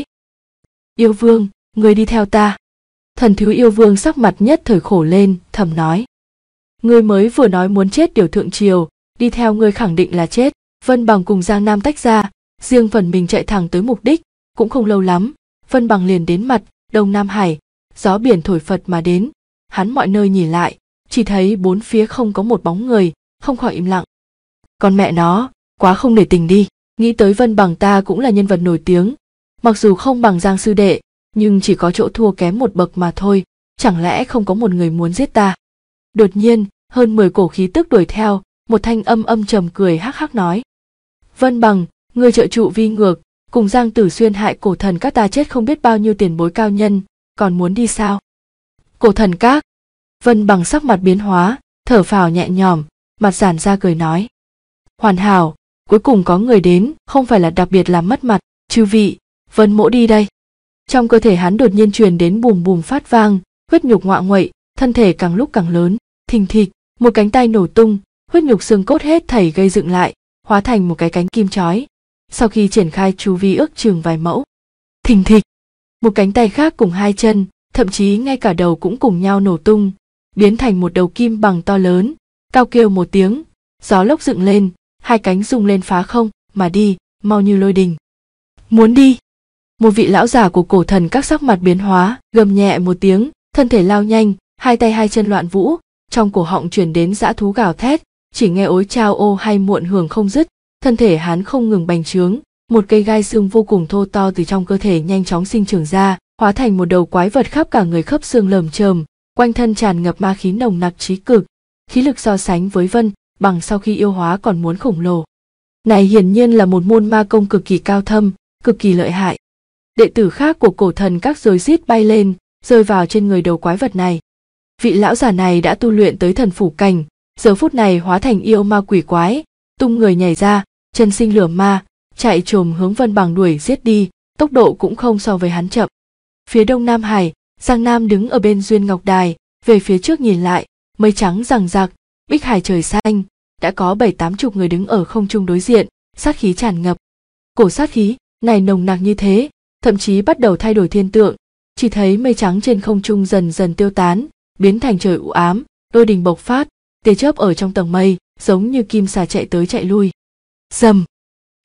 Yêu Vương, người đi theo ta. Thần Thiếu Yêu Vương sắc mặt nhất thời khổ lên, thầm nói: ngươi mới vừa nói muốn chết điều thượng triều, đi theo ngươi khẳng định là chết. Vân Bằng cùng Giang Nam tách ra, riêng phần mình chạy thẳng tới mục đích, cũng không lâu lắm, Vân Bằng liền đến mặt Đông Nam Hải, gió biển thổi phật mà đến, hắn mọi nơi nhìn lại, chỉ thấy bốn phía không có một bóng người, không khỏi im lặng. Con mẹ nó, quá không để tình đi, nghĩ tới Vân Bằng ta cũng là nhân vật nổi tiếng, mặc dù không bằng Giang sư đệ, nhưng chỉ có chỗ thua kém một bậc mà thôi, chẳng lẽ không có một người muốn giết ta? Đột nhiên, hơn 10 cổ khí tức đuổi theo, một thanh âm âm trầm cười hắc hắc nói: Vân Bằng, người trợ trụ vi ngược, cùng Giang Tử Xuyên hại cổ thần các ta chết không biết bao nhiêu tiền bối cao nhân, còn muốn đi sao? Cổ thần các. Vân Bằng sắc mặt biến hóa, thở phào nhẹ nhõm, mặt giãn ra cười nói: hoàn hảo, cuối cùng có người đến, không phải là đặc biệt làm mất mặt. Chư vị, Vân mỗ đi đây. Trong cơ thể hắn đột nhiên truyền đến bùm bùm phát vang, huyết nhục ngoạ nguậy, thân thể càng lúc càng lớn, thình thịch, một cánh tay nổ tung, huyết nhục xương cốt hết thảy gây dựng lại, hóa thành một cái cánh kim chói. Sau khi triển khai chu vi ước chừng vài mẫu, thình thịch, một cánh tay khác cùng hai chân, thậm chí ngay cả đầu cũng cùng nhau nổ tung, biến thành một đầu kim bằng to lớn, cao kêu một tiếng, gió lốc dựng lên, hai cánh rung lên phá không mà đi, mau như lôi đình. Muốn đi. Một vị lão giả của cổ thần các sắc mặt biến hóa, gầm nhẹ một tiếng, thân thể lao nhanh, hai tay hai chân loạn vũ, trong cổ họng truyền đến dã thú gào thét, chỉ nghe ối chao ô hay muộn hưởng không dứt, thân thể hắn không ngừng bành trướng, một cây gai xương vô cùng thô to từ trong cơ thể nhanh chóng sinh trưởng ra, hóa thành một đầu quái vật khắp cả người khớp xương lởm chởm, quanh thân tràn ngập ma khí nồng nặc chí cực, khí lực so sánh với Vân Bằng sau khi yêu hóa còn muốn khổng lồ. Này hiển nhiên là một môn ma công cực kỳ cao thâm, cực kỳ lợi hại. Đệ tử khác của cổ thần các rối rít bay lên, rơi vào trên người đầu quái vật này. Vị lão giả này đã tu luyện tới thần phủ cảnh, giờ phút này hóa thành yêu ma quỷ quái, tung người nhảy ra, chân sinh lửa ma, chạy trồm hướng Vân Bằng đuổi giết đi, tốc độ cũng không so với hắn chậm. Phía Đông Nam Hải, Giang Nam đứng ở bên Duyên Ngọc Đài, về phía trước nhìn lại, mây trắng rằng rặc, bích hải trời xanh, đã có 7-80 người đứng ở không trung đối diện, sát khí tràn ngập. Cổ sát khí này nồng nặc như thế, thậm chí bắt đầu thay đổi thiên tượng, chỉ thấy mây trắng trên không trung dần dần tiêu tán, biến thành trời u ám, lôi đình bộc phát, tia chớp ở trong tầng mây, giống như kim xà chạy tới chạy lui. Rầm,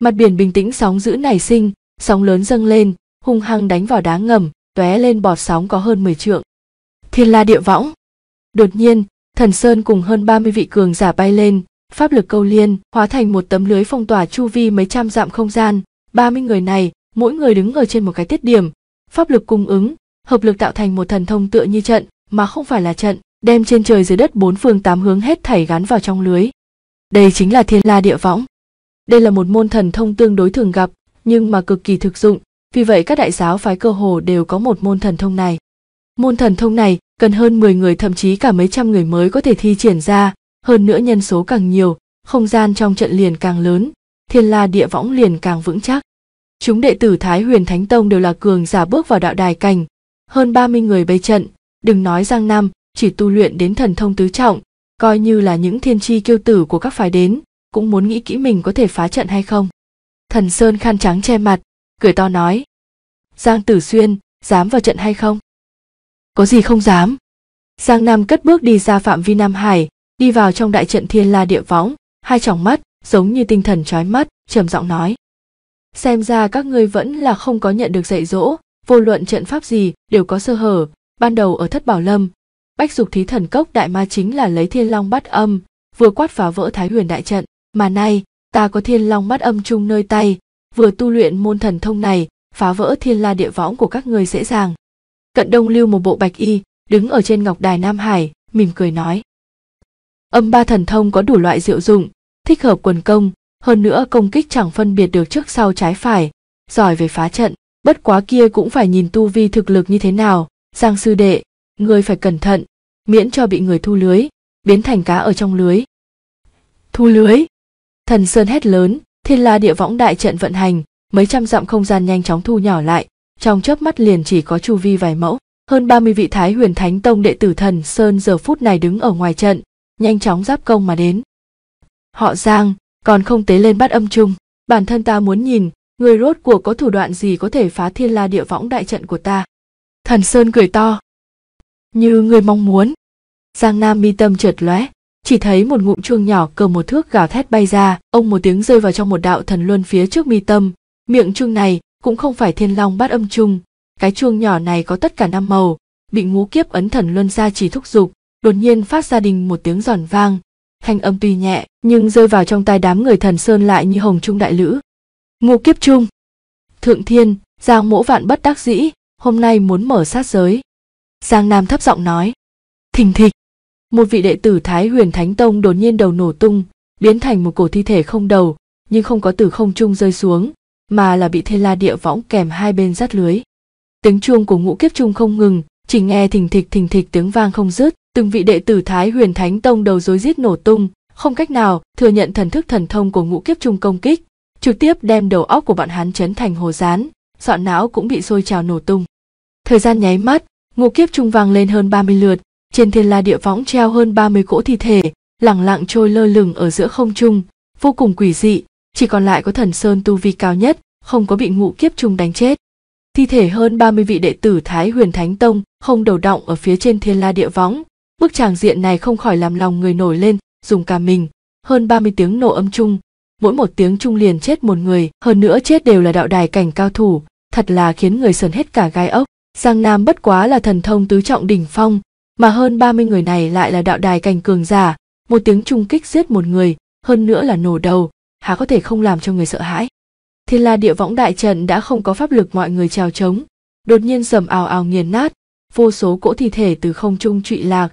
Mặt biển bình tĩnh, sóng dữ nảy sinh, sóng lớn dâng lên, hung hăng đánh vào đá ngầm, tóe lên bọt sóng có hơn 10 trượng. Thiên la địa võng. Đột nhiên, Thần Sơn cùng hơn 30 vị cường giả bay lên, pháp lực câu liên, hóa thành một tấm lưới phong tỏa chu vi mấy trăm dặm không gian. 30 người này, mỗi người đứng ở trên một cái tiết điểm, pháp lực cung ứng, hợp lực tạo thành một thần thông tựa như trận, mà không phải là trận, đem trên trời dưới đất 4 phương 8 hướng hết thảy gắn vào trong lưới. Đây chính là Thiên La Địa Võng. Đây là một môn thần thông tương đối thường gặp, nhưng mà cực kỳ thực dụng, vì vậy các đại giáo phái cơ hồ đều có một môn thần thông này. Môn thần thông này cần hơn 10 người, thậm chí cả mấy trăm người mới có thể thi triển ra, hơn nữa nhân số càng nhiều, không gian trong trận liền càng lớn, Thiên La Địa Võng liền càng vững chắc. Chúng đệ tử Thái Huyền Thánh Tông đều là cường giả bước vào đạo đài cảnh, hơn 30 người bày trận, đừng nói Giang Nam, chỉ tu luyện đến thần thông tứ trọng, coi như là những thiên chi kiêu tử của các phái đến, cũng muốn nghĩ kỹ mình có thể phá trận hay không. Thần Sơn khăn trắng che mặt, cười to nói: Giang Tử Xuyên, dám vào trận hay không? Có gì không dám. Giang Nam cất bước đi ra phạm vi Nam Hải, đi vào trong đại trận Thiên La Địa Võng, hai tròng mắt giống như tinh thần chói mắt, trầm giọng nói: Xem ra các ngươi vẫn là không có nhận được dạy dỗ, vô luận trận pháp gì đều có sơ hở. Ban đầu ở Thất Bảo Lâm, Bách Dục Thí Thần Cốc đại ma chính là lấy Thiên Long Bát Âm vừa quát phá vỡ Thái Huyền đại trận, mà nay ta có Thiên Long Bát Âm chung nơi tay, vừa tu luyện môn thần thông này, phá vỡ Thiên La Địa Võng của các ngươi dễ dàng. Cận Đông Lưu một bộ bạch y, đứng ở trên ngọc đài Nam Hải, mỉm cười nói: Âm ba thần thông có đủ loại diệu dụng, thích hợp quần công, hơn nữa công kích chẳng phân biệt được trước sau trái phải, giỏi về phá trận, bất quá kia cũng phải nhìn tu vi thực lực như thế nào. Giang sư đệ, ngươi phải cẩn thận, miễn cho bị người thu lưới, biến thành cá ở trong lưới. Thu lưới! Thần Sơn hét lớn, Thiên La Địa Võng đại trận vận hành, mấy trăm dặm không gian nhanh chóng thu nhỏ lại, trong chớp mắt liền chỉ có chu vi vài mẫu. Hơn 30 vị Thái Huyền Thánh Tông đệ tử Thần Sơn giờ phút này đứng ở ngoài trận, nhanh chóng giáp công mà đến. Họ Giang, còn không tế lên Bát Âm chung, bản thân ta muốn nhìn, người rốt cuộc có thủ đoạn gì có thể phá Thiên La Địa Võng đại trận của ta. Thần Sơn cười to: Như người mong muốn. Giang Nam mi tâm chợt lóe, chỉ thấy một ngụm chuông nhỏ cỡ một thước gào thét bay ra, ông một tiếng rơi vào trong một đạo thần luân phía trước mi tâm. Miệng chuông này cũng không phải Thiên Long Bát Âm chung, cái chuông nhỏ này có tất cả 5 màu, bị ngũ kiếp ấn thần luân gia chỉ thúc giục, đột nhiên phát ra đình một tiếng giòn vang, thanh âm tuy nhẹ nhưng rơi vào trong tai đám người Thần Sơn lại như hồng trung đại lữ. Ngũ kiếp chung. Thượng Thiên, Giang Mỗ vạn bất đắc dĩ, hôm nay muốn mở sát giới. Giang Nam thấp giọng nói. Thình thịch, một vị đệ tử Thái Huyền Thánh Tông đột nhiên đầu nổ tung, biến thành một cổ thi thể không đầu, nhưng không có từ không trung rơi xuống, mà là bị Thiên La Địa Võng kèm hai bên dắt lưới. Tiếng chuông của ngũ kiếp chung không ngừng, chỉ nghe thình thịch tiếng vang không dứt, từng vị đệ tử Thái Huyền Thánh Tông đầu rối rít nổ tung, không cách nào thừa nhận thần thức thần thông của ngũ kiếp chung công kích, trực tiếp đem đầu óc của bọn hắn chấn thành hồ rán, sọ não cũng bị sôi trào nổ tung. Thời gian nháy mắt, ngũ kiếp chung vang lên hơn 30 lượt, trên Thiên La Địa Võng treo hơn 30 cỗ thi thể, lẳng lặng trôi lơ lửng ở giữa không trung, vô cùng quỷ dị, chỉ còn lại có Thần Sơn tu vi cao nhất, không có bị ngũ kiếp chung đánh chết. Thi thể hơn 30 vị đệ tử Thái Huyền Thánh Tông không đầu đọng ở phía trên Thiên La Địa Võng, bức tràng diện này không khỏi làm lòng người nổi lên, dùng cả mình. Hơn 30 tiếng nổ âm chung, mỗi một tiếng chung liền chết một người, hơn nữa chết đều là đạo đài cảnh cao thủ, thật là khiến người sờn hết cả gai ốc. Giang Nam bất quá là thần thông tứ trọng đỉnh phong, mà hơn 30 người này lại là đạo đài cảnh cường giả, một tiếng chung kích giết một người, hơn nữa là nổ đầu, há có thể không làm cho người sợ hãi. Thiên La Địa Võng đại trận đã không có pháp lực mọi người trèo trống, đột nhiên rầm ào ào nghiền nát, vô số cỗ thi thể từ không trung trụy lạc,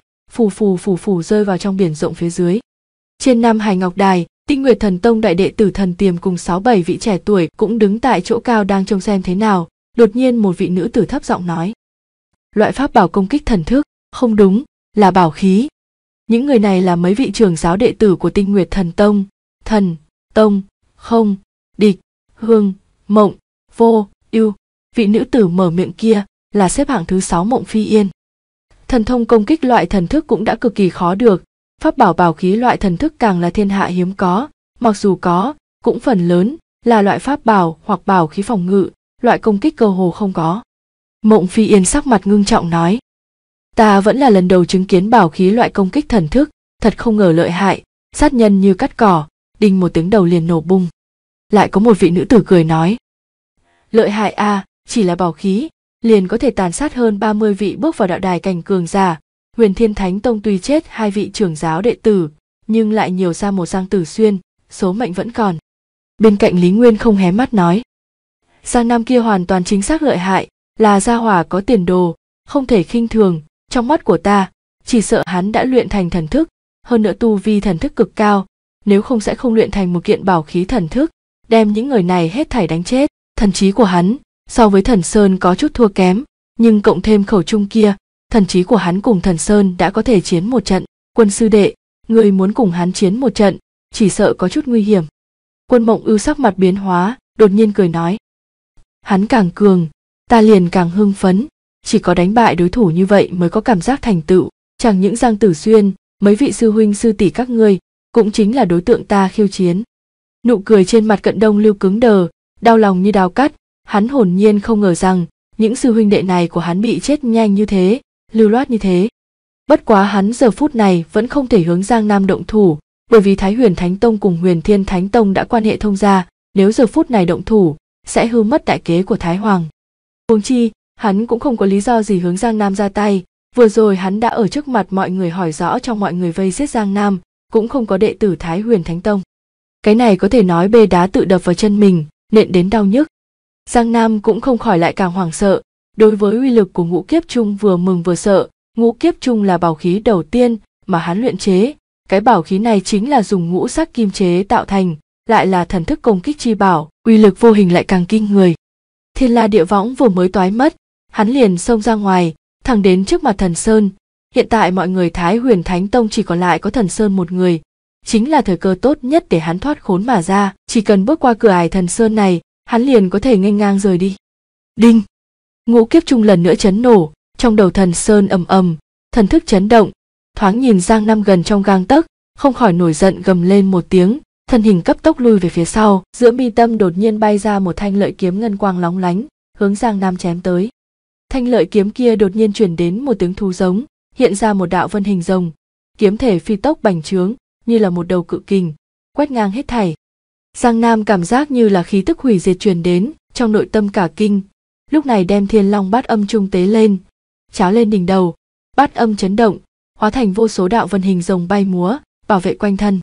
phù rơi vào trong biển rộng phía dưới. Trên Nam Hải Ngọc Đài, Tinh Nguyệt Thần Tông đại đệ tử Thần Tiềm cùng 6-7 vị trẻ tuổi cũng đứng tại chỗ cao đang trông xem thế nào. Đột nhiên một vị nữ tử thấp giọng nói: loại pháp bảo công kích thần thức, không đúng, là bảo khí. Những người này là mấy vị trưởng giáo đệ tử của Tinh Nguyệt Thần Tông, Thần Tông, Không, Địch, Hương, Mộng, Vô, Ưu. Vị nữ tử mở miệng kia là xếp hạng thứ 6 Mộng Phi Yên. Thần thông công kích loại thần thức cũng đã cực kỳ khó được, pháp bảo bảo khí loại thần thức càng là thiên hạ hiếm có, mặc dù có, cũng phần lớn là loại pháp bảo hoặc bảo khí phòng ngự, loại công kích cơ hồ không có. Mộng Phi Yên sắc mặt ngưng trọng nói: ta vẫn là lần đầu chứng kiến bảo khí loại công kích thần thức, thật không ngờ lợi hại, sát nhân như cắt cỏ, đinh một tiếng đầu liền nổ bung. lại có một vị nữ tử cười nói. Lợi hại a, chỉ là bảo khí, liền có thể tàn sát hơn 30 vị bước vào đạo đài cảnh cường giả. Huyền Thiên Thánh Tông tuy chết 2 vị trưởng giáo đệ tử, nhưng lại nhiều ra một Giang Tử Xuyên, số mệnh vẫn còn. Bên cạnh Lý Nguyên không hé mắt nói. Giang Nam kia hoàn toàn chính xác lợi hại, là gia hỏa có tiền đồ, không thể khinh thường, trong mắt của ta, chỉ sợ hắn đã luyện thành thần thức, hơn nữa tu vi thần thức cực cao, nếu không sẽ không luyện thành một kiện bảo khí thần thức, đem những người này hết thảy đánh chết. Thần trí của hắn, so với Thần Sơn có chút thua kém, nhưng cộng thêm khẩu trung kia, thần trí của hắn cùng Thần Sơn đã có thể chiến một trận. Quân sư đệ, người muốn cùng hắn chiến một trận, chỉ sợ có chút nguy hiểm. Quân Mộng Ưu sắc mặt biến hóa, đột nhiên cười nói. Hắn càng cường, ta liền càng hưng phấn, chỉ có đánh bại đối thủ như vậy mới có cảm giác thành tựu. Chẳng những Giang Tử Xuyên, mấy vị sư huynh sư tỷ các ngươi, cũng chính là đối tượng ta khiêu chiến. Nụ cười trên mặt Cận Đông Lưu cứng đờ, đau lòng như đao cắt, hắn hồn nhiên không ngờ rằng những sư huynh đệ này của hắn bị chết nhanh như thế, lưu loát như thế. Bất quá hắn giờ phút này vẫn không thể hướng Giang Nam động thủ, bởi vì Thái Huyền Thánh Tông cùng Huyền Thiên Thánh Tông đã quan hệ thông gia, nếu giờ phút này động thủ, sẽ hư mất đại kế của Thái Hoàng. Huống chi, hắn cũng không có lý do gì hướng Giang Nam ra tay, vừa rồi hắn đã ở trước mặt mọi người hỏi rõ trong mọi người vây giết Giang Nam, cũng không có đệ tử Thái Huyền Thánh Tông. Cái này có thể nói bê đá tự đập vào chân mình, nện đến đau nhức. Giang Nam cũng không khỏi lại càng hoảng sợ, đối với uy lực của Ngũ Kiếp Trung vừa mừng vừa sợ. Ngũ Kiếp Trung là bảo khí đầu tiên mà hắn luyện chế, cái bảo khí này chính là dùng ngũ sắc kim chế tạo thành, lại là thần thức công kích chi bảo, uy lực vô hình lại càng kinh người. Thiên La Địa Võng vừa mới toái mất, hắn liền xông ra ngoài, thẳng đến trước mặt Thần Sơn. Hiện tại mọi người Thái Huyền Thánh Tông chỉ còn lại có Thần Sơn một người, chính là thời cơ tốt nhất để hắn thoát khốn mà ra, chỉ cần bước qua cửa ải Thần Sơn này, hắn liền có thể nghênh ngang rời đi. Đinh! Ngũ Kiếp Trung lần nữa chấn nổ, trong đầu Thần Sơn ầm ầm, thần thức chấn động, thoáng nhìn Giang Nam gần trong gang tấc, không khỏi nổi giận gầm lên một tiếng, thân hình cấp tốc lui về phía sau, giữa mi tâm đột nhiên bay ra một thanh lợi kiếm ngân quang lóng lánh, hướng Giang Nam chém tới. Thanh lợi kiếm kia đột nhiên truyền đến một tiếng thú giống, hiện ra một đạo vân hình rồng, kiếm thể phi tốc bành trướng, như là một đầu cự kình, quét ngang hết thảy. Giang Nam cảm giác như là khí tức hủy diệt truyền đến, trong nội tâm cả kinh, lúc này đem Thiên Long Bát Âm trung tế lên, cháo lên đỉnh đầu, bát âm chấn động, hóa thành vô số đạo vân hình rồng bay múa, bảo vệ quanh thân.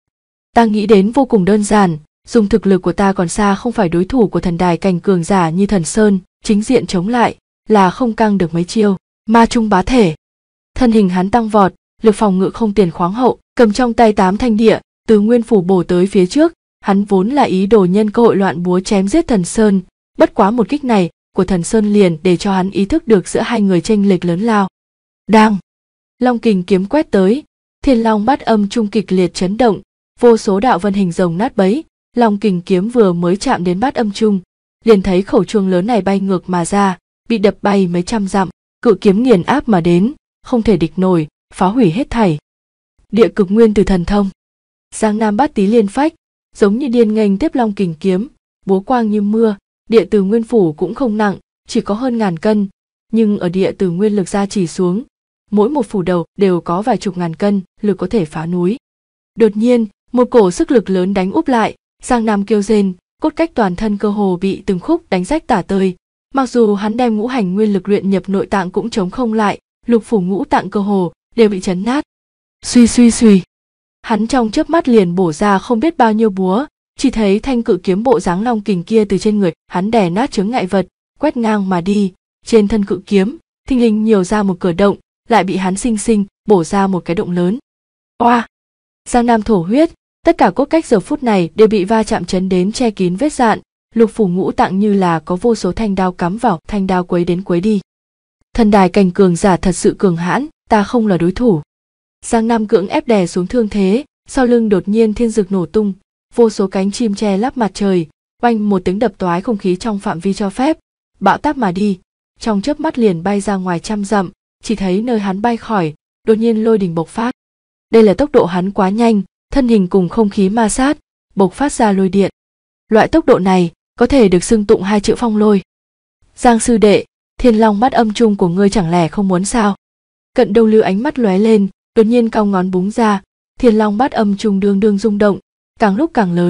Ta nghĩ đến vô cùng đơn giản, dùng thực lực của ta còn xa không phải đối thủ của thần đài cảnh cường giả như Thần Sơn, chính diện chống lại là không căng được mấy chiêu. Ma trung bá thể, thân hình hắn tăng vọt, lực phòng ngự không tiền khoáng hậu, cầm trong tay 8 thanh địa từ nguyên phủ bổ tới phía trước. Hắn vốn là ý đồ nhân cơ hội loạn búa chém giết Thần Sơn, bất quá một kích này của Thần Sơn liền để cho hắn ý thức được giữa hai người chênh lệch lớn lao. Đang, Long kình kiếm quét tới, Thiên Long Bát Âm trung kịch liệt chấn động, vô số đạo vân hình rồng nát bấy. Long kình kiếm vừa mới chạm đến bát âm trung, liền thấy khẩu chuông lớn này bay ngược mà ra, bị đập bay mấy trăm dặm, cự kiếm nghiền áp mà đến, không thể địch nổi, phá hủy hết thảy. Địa cực nguyên từ thần thông, Giang Nam Bát Tý liên phách, giống như điên nghênh tiếp Long kình kiếm, búa quang như mưa. Địa từ nguyên phủ cũng không nặng, chỉ có hơn 1000 cân, nhưng ở địa từ nguyên lực gia chỉ xuống, mỗi một phủ đầu đều có vài chục ngàn cân, lực có thể phá núi. Đột nhiên, một cổ sức lực lớn đánh úp lại, Giang Nam kêu rên, cốt cách toàn thân cơ hồ bị từng khúc đánh rách tả tơi. Mặc dù hắn đem ngũ hành nguyên lực luyện nhập nội tạng cũng chống không lại, lục phủ ngũ tạng cơ hồ đều bị chấn nát. Suy suy suy, hắn trong chớp mắt liền bổ ra không biết bao nhiêu búa, chỉ thấy thanh cự kiếm bộ dáng long kình kia từ trên người hắn đè nát chướng ngại vật, quét ngang mà đi. Trên thân cự kiếm thình lình nhiều ra một cửa động, lại bị hắn xinh xinh bổ ra một cái động lớn. Oa! Giang Nam thổ huyết, tất cả cốt cách giờ phút này đều bị va chạm chấn đến che kín vết dạn, lục phủ ngũ tạng như là có vô số thanh đao cắm vào, thanh đao quấy đến quấy đi. Thần đài cảnh cường giả thật sự cường hãn, ta không là đối thủ. Giang Nam cưỡng ép đè xuống thương thế, sau lưng đột nhiên thiên dực nổ tung, vô số cánh chim che lấp mặt trời, oanh một tiếng đập toái không khí trong phạm vi cho phép, bão táp mà đi, trong chớp mắt liền bay ra ngoài trăm dặm, chỉ thấy nơi hắn bay khỏi, đột nhiên lôi đình bộc phát. Đây là tốc độ hắn quá nhanh, thân hình cùng không khí ma sát, bộc phát ra lôi điện. Loại tốc độ này có thể được xưng tụng 2 chữ phong lôi. Giang sư đệ, Thiên Long Bát Âm trung của ngươi chẳng lẽ không muốn sao? Cận Đông Lưu ánh mắt lóe lên, đột nhiên cong ngón búng ra, Thiên Long Bát Âm trung đương đương rung động, càng lúc càng lớn,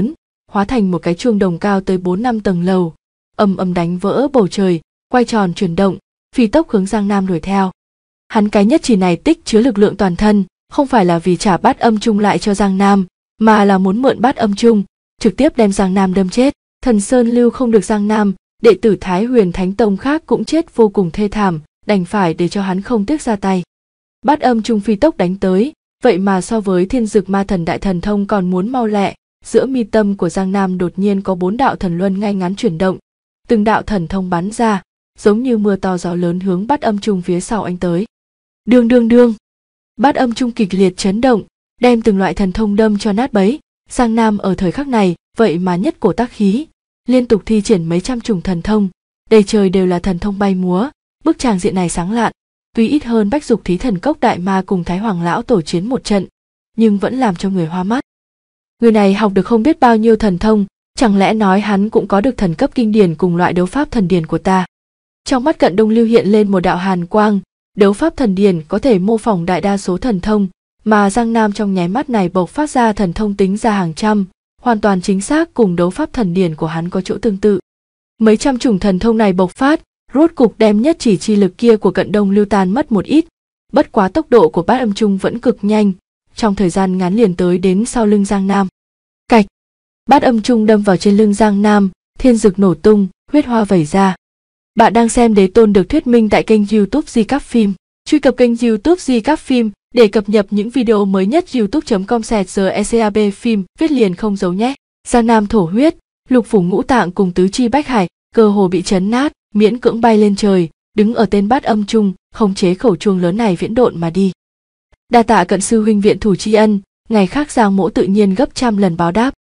hóa thành một cái chuông đồng cao tới 4-5 tầng lầu, ầm ầm đánh vỡ bầu trời, quay tròn chuyển động, phi tốc hướng Giang Nam đuổi theo. Hắn cái nhất chỉ này tích chứa lực lượng toàn thân, không phải là vì trả bát âm chung lại cho Giang Nam, mà là muốn mượn bát âm chung, trực tiếp đem Giang Nam đâm chết. Thần Sơn lưu không được Giang Nam, đệ tử Thái Huyền Thánh Tông khác cũng chết vô cùng thê thảm, đành phải để cho hắn không tiếc ra tay. Bát âm chung phi tốc đánh tới, vậy mà so với Thiên Dực Ma Thần Đại Thần Thông còn muốn mau lẹ. Giữa mi tâm của Giang Nam đột nhiên có 4 đạo thần luân ngay ngắn chuyển động, từng đạo thần thông bắn ra, giống như mưa to gió lớn hướng bát âm chung phía sau anh tới. Đương đương đương, bát âm chung kịch liệt chấn động, đem từng loại thần thông đâm cho nát bấy. Giang Nam ở thời khắc này vậy mà nhất cổ tác khí, liên tục thi triển mấy trăm chủng thần thông, đầy trời đều là thần thông bay múa, bức tràng diện này sáng lạn. Tuy ít hơn Bách Dục Thí Thần Cốc Đại Ma cùng Thái Hoàng Lão Tổ chiến một trận, nhưng vẫn làm cho người hoa mắt. Người này học được không biết bao nhiêu thần thông, chẳng lẽ nói hắn cũng có được thần cấp kinh điển cùng loại đấu pháp thần điển của ta? Trong mắt Cận Đông Lưu hiện lên một đạo hàn quang, đấu pháp thần điển có thể mô phỏng đại đa số thần thông, mà Giang Nam trong nháy mắt này bộc phát ra thần thông tính ra hàng trăm, hoàn toàn chính xác cùng đấu pháp thần điển của hắn có chỗ tương tự. Mấy trăm chủng thần thông này bộc phát, rốt cục đem nhất chỉ chi lực kia của Cận Đông Lưu tan mất một ít, bất quá tốc độ của bát âm chung vẫn cực nhanh, trong thời gian ngắn liền tới đến sau lưng Giang Nam. Cạch, bát âm chung đâm vào trên lưng Giang Nam, thiên dực nổ tung, huyết hoa vẩy ra. Bạn đang xem Đế Tôn được thuyết minh tại kênh YouTube Di Các Phim. Truy cập kênh YouTube Di Các Phim để cập nhật những video mới nhất. youtube.com/secab phim viết liền không giấu nhé. Giang Nam thổ huyết, lục phủ ngũ tạng cùng tứ chi bách hải cơ hồ bị chấn nát, miễn cưỡng bay lên trời, đứng ở tên bát âm chung, khống chế khẩu chuông lớn này viễn độn mà đi. Đa tạ Cận sư huynh viện thủ tri ân, ngày khác Giang mỗ tự nhiên gấp trăm lần báo đáp.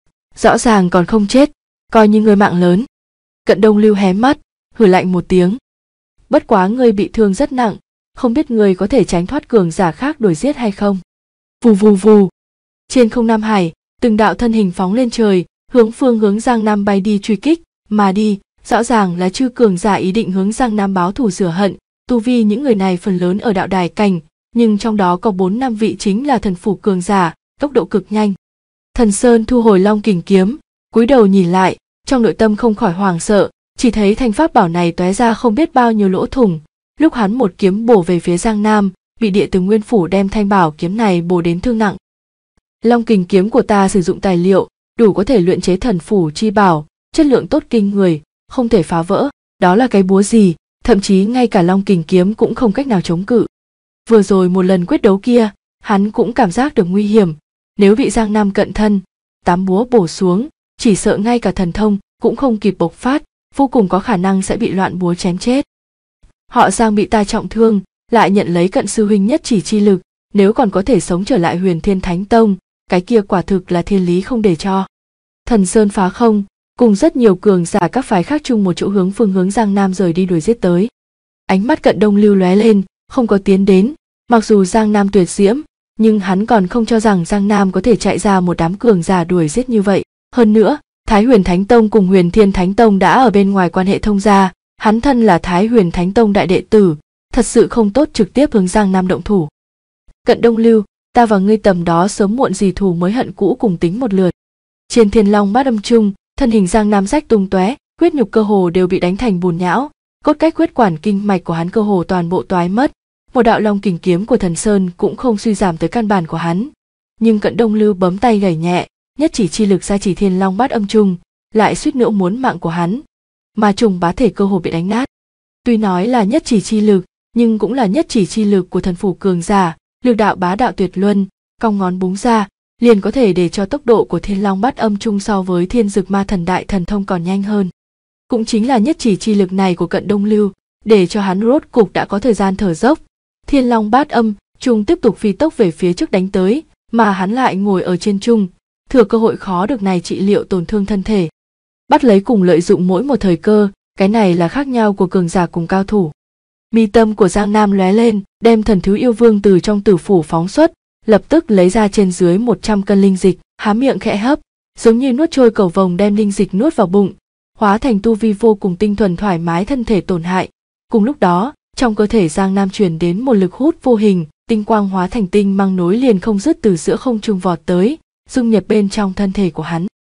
Rõ ràng còn không chết, coi như người mạng lớn. Cận Đông Lưu hé mắt, hừ lạnh một tiếng. Bất quá ngươi bị thương rất nặng, không biết ngươi có thể tránh thoát cường giả khác đuổi giết hay không? Vù vù vù. Trên không Nam Hải, từng đạo thân hình phóng lên trời, hướng Giang Nam bay đi truy kích, mà đi, rõ ràng là chư cường giả ý định hướng Giang Nam báo thù rửa hận. Tu vi những người này phần lớn ở đạo đài cảnh, nhưng trong đó có 4-5 vị chính là thần phủ cường giả, tốc độ cực nhanh. Thần Sơn thu hồi Long Kình kiếm, cúi đầu nhìn lại, trong nội tâm không khỏi hoảng sợ, chỉ thấy thanh pháp bảo này tóe ra không biết bao nhiêu lỗ thủng. Lúc hắn một kiếm bổ về phía Giang Nam, bị Địa Tứ Nguyên Phủ đem thanh bảo kiếm này bổ đến thương nặng. Long Kình kiếm của ta sử dụng tài liệu đủ có thể luyện chế thần phủ chi bảo, chất lượng tốt kinh người, không thể phá vỡ. Đó là cái búa gì, thậm chí ngay cả Long Kình kiếm cũng không cách nào chống cự. Vừa rồi một lần quyết đấu kia, hắn cũng cảm giác được nguy hiểm, nếu bị Giang Nam cận thân, 8 búa bổ xuống, chỉ sợ ngay cả thần thông cũng không kịp bộc phát, vô cùng có khả năng sẽ bị loạn búa chém chết. Họ Giang bị ta trọng thương, lại nhận lấy Cận sư huynh nhất chỉ chi lực, nếu còn có thể sống trở lại Huyền Thiên Thánh Tông, cái kia quả thực là thiên lý không để cho. Thần Sơn phá không, cùng rất nhiều cường giả các phái khác chung một chỗ phương hướng Giang Nam rời đi đuổi giết tới. Ánh mắt Cận Đông Lưu lóe lên, không có tiến đến, mặc dù Giang Nam tuyệt diễm, nhưng hắn còn không cho rằng Giang Nam có thể chạy ra một đám cường giả đuổi giết như vậy. Hơn nữa, Thái Huyền Thánh Tông cùng Huyền Thiên Thánh Tông đã ở bên ngoài quan hệ thông gia, hắn thân là Thái Huyền Thánh Tông đại đệ tử, thật sự không tốt trực tiếp hướng Giang Nam động thủ. Cận Đông Lưu, ta và ngươi tầm đó sớm muộn gì thù mới hận cũ cùng tính một lượt. Trên Thiên Long bát âm chung, thân hình Giang Nam rách tung tóe, huyết nhục cơ hồ đều bị đánh thành bùn nhão, cốt cách huyết quản kinh mạch của hắn cơ hồ toàn bộ toái mất. Một đạo Long Kình kiếm của Thần Sơn cũng không suy giảm tới căn bản của hắn. Nhưng Cận Đông Lưu bấm tay gảy nhẹ, nhất chỉ chi lực ra chỉ Thiên Long bát âm chung, lại suýt nữa muốn mạng của hắn. Mà trùng bá thể cơ hồ bị đánh nát. Tuy nói là nhất chỉ chi lực, nhưng cũng là nhất chỉ chi lực của thần phủ cường giả, lực đạo bá đạo tuyệt luân, cong ngón búng ra, liền có thể để cho tốc độ của Thiên Long bát âm chung so với Thiên Dực Ma Thần Đại Thần Thông còn nhanh hơn. Cũng chính là nhất chỉ chi lực này của Cận Đông Lưu, để cho hắn rốt cục đã có thời gian thở dốc. Thiên Long bát âm chung tiếp tục phi tốc về phía trước đánh tới, mà hắn lại ngồi ở trên chung, thừa cơ hội khó được này trị liệu tổn thương thân thể. Bắt lấy cùng lợi dụng mỗi một thời cơ, cái này là khác nhau của cường giả cùng cao thủ. Mi tâm của Giang Nam lóe lên, đem Thần Thứ Yêu Vương từ trong tử phủ phóng xuất, lập tức lấy ra trên dưới 100 cân linh dịch, há miệng khẽ hấp, giống như nuốt trôi cầu vồng đem linh dịch nuốt vào bụng, hóa thành tu vi vô cùng tinh thuần thoải mái thân thể tổn hại. Cùng lúc đó, trong cơ thể Giang Nam truyền đến một lực hút vô hình, tinh quang hóa thành tinh mang nối liền không dứt từ giữa không trung vọt tới, dung nhập bên trong thân thể của hắn.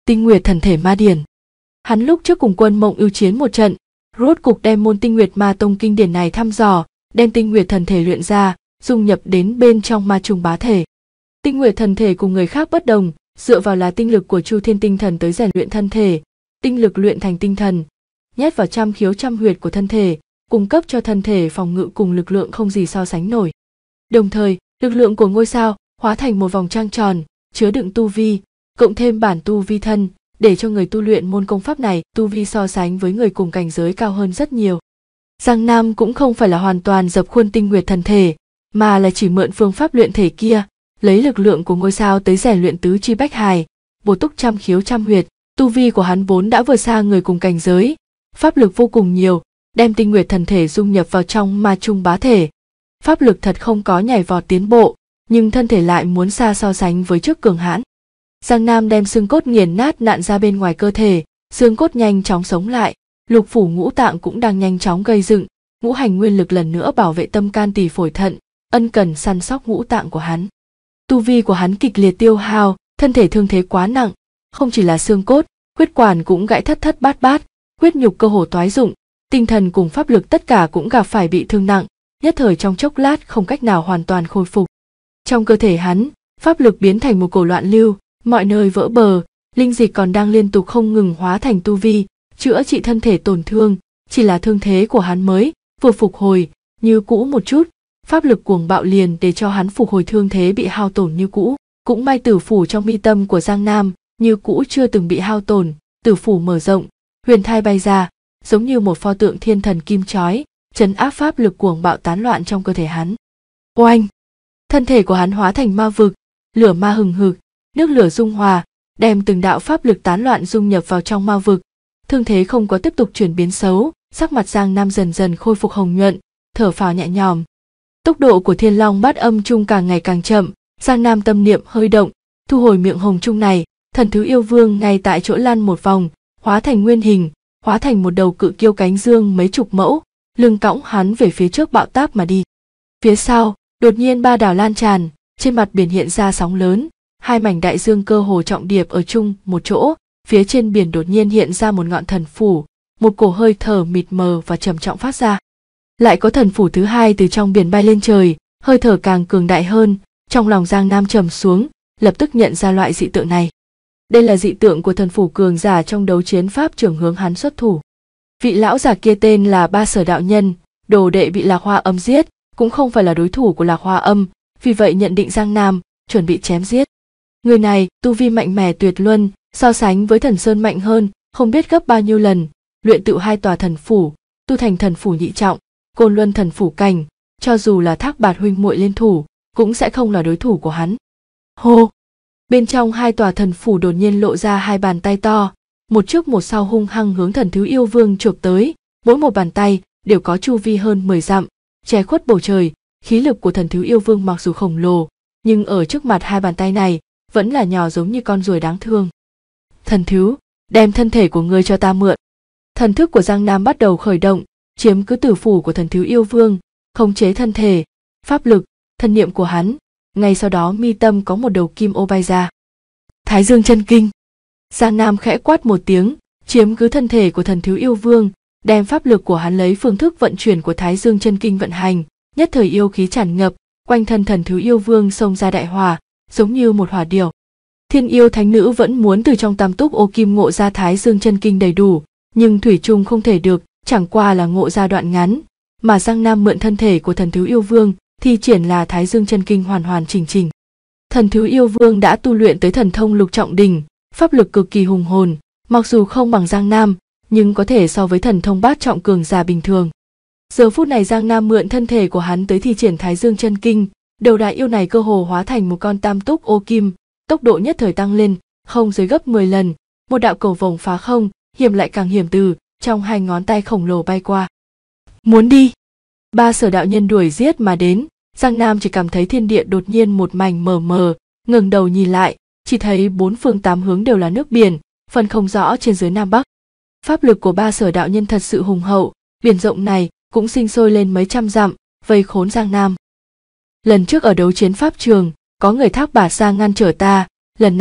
Tinh Nguyệt Thần Thể Ma Điển. Hắn lúc trước cùng Quân Mộng Ưu chiến một trận, rốt cục đem môn Tinh Nguyệt Ma Tông kinh điển này thăm dò, đem Tinh Nguyệt Thần Thể luyện ra, dung nhập đến bên trong Ma Trùng Bá Thể. Tinh Nguyệt Thần Thể cùng người khác bất đồng, dựa vào là tinh lực của Chu Thiên Tinh Thần tới rèn luyện thân thể, tinh lực luyện thành tinh thần, nhét vào trăm khiếu trăm huyệt của thân thể, cung cấp cho thân thể phòng ngự cùng lực lượng không gì so sánh nổi. Đồng thời, lực lượng của ngôi sao hóa thành một vòng trăng tròn, chứa đựng tu vi, cộng thêm bản tu vi thân, để cho người tu luyện môn công pháp này tu vi so sánh với người cùng cảnh giới cao hơn rất nhiều. Giang Nam cũng không phải là hoàn toàn dập khuôn Tinh Nguyệt Thần Thể, mà là chỉ mượn phương pháp luyện thể kia, lấy lực lượng của ngôi sao tới rèn luyện tứ chi bách hài, bổ túc trăm khiếu trăm huyệt. Tu vi của hắn vốn đã vượt xa người cùng cảnh giới, pháp lực vô cùng nhiều, đem Tinh Nguyệt Thần Thể dung nhập vào trong Ma Trung Bá Thể. Pháp lực thật không có nhảy vọt tiến bộ, nhưng thân thể lại muốn xa so sánh với trước cường hãn. Giang Nam đem xương cốt nghiền nát nặn ra bên ngoài cơ thể, xương cốt nhanh chóng sống lại, lục phủ ngũ tạng cũng đang nhanh chóng gây dựng, ngũ hành nguyên lực lần nữa bảo vệ tâm can tỳ phổi thận, ân cần săn sóc ngũ tạng của hắn. Tu vi của hắn kịch liệt tiêu hao, thân thể thương thế quá nặng, không chỉ là xương cốt, huyết quản cũng gãy thất thất bát bát, huyết nhục cơ hồ toái rụng, tinh thần cùng pháp lực tất cả cũng gặp phải bị thương nặng, nhất thời trong chốc lát không cách nào hoàn toàn khôi phục. Trong cơ thể hắn, pháp lực biến thành một cổ loạn lưu, mọi nơi vỡ bờ, linh dịch còn đang liên tục không ngừng hóa thành tu vi, chữa trị thân thể tổn thương, chỉ là thương thế của hắn mới vừa phục hồi như cũ một chút, pháp lực cuồng bạo liền để cho hắn phục hồi thương thế bị hao tổn như cũ. Cũng may tử phủ trong mi tâm của Giang Nam như cũ chưa từng bị hao tổn, tử phủ mở rộng, huyền thai bay ra, giống như một pho tượng thiên thần kim chói, trấn áp pháp lực cuồng bạo tán loạn trong cơ thể hắn. Oanh! Thân thể của hắn hóa thành ma vực, lửa ma hừng hực, nước lửa dung hòa, đem từng đạo pháp lực tán loạn dung nhập vào trong ma vực. Thương thế không có tiếp tục chuyển biến xấu, sắc mặt Giang Nam dần dần khôi phục hồng nhuận, thở phào nhẹ nhõm. Tốc độ của Thiên Long Bát Âm Trung càng ngày càng chậm, Giang Nam tâm niệm hơi động, thu hồi miệng hồng trung này, Thần Thứ Yêu Vương ngay tại chỗ lăn một vòng, hóa thành nguyên hình, hóa thành một đầu cự kiêu cánh dương mấy chục mẫu, lưng cõng hắn về phía trước bạo táp mà đi. Phía sau, đột nhiên ba đảo lan tràn, trên mặt biển hiện ra sóng lớn, hai mảnh đại dương cơ hồ trọng điệp ở chung một chỗ, phía trên biển đột nhiên hiện ra một ngọn thần phủ, một cổ hơi thở mịt mờ và trầm trọng phát ra. Lại có thần phủ thứ hai từ trong biển bay lên trời, hơi thở càng cường đại hơn, trong lòng Giang Nam trầm xuống, lập tức nhận ra loại dị tượng này. Đây là dị tượng của thần phủ cường giả trong đấu chiến pháp trưởng hướng hắn xuất thủ. Vị lão giả kia tên là Ba Sở đạo nhân, đồ đệ bị Lạc Hoa Âm giết, cũng không phải là đối thủ của Lạc Hoa Âm, vì vậy nhận định Giang Nam chuẩn bị chém giết. Người này tu vi mạnh mẽ tuyệt luân, so sánh với Thần Sơn mạnh hơn, không biết gấp bao nhiêu lần, luyện tựu hai tòa thần phủ, tu thành thần phủ nhị trọng, Côn Luân thần phủ cảnh, cho dù là Thác Bạt huynh muội liên thủ, cũng sẽ không là đối thủ của hắn. Hô! Bên trong hai tòa thần phủ đột nhiên lộ ra hai bàn tay to, một trước một sau hung hăng hướng Thần Thứ Yêu Vương chộp tới, mỗi một bàn tay đều có chu vi hơn 10 dặm, che khuất bầu trời. Khí lực của Thần Thứ Yêu Vương mặc dù khổng lồ, nhưng ở trước mặt hai bàn tay này vẫn là nhỏ giống như con ruồi đáng thương. Thần Thứ, đem thân thể của ngươi cho ta mượn. Thần thức của Giang Nam bắt đầu khởi động, chiếm cứ tử phủ của Thần Thứ Yêu Vương, khống chế thân thể, pháp lực, thân niệm của hắn. Ngay sau đó mi tâm có một đầu kim ô bay ra. Thái Dương Chân Kinh. Giang Nam khẽ quát một tiếng, chiếm cứ thân thể của Thần Thứ Yêu Vương, đem pháp lực của hắn lấy phương thức vận chuyển của Thái Dương Chân Kinh vận hành, nhất thời yêu khí tràn ngập, quanh thân Thần Thứ Yêu Vương xông ra đại hỏa, giống như một hỏa điểu. Thiên Yêu Thánh Nữ vẫn muốn từ trong tam túc ô kim ngộ ra Thái Dương Chân Kinh đầy đủ, nhưng thủy chung không thể được, chẳng qua là ngộ ra đoạn ngắn, mà Giang Nam mượn thân thể của Thần Thứ Yêu Vương, thi triển là Thái Dương Chân Kinh hoàn hoàn chỉnh chỉnh. Thần Thứ Yêu Vương đã tu luyện tới thần thông lục trọng đỉnh, pháp lực cực kỳ hùng hồn, mặc dù không bằng Giang Nam, nhưng có thể so với thần thông bát trọng cường giả bình thường. Giờ phút này Giang Nam mượn thân thể của hắn tới thi triển Thái Dương Chân Kinh, đầu đại yêu này cơ hồ hóa thành một con tam túc ô kim, tốc độ nhất thời tăng lên, không dưới gấp 10 lần, một đạo cầu vồng phá không, hiểm lại càng hiểm từ trong hai ngón tay khổng lồ bay qua. Muốn đi! Ba Sở đạo nhân đuổi giết mà đến, Giang Nam chỉ cảm thấy thiên địa đột nhiên một mảnh mờ mờ, ngẩng đầu nhìn lại, chỉ thấy bốn phương tám hướng đều là nước biển, phân không rõ trên dưới nam bắc. Pháp lực của Ba Sở đạo nhân thật sự hùng hậu, biển rộng này cũng sinh sôi lên mấy trăm dặm, vây khốn Giang Nam. Lần trước ở đấu chiến pháp trường, có người Thác Bạt ra ngăn trở ta, lần này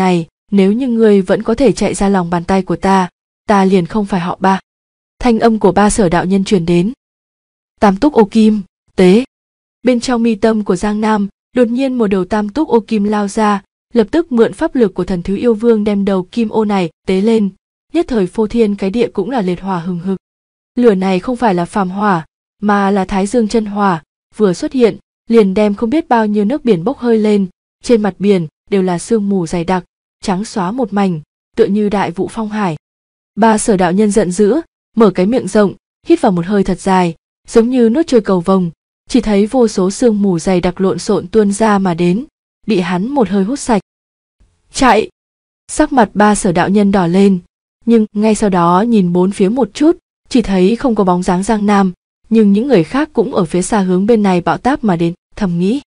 nếu như ngươi vẫn có thể chạy ra lòng bàn tay của ta liền không phải họ Ba. Thanh âm của Ba Sở đạo nhân truyền đến. Tam túc ô kim, tế. Bên trong mi tâm của Giang Nam, đột nhiên một đầu tam túc ô kim lao ra, lập tức mượn pháp lực của thần thứ yêu vương đem đầu kim ô này tế lên, nhất thời phô thiên cái địa cũng là liệt hỏa hừng hực. Lửa này không phải là phàm hỏa, mà là Thái Dương chân hỏa, vừa xuất hiện, liền đem không biết bao nhiêu nước biển bốc hơi lên, trên mặt biển đều là sương mù dày đặc, trắng xóa một mảnh, tựa như đại vụ phong hải. Ba Sở đạo nhân giận dữ, mở cái miệng rộng, hít vào một hơi thật dài, giống như nuốt trôi cầu vồng, chỉ thấy vô số sương mù dày đặc lộn xộn tuôn ra mà đến, bị hắn một hơi hút sạch. Chạy! Sắc mặt Ba Sở đạo nhân đỏ lên, nhưng ngay sau đó nhìn bốn phía một chút, chỉ thấy không có bóng dáng Giang Nam, nhưng những người khác cũng ở phía xa hướng bên này bão táp mà đến, thầm nghĩ.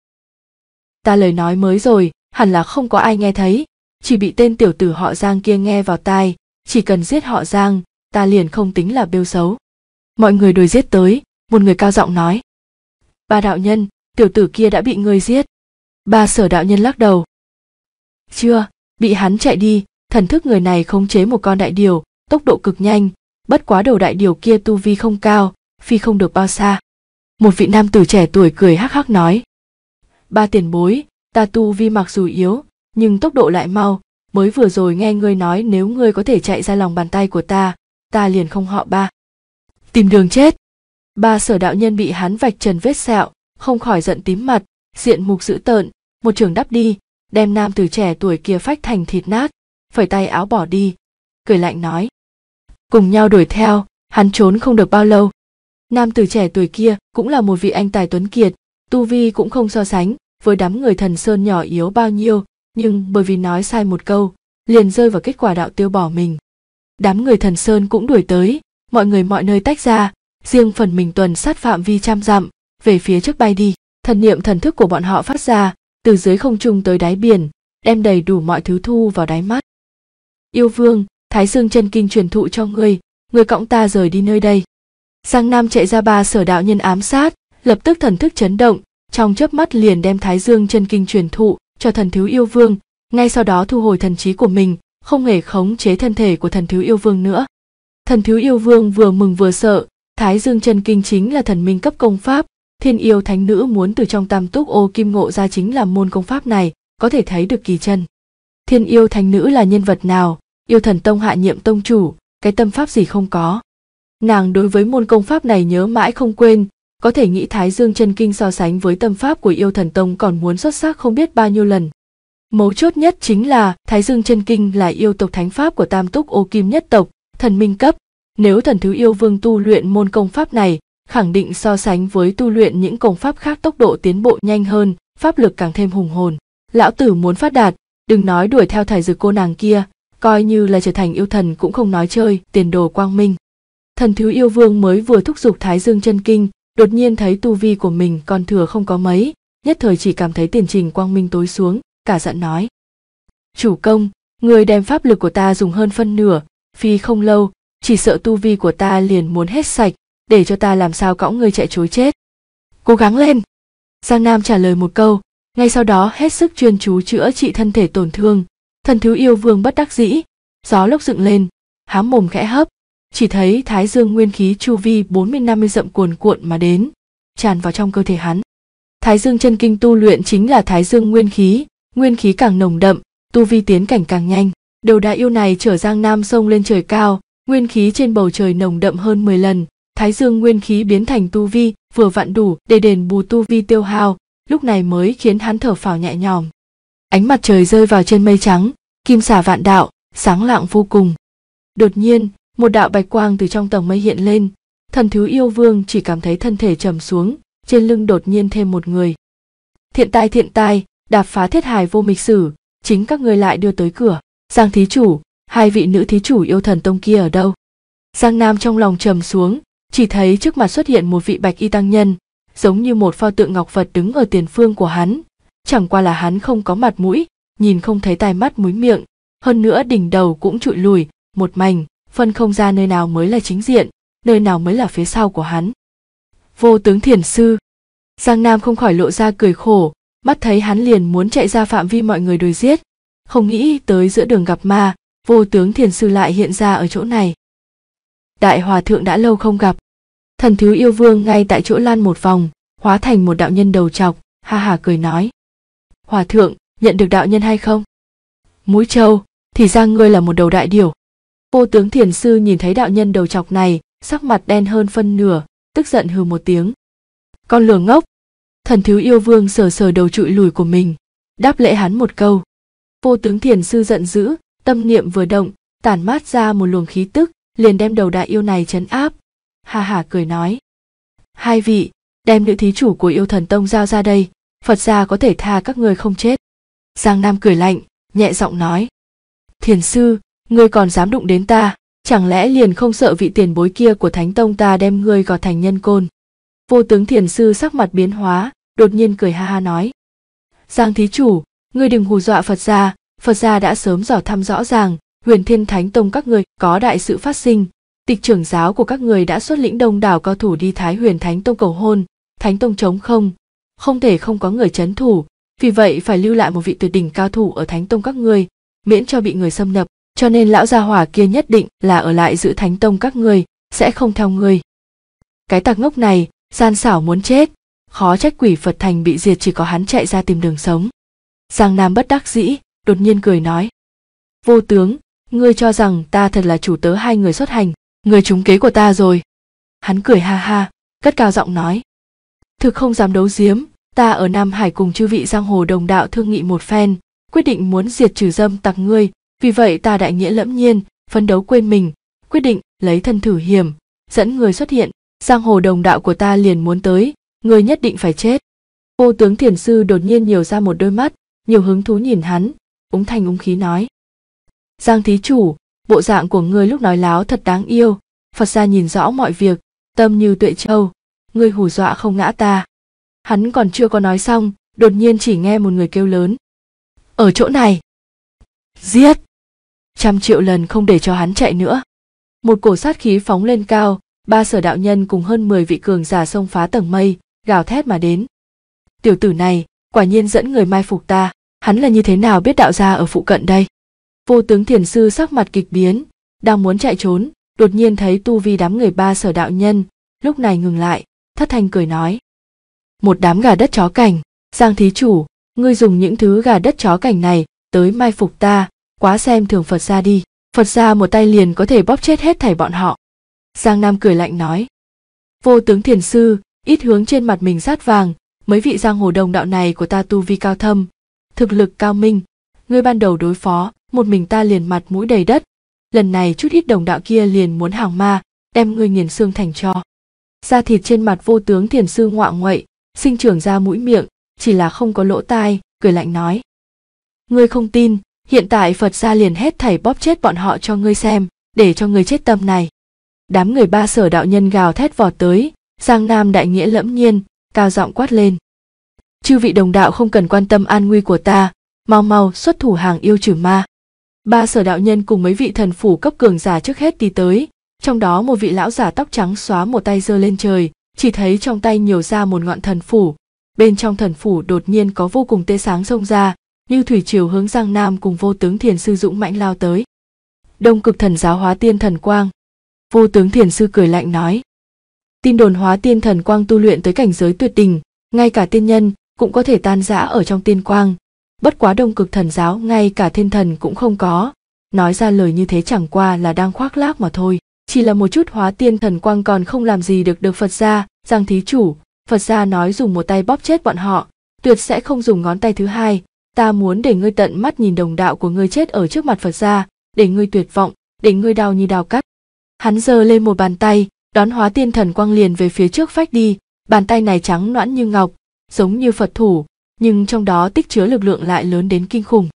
Ta lời nói mới rồi, hẳn là không có ai nghe thấy, chỉ bị tên tiểu tử họ Giang kia nghe vào tai, chỉ cần giết họ Giang, ta liền không tính là bêu xấu. Mọi người đuổi giết tới, một người cao giọng nói. Ba đạo nhân, tiểu tử kia đã bị ngươi giết. Ba Sở đạo nhân lắc đầu. Chưa, bị hắn chạy đi, thần thức người này khống chế một con đại điểu, tốc độ cực nhanh, bất quá đầu đại điểu kia tu vi không cao, phi không được bao xa. Một vị nam tử trẻ tuổi cười hắc hắc nói. Ba tiền bối, ta tu vi mặc dù yếu, nhưng tốc độ lại mau, mới vừa rồi nghe ngươi nói nếu ngươi có thể chạy ra lòng bàn tay của ta liền không họ Ba. Tìm đường chết. Ba Sở đạo nhân bị hắn vạch trần vết sẹo, không khỏi giận tím mặt, diện mục dữ tợn, một trường đắp đi, đem nam tử trẻ tuổi kia phách thành thịt nát, phẩy tay áo bỏ đi, cười lạnh nói. Cùng nhau đuổi theo, hắn trốn không được bao lâu. Nam tử trẻ tuổi kia cũng là một vị anh tài tuấn kiệt, tu vi cũng không so sánh với đám người Thần Sơn nhỏ yếu bao nhiêu, nhưng bởi vì nói sai một câu, liền rơi vào kết quả đạo tiêu bỏ mình. Đám người Thần Sơn cũng đuổi tới, mọi người mọi nơi tách ra, riêng phần mình tuần sát phạm vi trăm dặm, về phía trước bay đi. Thần niệm thần thức của bọn họ phát ra, từ dưới không trung tới đáy biển, đem đầy đủ mọi thứ thu vào đáy mắt. Yêu vương, Thái Dương chân kinh truyền thụ cho ngươi cõng ta rời đi nơi đây. Giang Nam chạy ra Ba Sở đạo nhân ám sát, lập tức thần thức chấn động, trong chớp mắt liền đem Thái Dương chân kinh truyền thụ cho thần thiếu yêu vương, ngay sau đó thu hồi thần trí của mình, không hề khống chế thân thể của thần thiếu yêu vương nữa. Thần thiếu yêu vương vừa mừng vừa sợ, Thái Dương chân kinh chính là thần minh cấp công pháp, Thiên yêu thánh nữ muốn từ trong tam túc ô kim ngộ ra chính là môn công pháp này, có thể thấy được kỳ chân. Thiên yêu thánh nữ là nhân vật nào? Yêu thần tông hạ nhiệm tông chủ, cái tâm pháp gì không có. Nàng đối với môn công pháp này nhớ mãi không quên, có thể nghĩ Thái Dương chân kinh so sánh với tâm pháp của yêu thần tông còn muốn xuất sắc không biết bao nhiêu lần. Mấu chốt nhất chính là Thái Dương chân kinh là yêu tộc thánh pháp của tam túc ô kim nhất tộc, thần minh cấp. Nếu thần thứ yêu vương tu luyện môn công pháp này, khẳng định so sánh với tu luyện những công pháp khác tốc độ tiến bộ nhanh hơn, pháp lực càng thêm hùng hồn. Lão tử muốn phát đạt, đừng nói đuổi theo thải dược cô nàng kia, coi như là trở thành yêu thần cũng không nói chơi, tiền đồ quang minh. Thần thứ yêu vương mới vừa thúc giục Thái Dương chân kinh, đột nhiên thấy tu vi của mình còn thừa không có mấy, nhất thời chỉ cảm thấy tiền trình quang minh tối xuống, cả giận nói. Chủ công, người đem pháp lực của ta dùng hơn phân nửa, phi không lâu, chỉ sợ tu vi của ta liền muốn hết sạch, để cho ta làm sao cõng người chạy trối chết. Cố gắng lên. Giang Nam trả lời một câu, ngay sau đó hết sức chuyên chú chữa trị thân thể tổn thương. Thần thứ yêu vương bất đắc dĩ, gió lốc dựng lên, hám mồm khẽ hấp, chỉ thấy Thái Dương nguyên khí chu vi 40-50 dặm cuồn cuộn mà đến, tràn vào trong cơ thể hắn. Thái Dương chân kinh tu luyện chính là Thái Dương nguyên khí càng nồng đậm, tu vi tiến cảnh càng nhanh. Đầu đại yêu này chở Giang Nam sông lên trời cao, nguyên khí trên bầu trời nồng đậm hơn 10 lần, Thái Dương nguyên khí biến thành tu vi, vừa vặn đủ để đền bù tu vi tiêu hao, lúc này mới khiến hắn thở phào nhẹ nhõm. Ánh mặt trời rơi vào trên mây trắng, kim xả vạn đạo, sáng lạng vô cùng. Đột nhiên, một đạo bạch quang từ trong tầng mây hiện lên, thần thứ yêu vương chỉ cảm thấy thân thể trầm xuống, trên lưng đột nhiên thêm một người. Thiện tai, đạp phá thiết hài vô mịch sử, chính các ngươi lại đưa tới cửa. Giang thí chủ, hai vị nữ thí chủ yêu thần tông kia ở đâu? Giang Nam trong lòng trầm xuống, chỉ thấy trước mặt xuất hiện một vị bạch y tăng nhân, giống như một pho tượng ngọc Phật đứng ở tiền phương của hắn. Chẳng qua là hắn không có mặt mũi, nhìn không thấy tai mắt mũi miệng, hơn nữa đỉnh đầu cũng trụi lùi, một mảnh, phân không ra nơi nào mới là chính diện, nơi nào mới là phía sau của hắn. Vô tướng thiền sư. Giang Nam không khỏi lộ ra cười khổ, mắt thấy hắn liền muốn chạy ra phạm vi mọi người đuổi giết, Không nghĩ tới giữa đường gặp ma, Vô Tướng Thiền Sư lại hiện ra ở chỗ này. Đại hòa thượng đã lâu không gặp. Thần Thứ Yêu Vương ngay tại chỗ lăn một vòng, hóa thành một đạo nhân đầu trọc, ha ha cười nói. Hòa thượng, nhận được đạo nhân hay không? Mũi trâu, thì ra ngươi là một đầu đại điểu. Vô Tướng Thiền Sư nhìn thấy đạo nhân đầu trọc này, sắc mặt đen hơn phân nửa, tức giận hừ một tiếng. Con lừa ngốc. Thần Thứ Yêu Vương sờ sờ đầu trụi lùi của mình, đáp lễ hắn một câu. Vô Tướng Thiền Sư giận dữ, tâm niệm vừa động, tản mát ra một luồng khí tức, liền đem đầu đại yêu này trấn áp. Ha ha cười nói. Hai vị, đem nữ thí chủ của Yêu Thần Tông giao ra đây, Phật gia có thể tha các ngươi không chết. Giang Nam cười lạnh, nhẹ giọng nói. Thiền sư, ngươi còn dám đụng đến ta, chẳng lẽ liền không sợ vị tiền bối kia của Thánh Tông ta đem ngươi gọt thành nhân côn? Vô Tướng Thiền Sư sắc mặt biến hóa, đột nhiên cười ha ha nói. Giang thí chủ, ngươi đừng hù dọa Phật gia đã sớm dò thăm rõ ràng, Huyền Thiên Thánh Tông các ngươi có đại sự phát sinh, tịch trưởng giáo của các ngươi đã xuất lĩnh đông đảo cao thủ đi Thái Huyền Thánh Tông cầu hôn, Thánh Tông trống không thể không có người trấn thủ, vì vậy phải lưu lại một vị tuyệt đỉnh cao thủ ở Thánh Tông các ngươi, miễn cho bị người xâm nhập, cho nên lão gia hỏa kia nhất định là ở lại giữ Thánh Tông các ngươi, sẽ không theo ngươi. Cái tặc ngốc này, gian xảo muốn chết, khó trách quỷ Phật thành bị diệt chỉ có hắn chạy ra tìm đường sống. Giang Nam bất đắc dĩ, đột nhiên cười nói. Vô Tướng, ngươi cho rằng ta thật là chủ tớ hai người xuất hành, ngươi trúng kế của ta rồi. Hắn cười ha ha, cất cao giọng nói. Thực không dám đấu giếm, ta ở Nam Hải cùng chư vị giang hồ đồng đạo thương nghị một phen, quyết định muốn diệt trừ dâm tặc ngươi, vì vậy ta đại nghĩa lẫm nhiên, phấn đấu quên mình, quyết định lấy thân thử hiểm, dẫn người xuất hiện, giang hồ đồng đạo của ta liền muốn tới, ngươi nhất định phải chết. Vô Tướng Thiền Sư đột nhiên nhiều ra một đôi mắt, nhiều hứng thú nhìn hắn, úng thanh úng khí nói. Giang thí chủ, bộ dạng của ngươi lúc nói láo thật đáng yêu, Phật gia nhìn rõ mọi việc, tâm như tuệ châu, ngươi hù dọa không ngã ta. Hắn còn chưa có nói xong, đột nhiên chỉ nghe một người kêu lớn. Ở chỗ này! Giết! 100 triệu lần không để cho hắn chạy nữa. Một cổ sát khí phóng lên cao, ba sở đạo nhân cùng hơn 10 vị cường giả xông phá tầng mây, gào thét mà đến. Tiểu tử này, quả nhiên dẫn người mai phục ta, hắn là như thế nào biết đạo gia ở phụ cận đây? Vô Tướng Thiền Sư sắc mặt kịch biến, đang muốn chạy trốn, đột nhiên thấy tu vi đám người ba sở đạo nhân, lúc này ngừng lại, thất thanh cười nói. Một đám gà đất chó cảnh, Giang thí chủ, ngươi dùng những thứ gà đất chó cảnh này tới mai phục ta, quá xem thường Phật gia đi, Phật gia một tay liền có thể bóp chết hết thảy bọn họ. Giang Nam cười lạnh nói. Vô Tướng Thiền Sư, ít hướng trên mặt mình sát vàng, mấy vị giang hồ đồng đạo này của ta tu vi cao thâm, thực lực cao minh, ngươi ban đầu đối phó, một mình ta liền mặt mũi đầy đất, lần này chút ít đồng đạo kia liền muốn hàng ma, đem ngươi nghiền xương thành tro. Da thịt trên mặt Vô Tướng Thiền Sư ngoạng nguậy, sinh trưởng ra mũi miệng, chỉ là không có lỗ tai, cười lạnh nói. Ngươi không tin, hiện tại Phật gia liền hết thảy bóp chết bọn họ cho ngươi xem, để cho ngươi chết tâm này. Đám người ba sở đạo nhân gào thét vọt tới, Giang Nam đại nghĩa lẫm nhiên, cao giọng quát lên. Chư vị đồng đạo không cần quan tâm an nguy của ta, mau mau xuất thủ hàng yêu trừ ma. Ba sở đạo nhân cùng mấy vị thần phủ cấp cường giả trước hết đi tới, trong đó một vị lão giả tóc trắng xóa một tay giơ lên trời, chỉ thấy trong tay nhiều ra một ngọn thần phủ, bên trong thần phủ đột nhiên có vô cùng tia sáng xông ra, như thủy triều hướng Giang Nam cùng Vô Tướng Thiền Sư dũng mãnh lao tới. Đông Cực Thần Giáo Hóa Tiên Thần Quang. Vô Tướng Thiền Sư cười lạnh nói. Tin đồn Hóa Tiên Thần Quang tu luyện tới cảnh giới tuyệt đỉnh, ngay cả tiên nhân cũng có thể tan rã ở trong tiên quang. Bất quá Đông Cực Thần Giáo ngay cả thiên thần cũng không có, nói ra lời như thế chẳng qua là đang khoác lác mà thôi. Chỉ là một chút Hóa Tiên Thần Quang còn không làm gì được Phật gia. Giang thí chủ, Phật gia nói dùng một tay bóp chết bọn họ, tuyệt sẽ không dùng ngón tay thứ hai. Ta muốn để ngươi tận mắt nhìn đồng đạo của ngươi chết ở trước mặt Phật gia, để ngươi tuyệt vọng, để ngươi đau như đao cắt. Hắn giơ lên một bàn tay, đón Hóa Tiên Thần Quang liền về phía trước phách đi, bàn tay này trắng nõn như ngọc, giống như Phật thủ, nhưng trong đó tích chứa lực lượng lại lớn đến kinh khủng.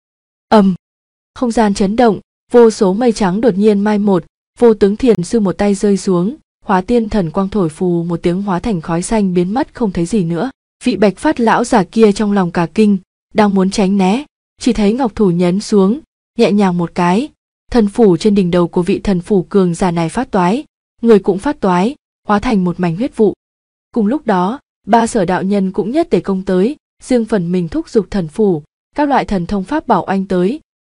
Không gian chấn động, vô số mây trắng đột nhiên mai một, Vô Tướng Thiền Sư một tay rơi xuống, Hóa Tiên Thần Quang thổi phù một tiếng hóa thành khói xanh biến mất không thấy gì nữa. Vị Bạch Phát lão giả kia trong lòng cả kinh, đang muốn tránh né, chỉ thấy ngọc thủ nhấn xuống, nhẹ nhàng một cái, thần phủ trên đỉnh đầu của vị thần phủ cường giả này phát toái, người cũng phát toái, hóa thành một mảnh huyết vụ. Cùng lúc đó, ba sở đạo nhân cũng nhất tề công tới, riêng phần mình thúc giục thần phủ, các loại thần thông pháp bảo oanh tới,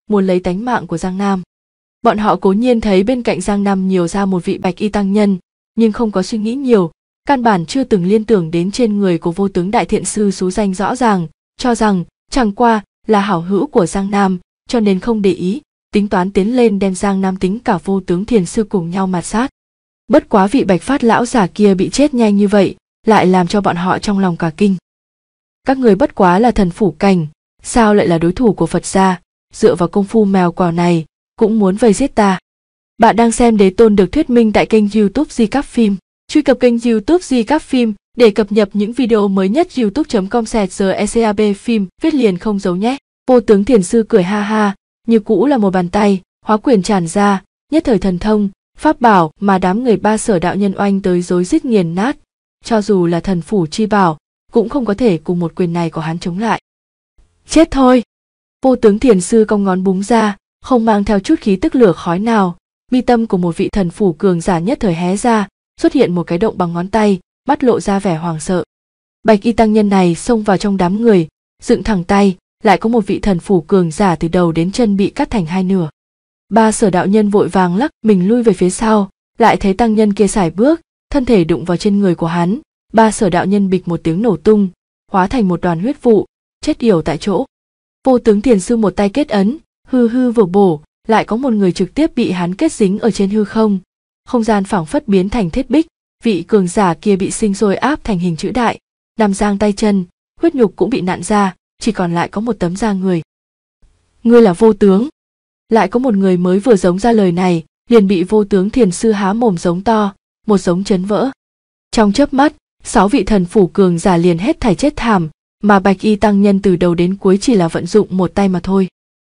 muốn lấy tánh mạng của Giang Nam. Bọn họ cố nhiên thấy bên cạnh Giang Nam nhiều ra một vị bạch y tăng nhân, nhưng không có suy nghĩ nhiều, căn bản chưa từng liên tưởng đến trên người của vô tướng đại thiện sư xú danh rõ ràng, cho rằng chẳng qua là hảo hữu của Giang Nam, cho nên không để ý, tính toán tiến lên đem Giang Nam tính cả vô tướng thiền sư cùng nhau mạt sát. Bất quá vị bạch phát lão giả kia bị chết nhanh như vậy, lại làm cho bọn họ trong lòng cả kinh. Các người bất quá là thần phủ cảnh, sao lại là đối thủ của Phật gia, dựa vào công phu mèo quào này, cũng muốn vây giết ta. Bạn đang xem Đế Tôn được thuyết minh tại kênh YouTube Di Các Phim. Truy cập kênh YouTube Di Các Phim để cập nhật những video mới nhất. youtube.com/secab phim viết liền không giấu nhé. Vô tướng thiền sư cười ha ha, như cũ là một bàn tay, hóa quyền tràn ra, nhất thời thần thông, pháp bảo mà đám người Ba Sở đạo nhân oanh tới rối rít nghiền nát, cho dù là thần phủ chi bảo, cũng không có thể cùng một quyền này của hắn chống lại. Chết thôi! Vô tướng thiền sư cong ngón búng ra, không mang theo chút khí tức lửa khói nào, mi tâm của một vị thần phủ cường giả nhất thời hé ra, xuất hiện một cái động bằng ngón tay, mắt lộ ra vẻ hoảng sợ. Bạch y tăng nhân này xông vào trong đám người, dựng thẳng tay, lại có một vị thần phủ cường giả từ đầu đến chân bị cắt thành hai nửa. Ba Sở đạo nhân vội vàng lắc mình lui về phía sau, lại thấy tăng nhân kia sải bước, thân thể đụng vào trên người của hắn, Ba Sở đạo nhân bịch một tiếng nổ tung, hóa thành một đoàn huyết vụ, chết yểu tại chỗ. Vô tướng thiền sư một tay kết ấn, hư hư vừa bổ, lại có một người trực tiếp bị hắn kết dính ở trên hư không. Không gian phảng phất biến thành thiết bích, vị cường giả kia bị sinh sôi áp thành hình chữ đại, nằm giang tay chân, huyết nhục cũng bị nặn ra, chỉ còn lại có một tấm da người. Ngươi là Vô tướng? Lại có một người mới vừa giống ra lời này, liền bị Vô tướng thiền sư há mồm giống to, một giống chấn vỡ. Trong chớp mắt, 6 vị thần phủ cường giả liền hết thảy chết thảm, mà bạch y tăng nhân từ đầu đến cuối chỉ là vận dụng một tay mà thôi.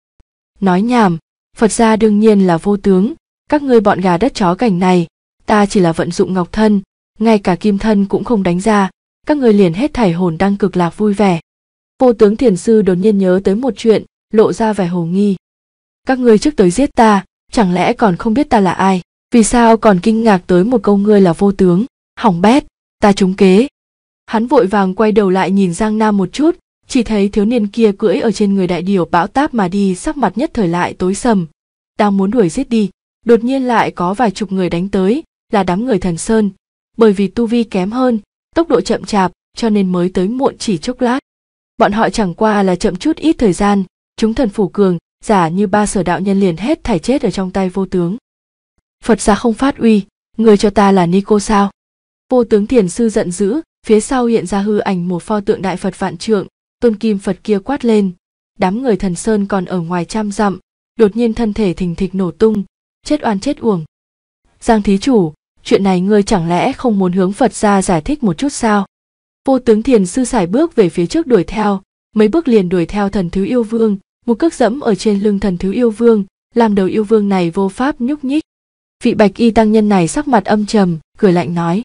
Nói nhảm, Phật gia đương nhiên là vô tướng, các ngươi bọn gà đất chó cảnh này, ta chỉ là vận dụng ngọc thân, ngay cả kim thân cũng không đánh ra, các ngươi liền hết thảy hồn đang cực lạc vui vẻ. Vô tướng thiền sư đột nhiên nhớ tới một chuyện, lộ ra vẻ hồ nghi. Các ngươi trước tới giết ta, chẳng lẽ còn không biết ta là ai, vì sao còn kinh ngạc tới một câu ngươi là vô tướng, hỏng bét, ta trúng kế. Hắn vội vàng quay đầu lại nhìn Giang Nam một chút, chỉ thấy thiếu niên kia cưỡi ở trên người đại điểu bão táp mà đi, sắc mặt nhất thời lại tối sầm, đang muốn đuổi giết đi, đột nhiên lại có vài chục người đánh tới, là đám người Thần Sơn, bởi vì tu vi kém hơn, tốc độ chậm chạp, cho nên mới tới muộn chỉ chốc lát. Bọn họ chẳng qua là chậm chút ít thời gian, chúng thần phủ cường giả như Ba Sở đạo nhân liền hết thảy chết ở trong tay vô tướng. Phật gia không phát uy, người cho ta là Nico sao? Vô tướng thiền sư giận dữ, phía sau hiện ra hư ảnh một pho tượng đại Phật vạn trượng, tôn kim Phật kia quát lên. Đám người Thần Sơn còn ở ngoài trăm dặm, đột nhiên thân thể thình thịch nổ tung, chết oan chết uổng. Giang thí chủ, chuyện này ngươi chẳng lẽ không muốn hướng Phật gia giải thích một chút sao? Vô tướng thiền sư sải bước về phía trước đuổi theo, mấy bước liền đuổi theo thần thứ yêu vương, một cước dẫm ở trên lưng thần thứ yêu vương, làm đầu yêu vương này vô pháp nhúc nhích. Vị bạch y tăng nhân này sắc mặt âm trầm, cười lạnh nói: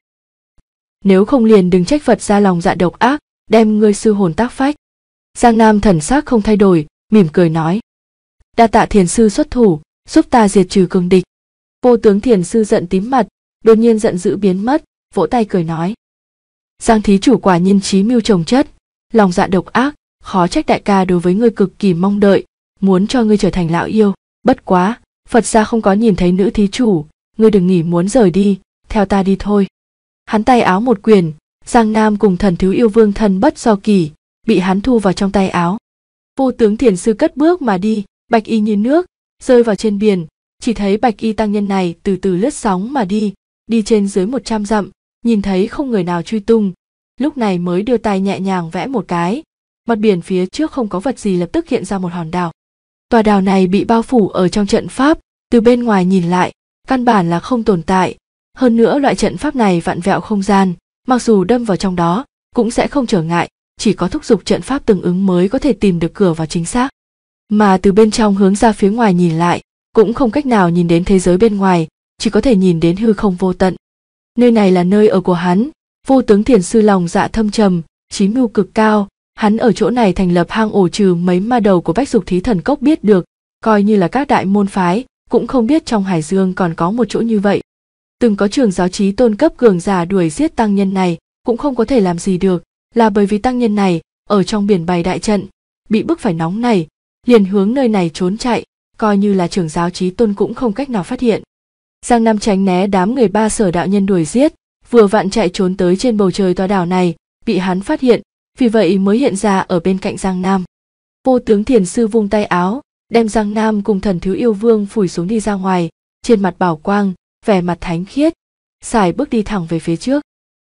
nếu không liền đừng trách Phật gia lòng dạ độc ác, đem ngươi sư hồn tác phách. Giang Nam thần sắc không thay đổi, mỉm cười nói: đa tạ thiền sư xuất thủ, giúp ta diệt trừ cường địch. Vô tướng thiền sư giận tím mặt, đột nhiên giận dữ biến mất, vỗ tay cười nói: Giang thí chủ quả nhiên trí mưu trồng chất, lòng dạ độc ác, khó trách đại ca đối với ngươi cực kỳ mong đợi, muốn cho ngươi trở thành lão yêu. Bất quá, Phật gia không có nhìn thấy nữ thí chủ, ngươi đừng nghĩ muốn rời đi, theo ta đi thôi. Hắn tay áo một quyền, Giang Nam cùng thần thứ yêu vương thân bất do kỷ, bị hắn thu vào trong tay áo. Vô tướng thiền sư cất bước mà đi, bạch y như nước, rơi vào trên biển, chỉ thấy bạch y tăng nhân này từ từ lướt sóng mà đi, đi trên dưới 100 dặm, nhìn thấy không người nào truy tung, lúc này mới đưa tay nhẹ nhàng vẽ một cái, mặt biển phía trước không có vật gì lập tức hiện ra một hòn đảo. Tòa đảo này bị bao phủ ở trong trận pháp, từ bên ngoài nhìn lại, căn bản là không tồn tại. Hơn nữa loại trận pháp này vặn vẹo không gian, mặc dù đâm vào trong đó, cũng sẽ không trở ngại, chỉ có thúc giục trận pháp tương ứng mới có thể tìm được cửa vào chính xác. Mà từ bên trong hướng ra phía ngoài nhìn lại, cũng không cách nào nhìn đến thế giới bên ngoài, chỉ có thể nhìn đến hư không vô tận. Nơi này là nơi ở của hắn, vô tướng thiền sư lòng dạ thâm trầm, trí mưu cực cao, hắn ở chỗ này thành lập hang ổ trừ mấy ma đầu của Bách Dục Thí Thần Cốc biết được, coi như là các đại môn phái, cũng không biết trong Hải Dương còn có một chỗ như vậy. Từng có trường giáo trí tôn cấp cường giả đuổi giết tăng nhân này, cũng không có thể làm gì được, là bởi vì tăng nhân này ở trong biển bày đại trận, bị bức phải nóng này, liền hướng nơi này trốn chạy, coi như là trưởng giáo Chí Tôn cũng không cách nào phát hiện. Giang Nam tránh né đám người Ba Sở đạo nhân đuổi giết, vừa vặn chạy trốn tới trên bầu trời tòa đảo này, bị hắn phát hiện, vì vậy mới hiện ra ở bên cạnh Giang Nam. Vô Tướng Thiền Sư vung tay áo, đem Giang Nam cùng Thần Thiếu Yêu Vương phủi xuống đi ra ngoài, trên mặt bảo quang, vẻ mặt thánh khiết, sải bước đi thẳng về phía trước.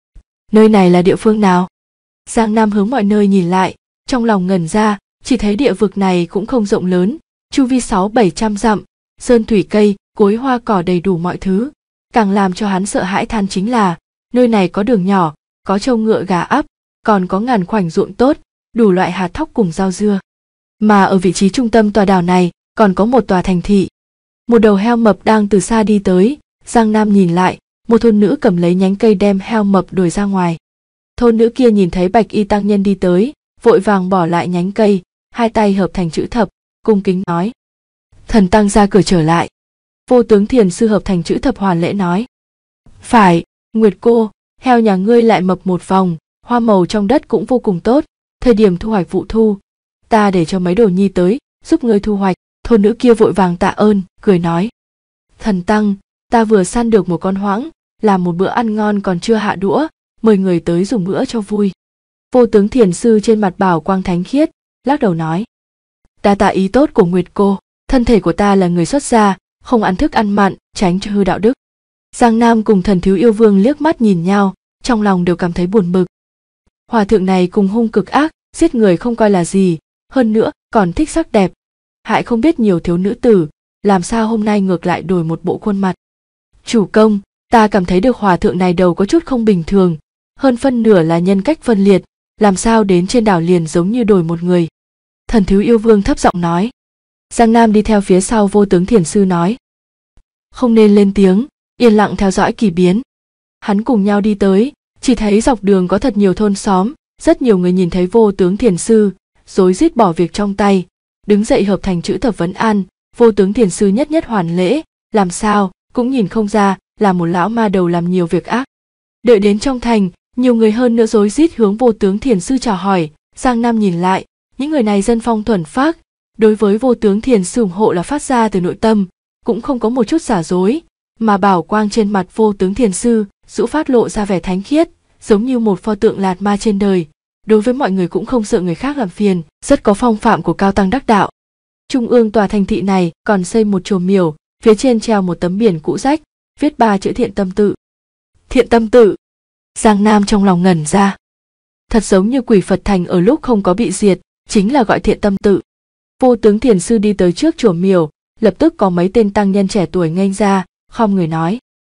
Nơi này là địa phương nào? Giang Nam hướng mọi nơi nhìn lại, trong lòng ngẩn ra, chỉ thấy địa vực này cũng không rộng lớn, chu vi 600-700 dặm, sơn thủy cây, cối hoa cỏ đầy đủ mọi thứ. Càng làm cho hắn sợ hãi than chính là, nơi này có đường nhỏ, có trâu ngựa gà ắp, còn có ngàn khoảnh ruộng tốt, đủ loại hạt thóc cùng rau dưa. Mà ở vị trí trung tâm tòa đảo này, còn có một tòa thành thị. Một đầu heo mập đang từ xa đi tới, Giang Nam nhìn lại, một thôn nữ cầm lấy nhánh cây đem heo mập đuổi ra ngoài. Thôn nữ kia nhìn thấy Bạch Y tăng nhân đi tới, vội vàng bỏ lại nhánh cây, hai tay hợp thành chữ thập, cung kính nói: Thần tăng ra cửa trở lại. Vô Tướng Thiền Sư hợp thành chữ thập hoàn lễ nói: Phải, Nguyệt cô, heo nhà ngươi lại mập một vòng, hoa màu trong đất cũng vô cùng tốt, thời điểm thu hoạch vụ thu, ta để cho mấy đồ nhi tới, giúp ngươi thu hoạch. Thôn nữ kia vội vàng tạ ơn, cười nói: Thần tăng, ta vừa săn được một con hoãng, làm một bữa ăn ngon còn chưa hạ đũa, mời người tới dùng bữa cho vui. Vô Tướng Thiền Sư trên mặt bảo quang thánh khiết, lắc đầu nói: Đa tạ ý tốt của Nguyệt cô, thân thể của ta là người xuất gia, không ăn thức ăn mặn, tránh cho hư đạo đức. Giang Nam cùng Thần Thiếu Yêu Vương liếc mắt nhìn nhau, trong lòng đều cảm thấy buồn bực. Hòa thượng này cùng hung cực ác, giết người không coi là gì, hơn nữa còn thích sắc đẹp, hại không biết nhiều thiếu nữ tử, làm sao hôm nay ngược lại đổi một bộ khuôn mặt. Chủ công, ta cảm thấy được hòa thượng này đầu có chút không bình thường, hơn phân nửa là nhân cách phân liệt, làm sao đến trên đảo liền giống như đổi một người. Thần Thiếu Yêu Vương thấp giọng nói. Giang Nam đi theo phía sau Vô Tướng Thiền Sư nói: Không nên lên tiếng, yên lặng theo dõi kỳ biến. Hắn cùng nhau đi tới, chỉ thấy dọc đường có thật nhiều thôn xóm, rất nhiều người nhìn thấy Vô Tướng Thiền Sư, rối rít bỏ việc trong tay, đứng dậy hợp thành chữ thập vấn an. Vô Tướng Thiền Sư nhất nhất hoàn lễ, làm sao cũng nhìn không ra là một lão ma đầu làm nhiều việc ác. Đợi đến trong thành, nhiều người hơn nữa rối rít hướng Vô Tướng Thiền Sư chào hỏi. Giang Nam nhìn lại, những người này dân phong thuần phác, đối với Vô Tướng Thiền Sư ủng hộ là phát ra từ nội tâm, cũng không có một chút giả dối, mà bảo quang trên mặt Vô Tướng Thiền Sư dũ phát lộ ra vẻ thánh khiết, giống như một pho tượng lạt ma trên đời. Đối với mọi người cũng không sợ người khác làm phiền, rất có phong phạm của cao tăng đắc đạo. Trung ương tòa thành thị này còn xây một chùa miểu, phía trên treo một tấm biển cũ rách, viết 3 chữ Thiện Tâm Tự. Thiện Tâm Tự. Giang Nam trong lòng ngẩn ra. Thật giống như quỷ Phật thành ở lúc không có bị diệt, chính là gọi Thiện Tâm Tự. Vô Tướng Thiền Sư đi tới trước chùa miểu, lập tức có mấy tên tăng nhân trẻ tuổi nghênh ra, khom người nói: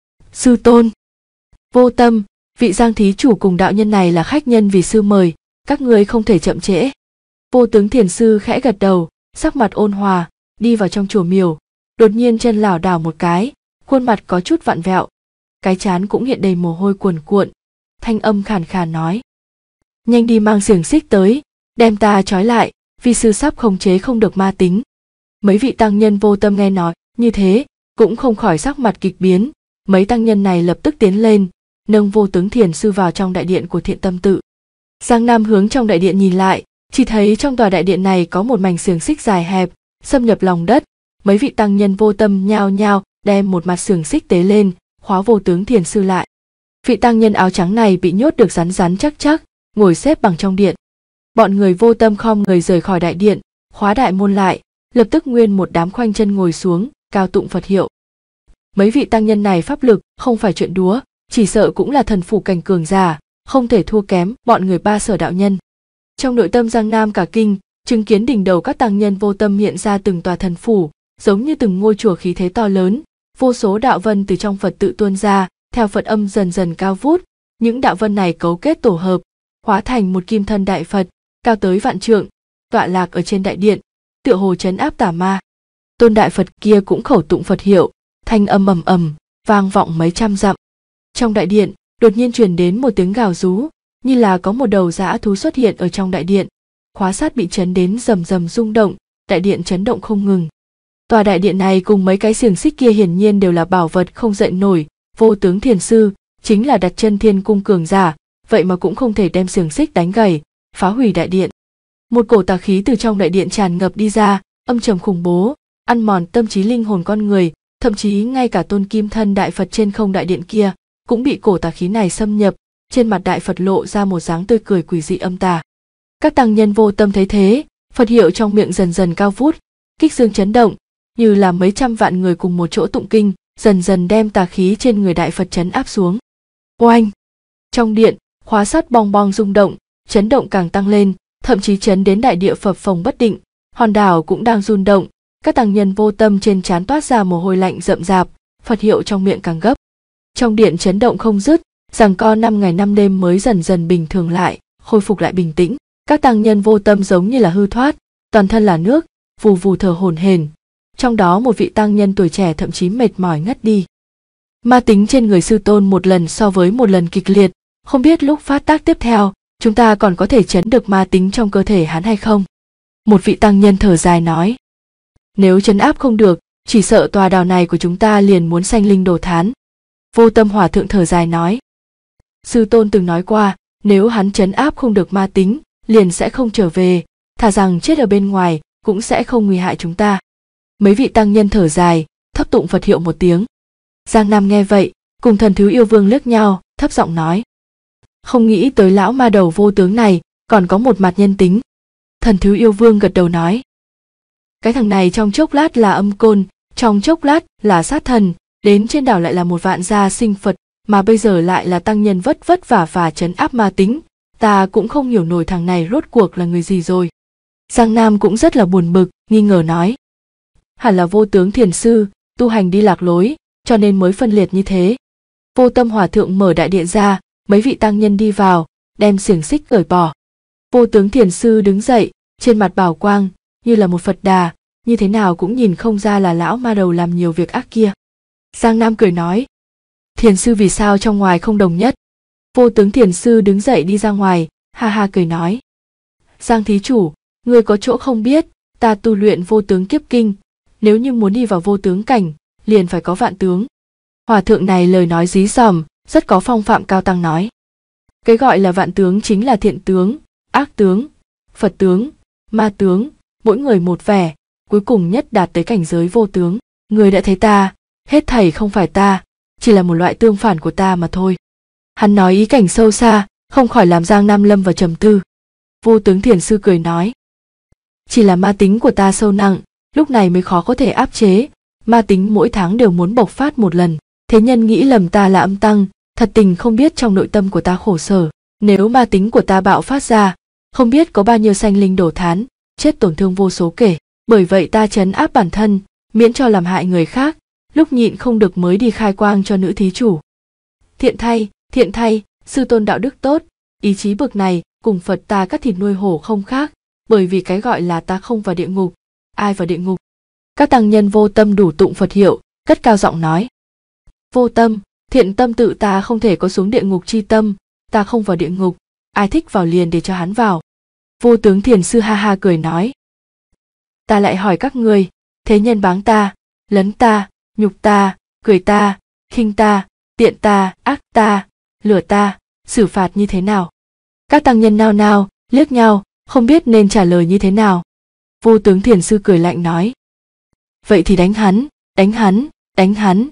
Sư tôn. Vô Tâm, vị Giang thí chủ cùng đạo nhân này là khách nhân vì sư mời, các ngươi không thể chậm trễ. Vô Tướng Thiền Sư khẽ gật đầu, sắc mặt ôn hòa, đi vào trong chùa miểu, đột nhiên chân lảo đảo một cái, khuôn mặt có chút vặn vẹo, cái trán cũng hiện đầy mồ hôi cuồn cuộn, thanh âm khàn khàn nói: Nhanh đi mang xiềng xích tới, đem ta trói lại, vì sư sắp khống chế không được ma tính. Mấy vị tăng nhân Vô Tâm nghe nói như thế, cũng không khỏi sắc mặt kịch biến, mấy tăng nhân này lập tức tiến lên, nâng Vô Tướng Thiền Sư vào trong đại điện của Thiện Tâm Tự. Giang Nam hướng trong đại điện nhìn lại, chỉ thấy trong tòa đại điện này có một mảnh xiềng xích dài hẹp, xâm nhập lòng đất. Mấy vị tăng nhân Vô Tâm nhao nhao đem một mặt xiềng xích tế lên, khóa Vô Tướng Thiền Sư lại. Vị tăng nhân áo trắng này bị nhốt được rắn rắn chắc chắc, ngồi xếp bằng trong điện. Bọn người Vô Tâm khom người rời khỏi đại điện, khóa đại môn lại, lập tức nguyên một đám khoanh chân ngồi xuống, cao tụng Phật hiệu. Mấy vị tăng nhân này pháp lực không phải chuyện đùa, chỉ sợ cũng là thần phủ cảnh cường giả, không thể thua kém bọn người Ba Sở đạo nhân. Trong nội tâm Giang Nam cả kinh, chứng kiến đỉnh đầu các tăng nhân Vô Tâm hiện ra từng tòa thần phủ, giống như từng ngôi chùa khí thế to lớn, vô số đạo vân từ trong Phật tự tuôn ra, theo Phật âm dần dần cao vút, những đạo vân này cấu kết tổ hợp, hóa thành một kim thân đại Phật, cao tới vạn trượng, tọa lạc ở trên đại điện, tựa hồ trấn áp tà ma. Tôn đại Phật kia cũng khẩu tụng Phật hiệu, thanh âm ầm ầm, vang vọng mấy trăm dặm. Trong đại điện, đột nhiên truyền đến một tiếng gào rú, như là có một đầu dã thú xuất hiện ở trong đại điện. Khóa sát bị chấn đến rầm rầm rung động, đại điện chấn động không ngừng. Tòa đại điện này cùng mấy cái xiềng xích kia hiển nhiên đều là bảo vật không dậy nổi. Vô Tướng Thiền Sư chính là đặt chân thiên cung cường giả, vậy mà cũng không thể đem xiềng xích đánh gãy, phá hủy đại điện. Một cổ tà khí từ trong đại điện tràn ngập đi ra, âm trầm khủng bố, ăn mòn tâm trí linh hồn con người, thậm chí ngay cả tôn kim thân Đại Phật trên không đại điện kia cũng bị cổ tà khí này xâm nhập. Trên mặt Đại Phật lộ ra một dáng tươi cười quỷ dị âm tà. Các tăng nhân vô tâm thấy thế, Phật hiệu trong miệng dần dần cao vút, kích dương chấn động, như là mấy trăm vạn người cùng một chỗ tụng kinh, dần dần đem tà khí trên người Đại Phật trấn áp xuống. Oanh! Trong điện, khóa sắt bong bong rung động, chấn động càng tăng lên, thậm chí chấn đến đại địa phập phồng bất định, hòn đảo cũng đang rung động. Các tăng nhân vô tâm trên trán toát ra mồ hôi lạnh rậm rạp, Phật hiệu trong miệng càng gấp. Trong điện chấn động không dứt, giằng co 5 ngày 5 đêm mới dần dần bình thường lại, khôi phục lại bình tĩnh. Các tăng nhân vô tâm giống như là hư thoát, toàn thân là nước, vù vù thở hổn hển. Trong đó một vị tăng nhân tuổi trẻ thậm chí mệt mỏi ngất đi. Ma tính trên người sư tôn một lần so với một lần kịch liệt, không biết lúc phát tác tiếp theo, chúng ta còn có thể trấn được ma tính trong cơ thể hắn hay không? Một vị tăng nhân thở dài nói. Nếu trấn áp không được, chỉ sợ tòa đảo này của chúng ta liền muốn sanh linh đồ thán. Vô Tâm Hòa Thượng thở dài nói. Sư tôn từng nói qua, nếu hắn trấn áp không được ma tính, liền sẽ không trở về, thà rằng chết ở bên ngoài, cũng sẽ không nguy hại chúng ta. Mấy vị tăng nhân thở dài, thấp tụng Phật hiệu một tiếng. Giang Nam nghe vậy, cùng Thần Thứ Yêu Vương liếc nhau, thấp giọng nói. Không nghĩ tới lão ma đầu vô tướng này, còn có một mặt nhân tính. Thần Thứ Yêu Vương gật đầu nói. Cái thằng này trong chốc lát là âm côn, trong chốc lát là sát thần, đến trên đảo lại là một vạn gia sinh Phật, mà bây giờ lại là tăng nhân vất vả và trấn áp ma tính. Ta cũng không hiểu nổi thằng này rốt cuộc là người gì rồi. Giang Nam cũng rất là buồn bực, nghi ngờ nói. Hẳn là vô tướng thiền sư, tu hành đi lạc lối, cho nên mới phân liệt như thế. Vô Tâm Hòa Thượng mở đại điện ra, mấy vị tăng nhân đi vào, đem xiềng xích cởi bỏ. Vô tướng thiền sư đứng dậy, trên mặt bảo quang, như là một Phật đà, như thế nào cũng nhìn không ra là lão ma đầu làm nhiều việc ác kia. Giang Nam cười nói. Thiền sư vì sao trong ngoài không đồng nhất? Vô tướng thiền sư đứng dậy đi ra ngoài, ha ha cười nói. Giang thí chủ, ngươi có chỗ không biết, ta tu luyện vô tướng kiếp kinh, nếu như muốn đi vào vô tướng cảnh, liền phải có vạn tướng. Hòa thượng này lời nói dí dỏm, rất có phong phạm cao tăng nói. Cái gọi là vạn tướng chính là thiện tướng, ác tướng, Phật tướng, ma tướng, mỗi người một vẻ, cuối cùng nhất đạt tới cảnh giới vô tướng. Người đã thấy ta, hết thảy không phải ta, chỉ là một loại tương phản của ta mà thôi. Hắn nói ý cảnh sâu xa, không khỏi làm Giang Nam lâm vào trầm tư. Vô tướng thiền sư cười nói. Chỉ là ma tính của ta sâu nặng, lúc này mới khó có thể áp chế, ma tính mỗi tháng đều muốn bộc phát một lần. Thế nhân nghĩ lầm ta là âm tăng, thật tình không biết trong nội tâm của ta khổ sở. Nếu ma tính của ta bạo phát ra, không biết có bao nhiêu sanh linh đổ thán, chết tổn thương vô số kể. Bởi vậy ta trấn áp bản thân, miễn cho làm hại người khác, lúc nhịn không được mới đi khai quang cho nữ thí chủ. Thiện thay, sư tôn đạo đức tốt, ý chí bực này cùng Phật ta cắt thịt nuôi hổ không khác, bởi vì cái gọi là ta không vào địa ngục, ai vào địa ngục. Các tăng nhân vô tâm đủ tụng Phật hiệu, cất cao giọng nói. Vô tâm, thiện tâm tự ta không thể có xuống địa ngục chi tâm, ta không vào địa ngục, ai thích vào liền để cho hắn vào. Vô tướng thiền sư ha ha cười nói. Ta lại hỏi các người, thế nhân báng ta, lấn ta, nhục ta, cười ta, khinh ta, tiện ta, ác ta, lừa ta, xử phạt như thế nào? Các tăng nhân nao nao, liếc nhau, không biết nên trả lời như thế nào. Vô tướng thiền sư cười lạnh nói. Vậy thì đánh hắn, đánh hắn, đánh hắn,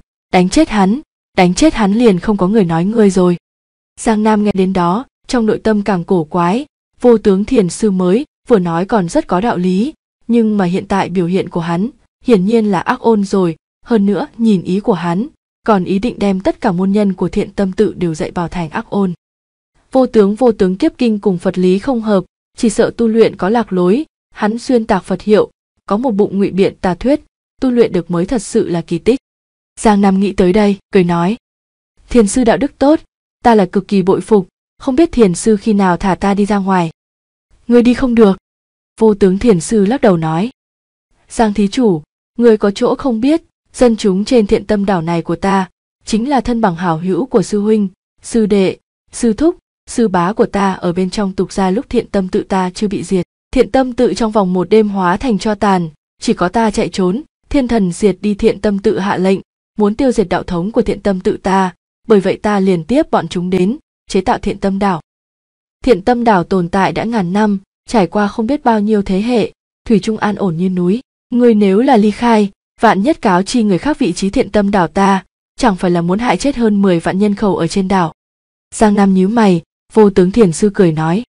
đánh chết hắn liền không có người nói ngươi rồi. Giang Nam nghe đến đó, trong nội tâm càng cổ quái, vô tướng thiền sư mới vừa nói còn rất có đạo lý, nhưng mà hiện tại biểu hiện của hắn hiển nhiên là ác ôn rồi, hơn nữa nhìn ý của hắn, còn ý định đem tất cả môn nhân của Thiện Tâm Tự đều dạy bảo thành ác ôn. Vô tướng kiếp kinh cùng Phật lý không hợp, chỉ sợ tu luyện có lạc lối, hắn xuyên tạc Phật hiệu, có một bụng ngụy biện tà thuyết, tu luyện được mới thật sự là kỳ tích. Giang Nam nghĩ tới đây, cười nói. Thiền sư đạo đức tốt, ta là cực kỳ bội phục, không biết thiền sư khi nào thả ta đi ra ngoài. Ngươi đi không được. Vô tướng thiền sư lắc đầu nói. Giang thí chủ, ngươi có chỗ không biết, dân chúng trên Thiện Tâm đảo này của ta, chính là thân bằng hảo hữu của sư huynh, sư đệ, sư thúc, sư bá của ta ở bên trong tục gia lúc Thiện Tâm Tự ta chưa bị diệt. Thiện Tâm Tự trong vòng một đêm hóa thành tro tàn, chỉ có ta chạy trốn, thiên thần diệt đi Thiện Tâm Tự hạ lệnh, muốn tiêu diệt đạo thống của Thiện Tâm Tự ta, bởi vậy ta liền tiếp bọn chúng đến, chế tạo Thiện Tâm đảo. Thiện Tâm đảo tồn tại đã ngàn năm, trải qua không biết bao nhiêu thế hệ, thủy chung an ổn như núi. Ngươi nếu là ly khai, vạn nhất cáo chi người khác vị trí Thiện Tâm đảo ta, chẳng phải là muốn hại chết hơn 10 vạn nhân khẩu ở trên đảo. Giang Nam nhíu mày, Vô Tướng Thiền Sư cười nói.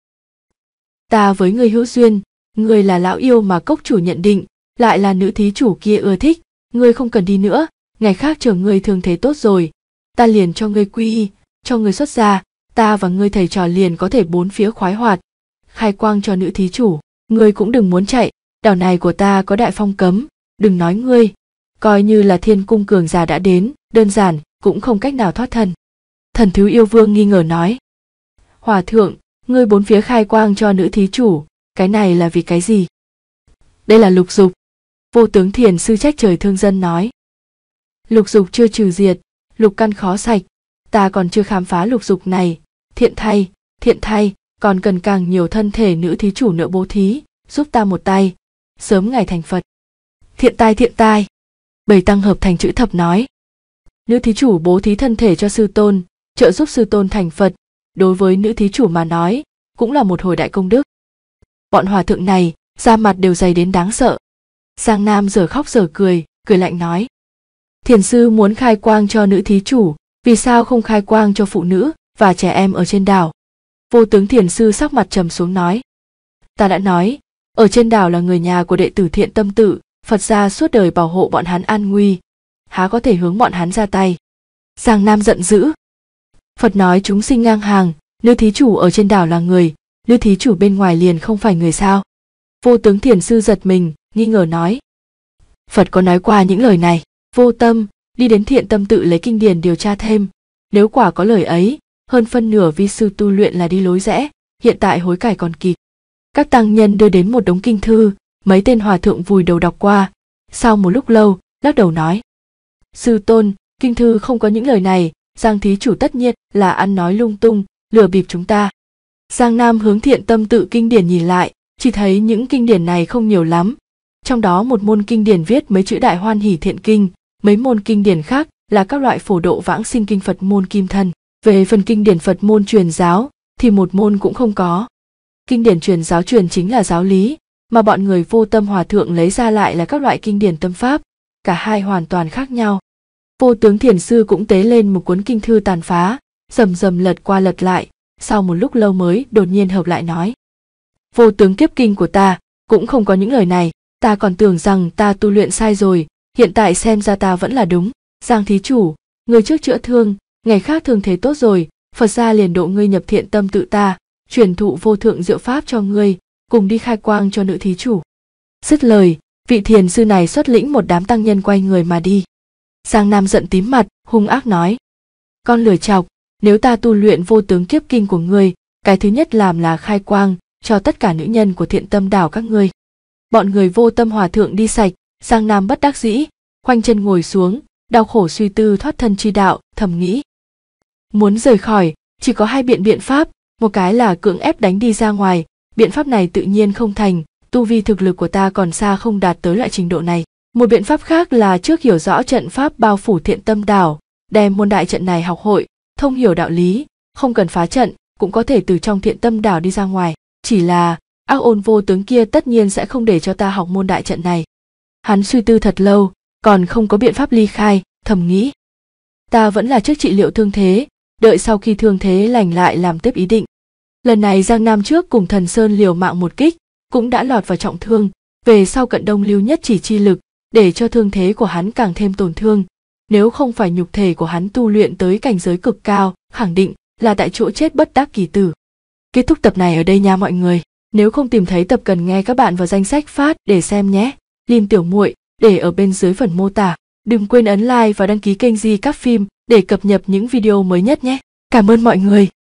Ta với ngươi hữu duyên, ngươi là lão yêu mà cốc chủ nhận định, lại là nữ thí chủ kia ưa thích, ngươi không cần đi nữa, ngày khác chờ ngươi thương thế tốt rồi, ta liền cho ngươi quy y, cho ngươi xuất gia, ta và ngươi thầy trò liền có thể bốn phía khoái hoạt, khai quang cho nữ thí chủ, ngươi cũng đừng muốn chạy, đảo này của ta có đại phong cấm, đừng nói ngươi, coi như là thiên cung cường giả đã đến, đơn giản cũng không cách nào thoát thân. Thần Thú Yêu Vương nghi ngờ nói. Hòa thượng, ngươi bốn phía khai quang cho nữ thí chủ, cái này là vì cái gì? Đây là lục dục. Vô Tướng Thiền Sư trách trời thương dân nói. Lục dục chưa trừ diệt, lục căn khó sạch, ta còn chưa khám phá lục dục này, thiện thay, còn cần càng nhiều thân thể nữ thí chủ nữa bố thí, giúp ta một tay, sớm ngày thành Phật. Thiện tai. Bảy tăng hợp thành chữ thập nói. Nữ thí chủ bố thí thân thể cho sư tôn, trợ giúp sư tôn thành Phật, đối với nữ thí chủ mà nói, cũng là một hồi đại công đức. Bọn hòa thượng này, da mặt đều dày đến đáng sợ. Giang Nam giờ khóc giờ cười lạnh nói. Thiền sư muốn khai quang cho nữ thí chủ, vì sao không khai quang cho phụ nữ và trẻ em ở trên đảo? Vô Tướng Thiền Sư sắc mặt trầm xuống nói. Ta đã nói, ở trên đảo là người nhà của đệ tử Thiện Tâm Tự, Phật gia suốt đời bảo hộ bọn hắn an nguy, há có thể hướng bọn hắn ra tay. Giang Nam giận dữ. Phật nói chúng sinh ngang hàng, nữ thí chủ ở trên đảo là người, nữ thí chủ bên ngoài liền không phải người sao? Vô Tướng Thiền Sư giật mình, nghi ngờ nói. Phật có nói qua những lời này. Vô Tâm, đi đến Thiện Tâm Tự lấy kinh điển điều tra thêm. Nếu quả có lời ấy, hơn phân nửa vi sư tu luyện là đi lối rẽ, hiện tại hối cải còn kịp. Các tăng nhân đưa đến một đống kinh thư, mấy tên hòa thượng vùi đầu đọc qua. Sau một lúc lâu, lắc đầu nói. Sư tôn, kinh thư không có những lời này, Giang thí chủ tất nhiên là ăn nói lung tung, lừa bịp chúng ta. Giang Nam hướng Thiện Tâm Tự kinh điển nhìn lại, chỉ thấy những kinh điển này không nhiều lắm. Trong đó một môn kinh điển viết mấy chữ Đại Hoan Hỷ Thiện Kinh, mấy môn kinh điển khác là các loại phổ độ vãng sinh kinh Phật môn Kim Thân. Về phần kinh điển Phật môn truyền giáo thì một môn cũng không có. Kinh điển truyền giáo truyền chính là giáo lý, mà bọn người Vô Tâm hòa thượng lấy ra lại là các loại kinh điển tâm pháp, cả hai hoàn toàn khác nhau. Vô Tướng Thiền Sư cũng tế lên một cuốn kinh thư tàn phá, rầm lật qua lật lại, sau một lúc lâu mới đột nhiên hợp lại nói. Vô tướng kiếp kinh của ta cũng không có những lời này, ta còn tưởng rằng ta tu luyện sai rồi, hiện tại xem ra ta vẫn là đúng. Giang thí chủ, người trước chữa thương, ngày khác thương thế tốt rồi, Phật gia liền độ ngươi nhập Thiện Tâm Tự ta, truyền thụ vô thượng diệu pháp cho ngươi, cùng đi khai quang cho nữ thí chủ. Dứt lời, vị thiền sư này xuất lĩnh một đám tăng nhân quay người mà đi. Giang Nam giận tím mặt, hung ác nói. Con lừa chọc, nếu ta tu luyện vô tướng kiếp kinh của ngươi, cái thứ nhất làm là khai quang cho tất cả nữ nhân của Thiện Tâm đảo các ngươi. Bọn người Vô Tâm hòa thượng đi sạch, Giang Nam bất đắc dĩ, khoanh chân ngồi xuống, đau khổ suy tư thoát thân chi đạo, thầm nghĩ. Muốn rời khỏi, chỉ có hai biện pháp, một cái là cưỡng ép đánh đi ra ngoài, biện pháp này tự nhiên không thành, tu vi thực lực của ta còn xa không đạt tới loại trình độ này. Một biện pháp khác là trước hiểu rõ trận pháp bao phủ Thiện Tâm đảo, đem môn đại trận này học hội, thông hiểu đạo lý, không cần phá trận, cũng có thể từ trong Thiện Tâm đảo đi ra ngoài. Chỉ là, ác ôn vô tướng kia tất nhiên sẽ không để cho ta học môn đại trận này. Hắn suy tư thật lâu, còn không có biện pháp ly khai, thầm nghĩ. Ta vẫn là trước trị liệu thương thế, đợi sau khi thương thế lành lại làm tiếp ý định. Lần này Giang Nam trước cùng Thần Sơn liều mạng một kích, cũng đã lọt vào trọng thương, về sau cận đông lưu nhất chỉ chi lực, để cho thương thế của hắn càng thêm tổn thương. Nếu không phải nhục thể của hắn tu luyện tới cảnh giới cực cao, khẳng định là tại chỗ chết bất đắc kỳ tử. Kết thúc tập này ở đây nha mọi người. Nếu không tìm thấy tập cần nghe các bạn vào danh sách phát để xem nhé. Link tiểu muội để ở bên dưới phần mô tả. Đừng quên ấn like và đăng ký kênh Di Các Phim để cập nhật những video mới nhất nhé. Cảm ơn mọi người.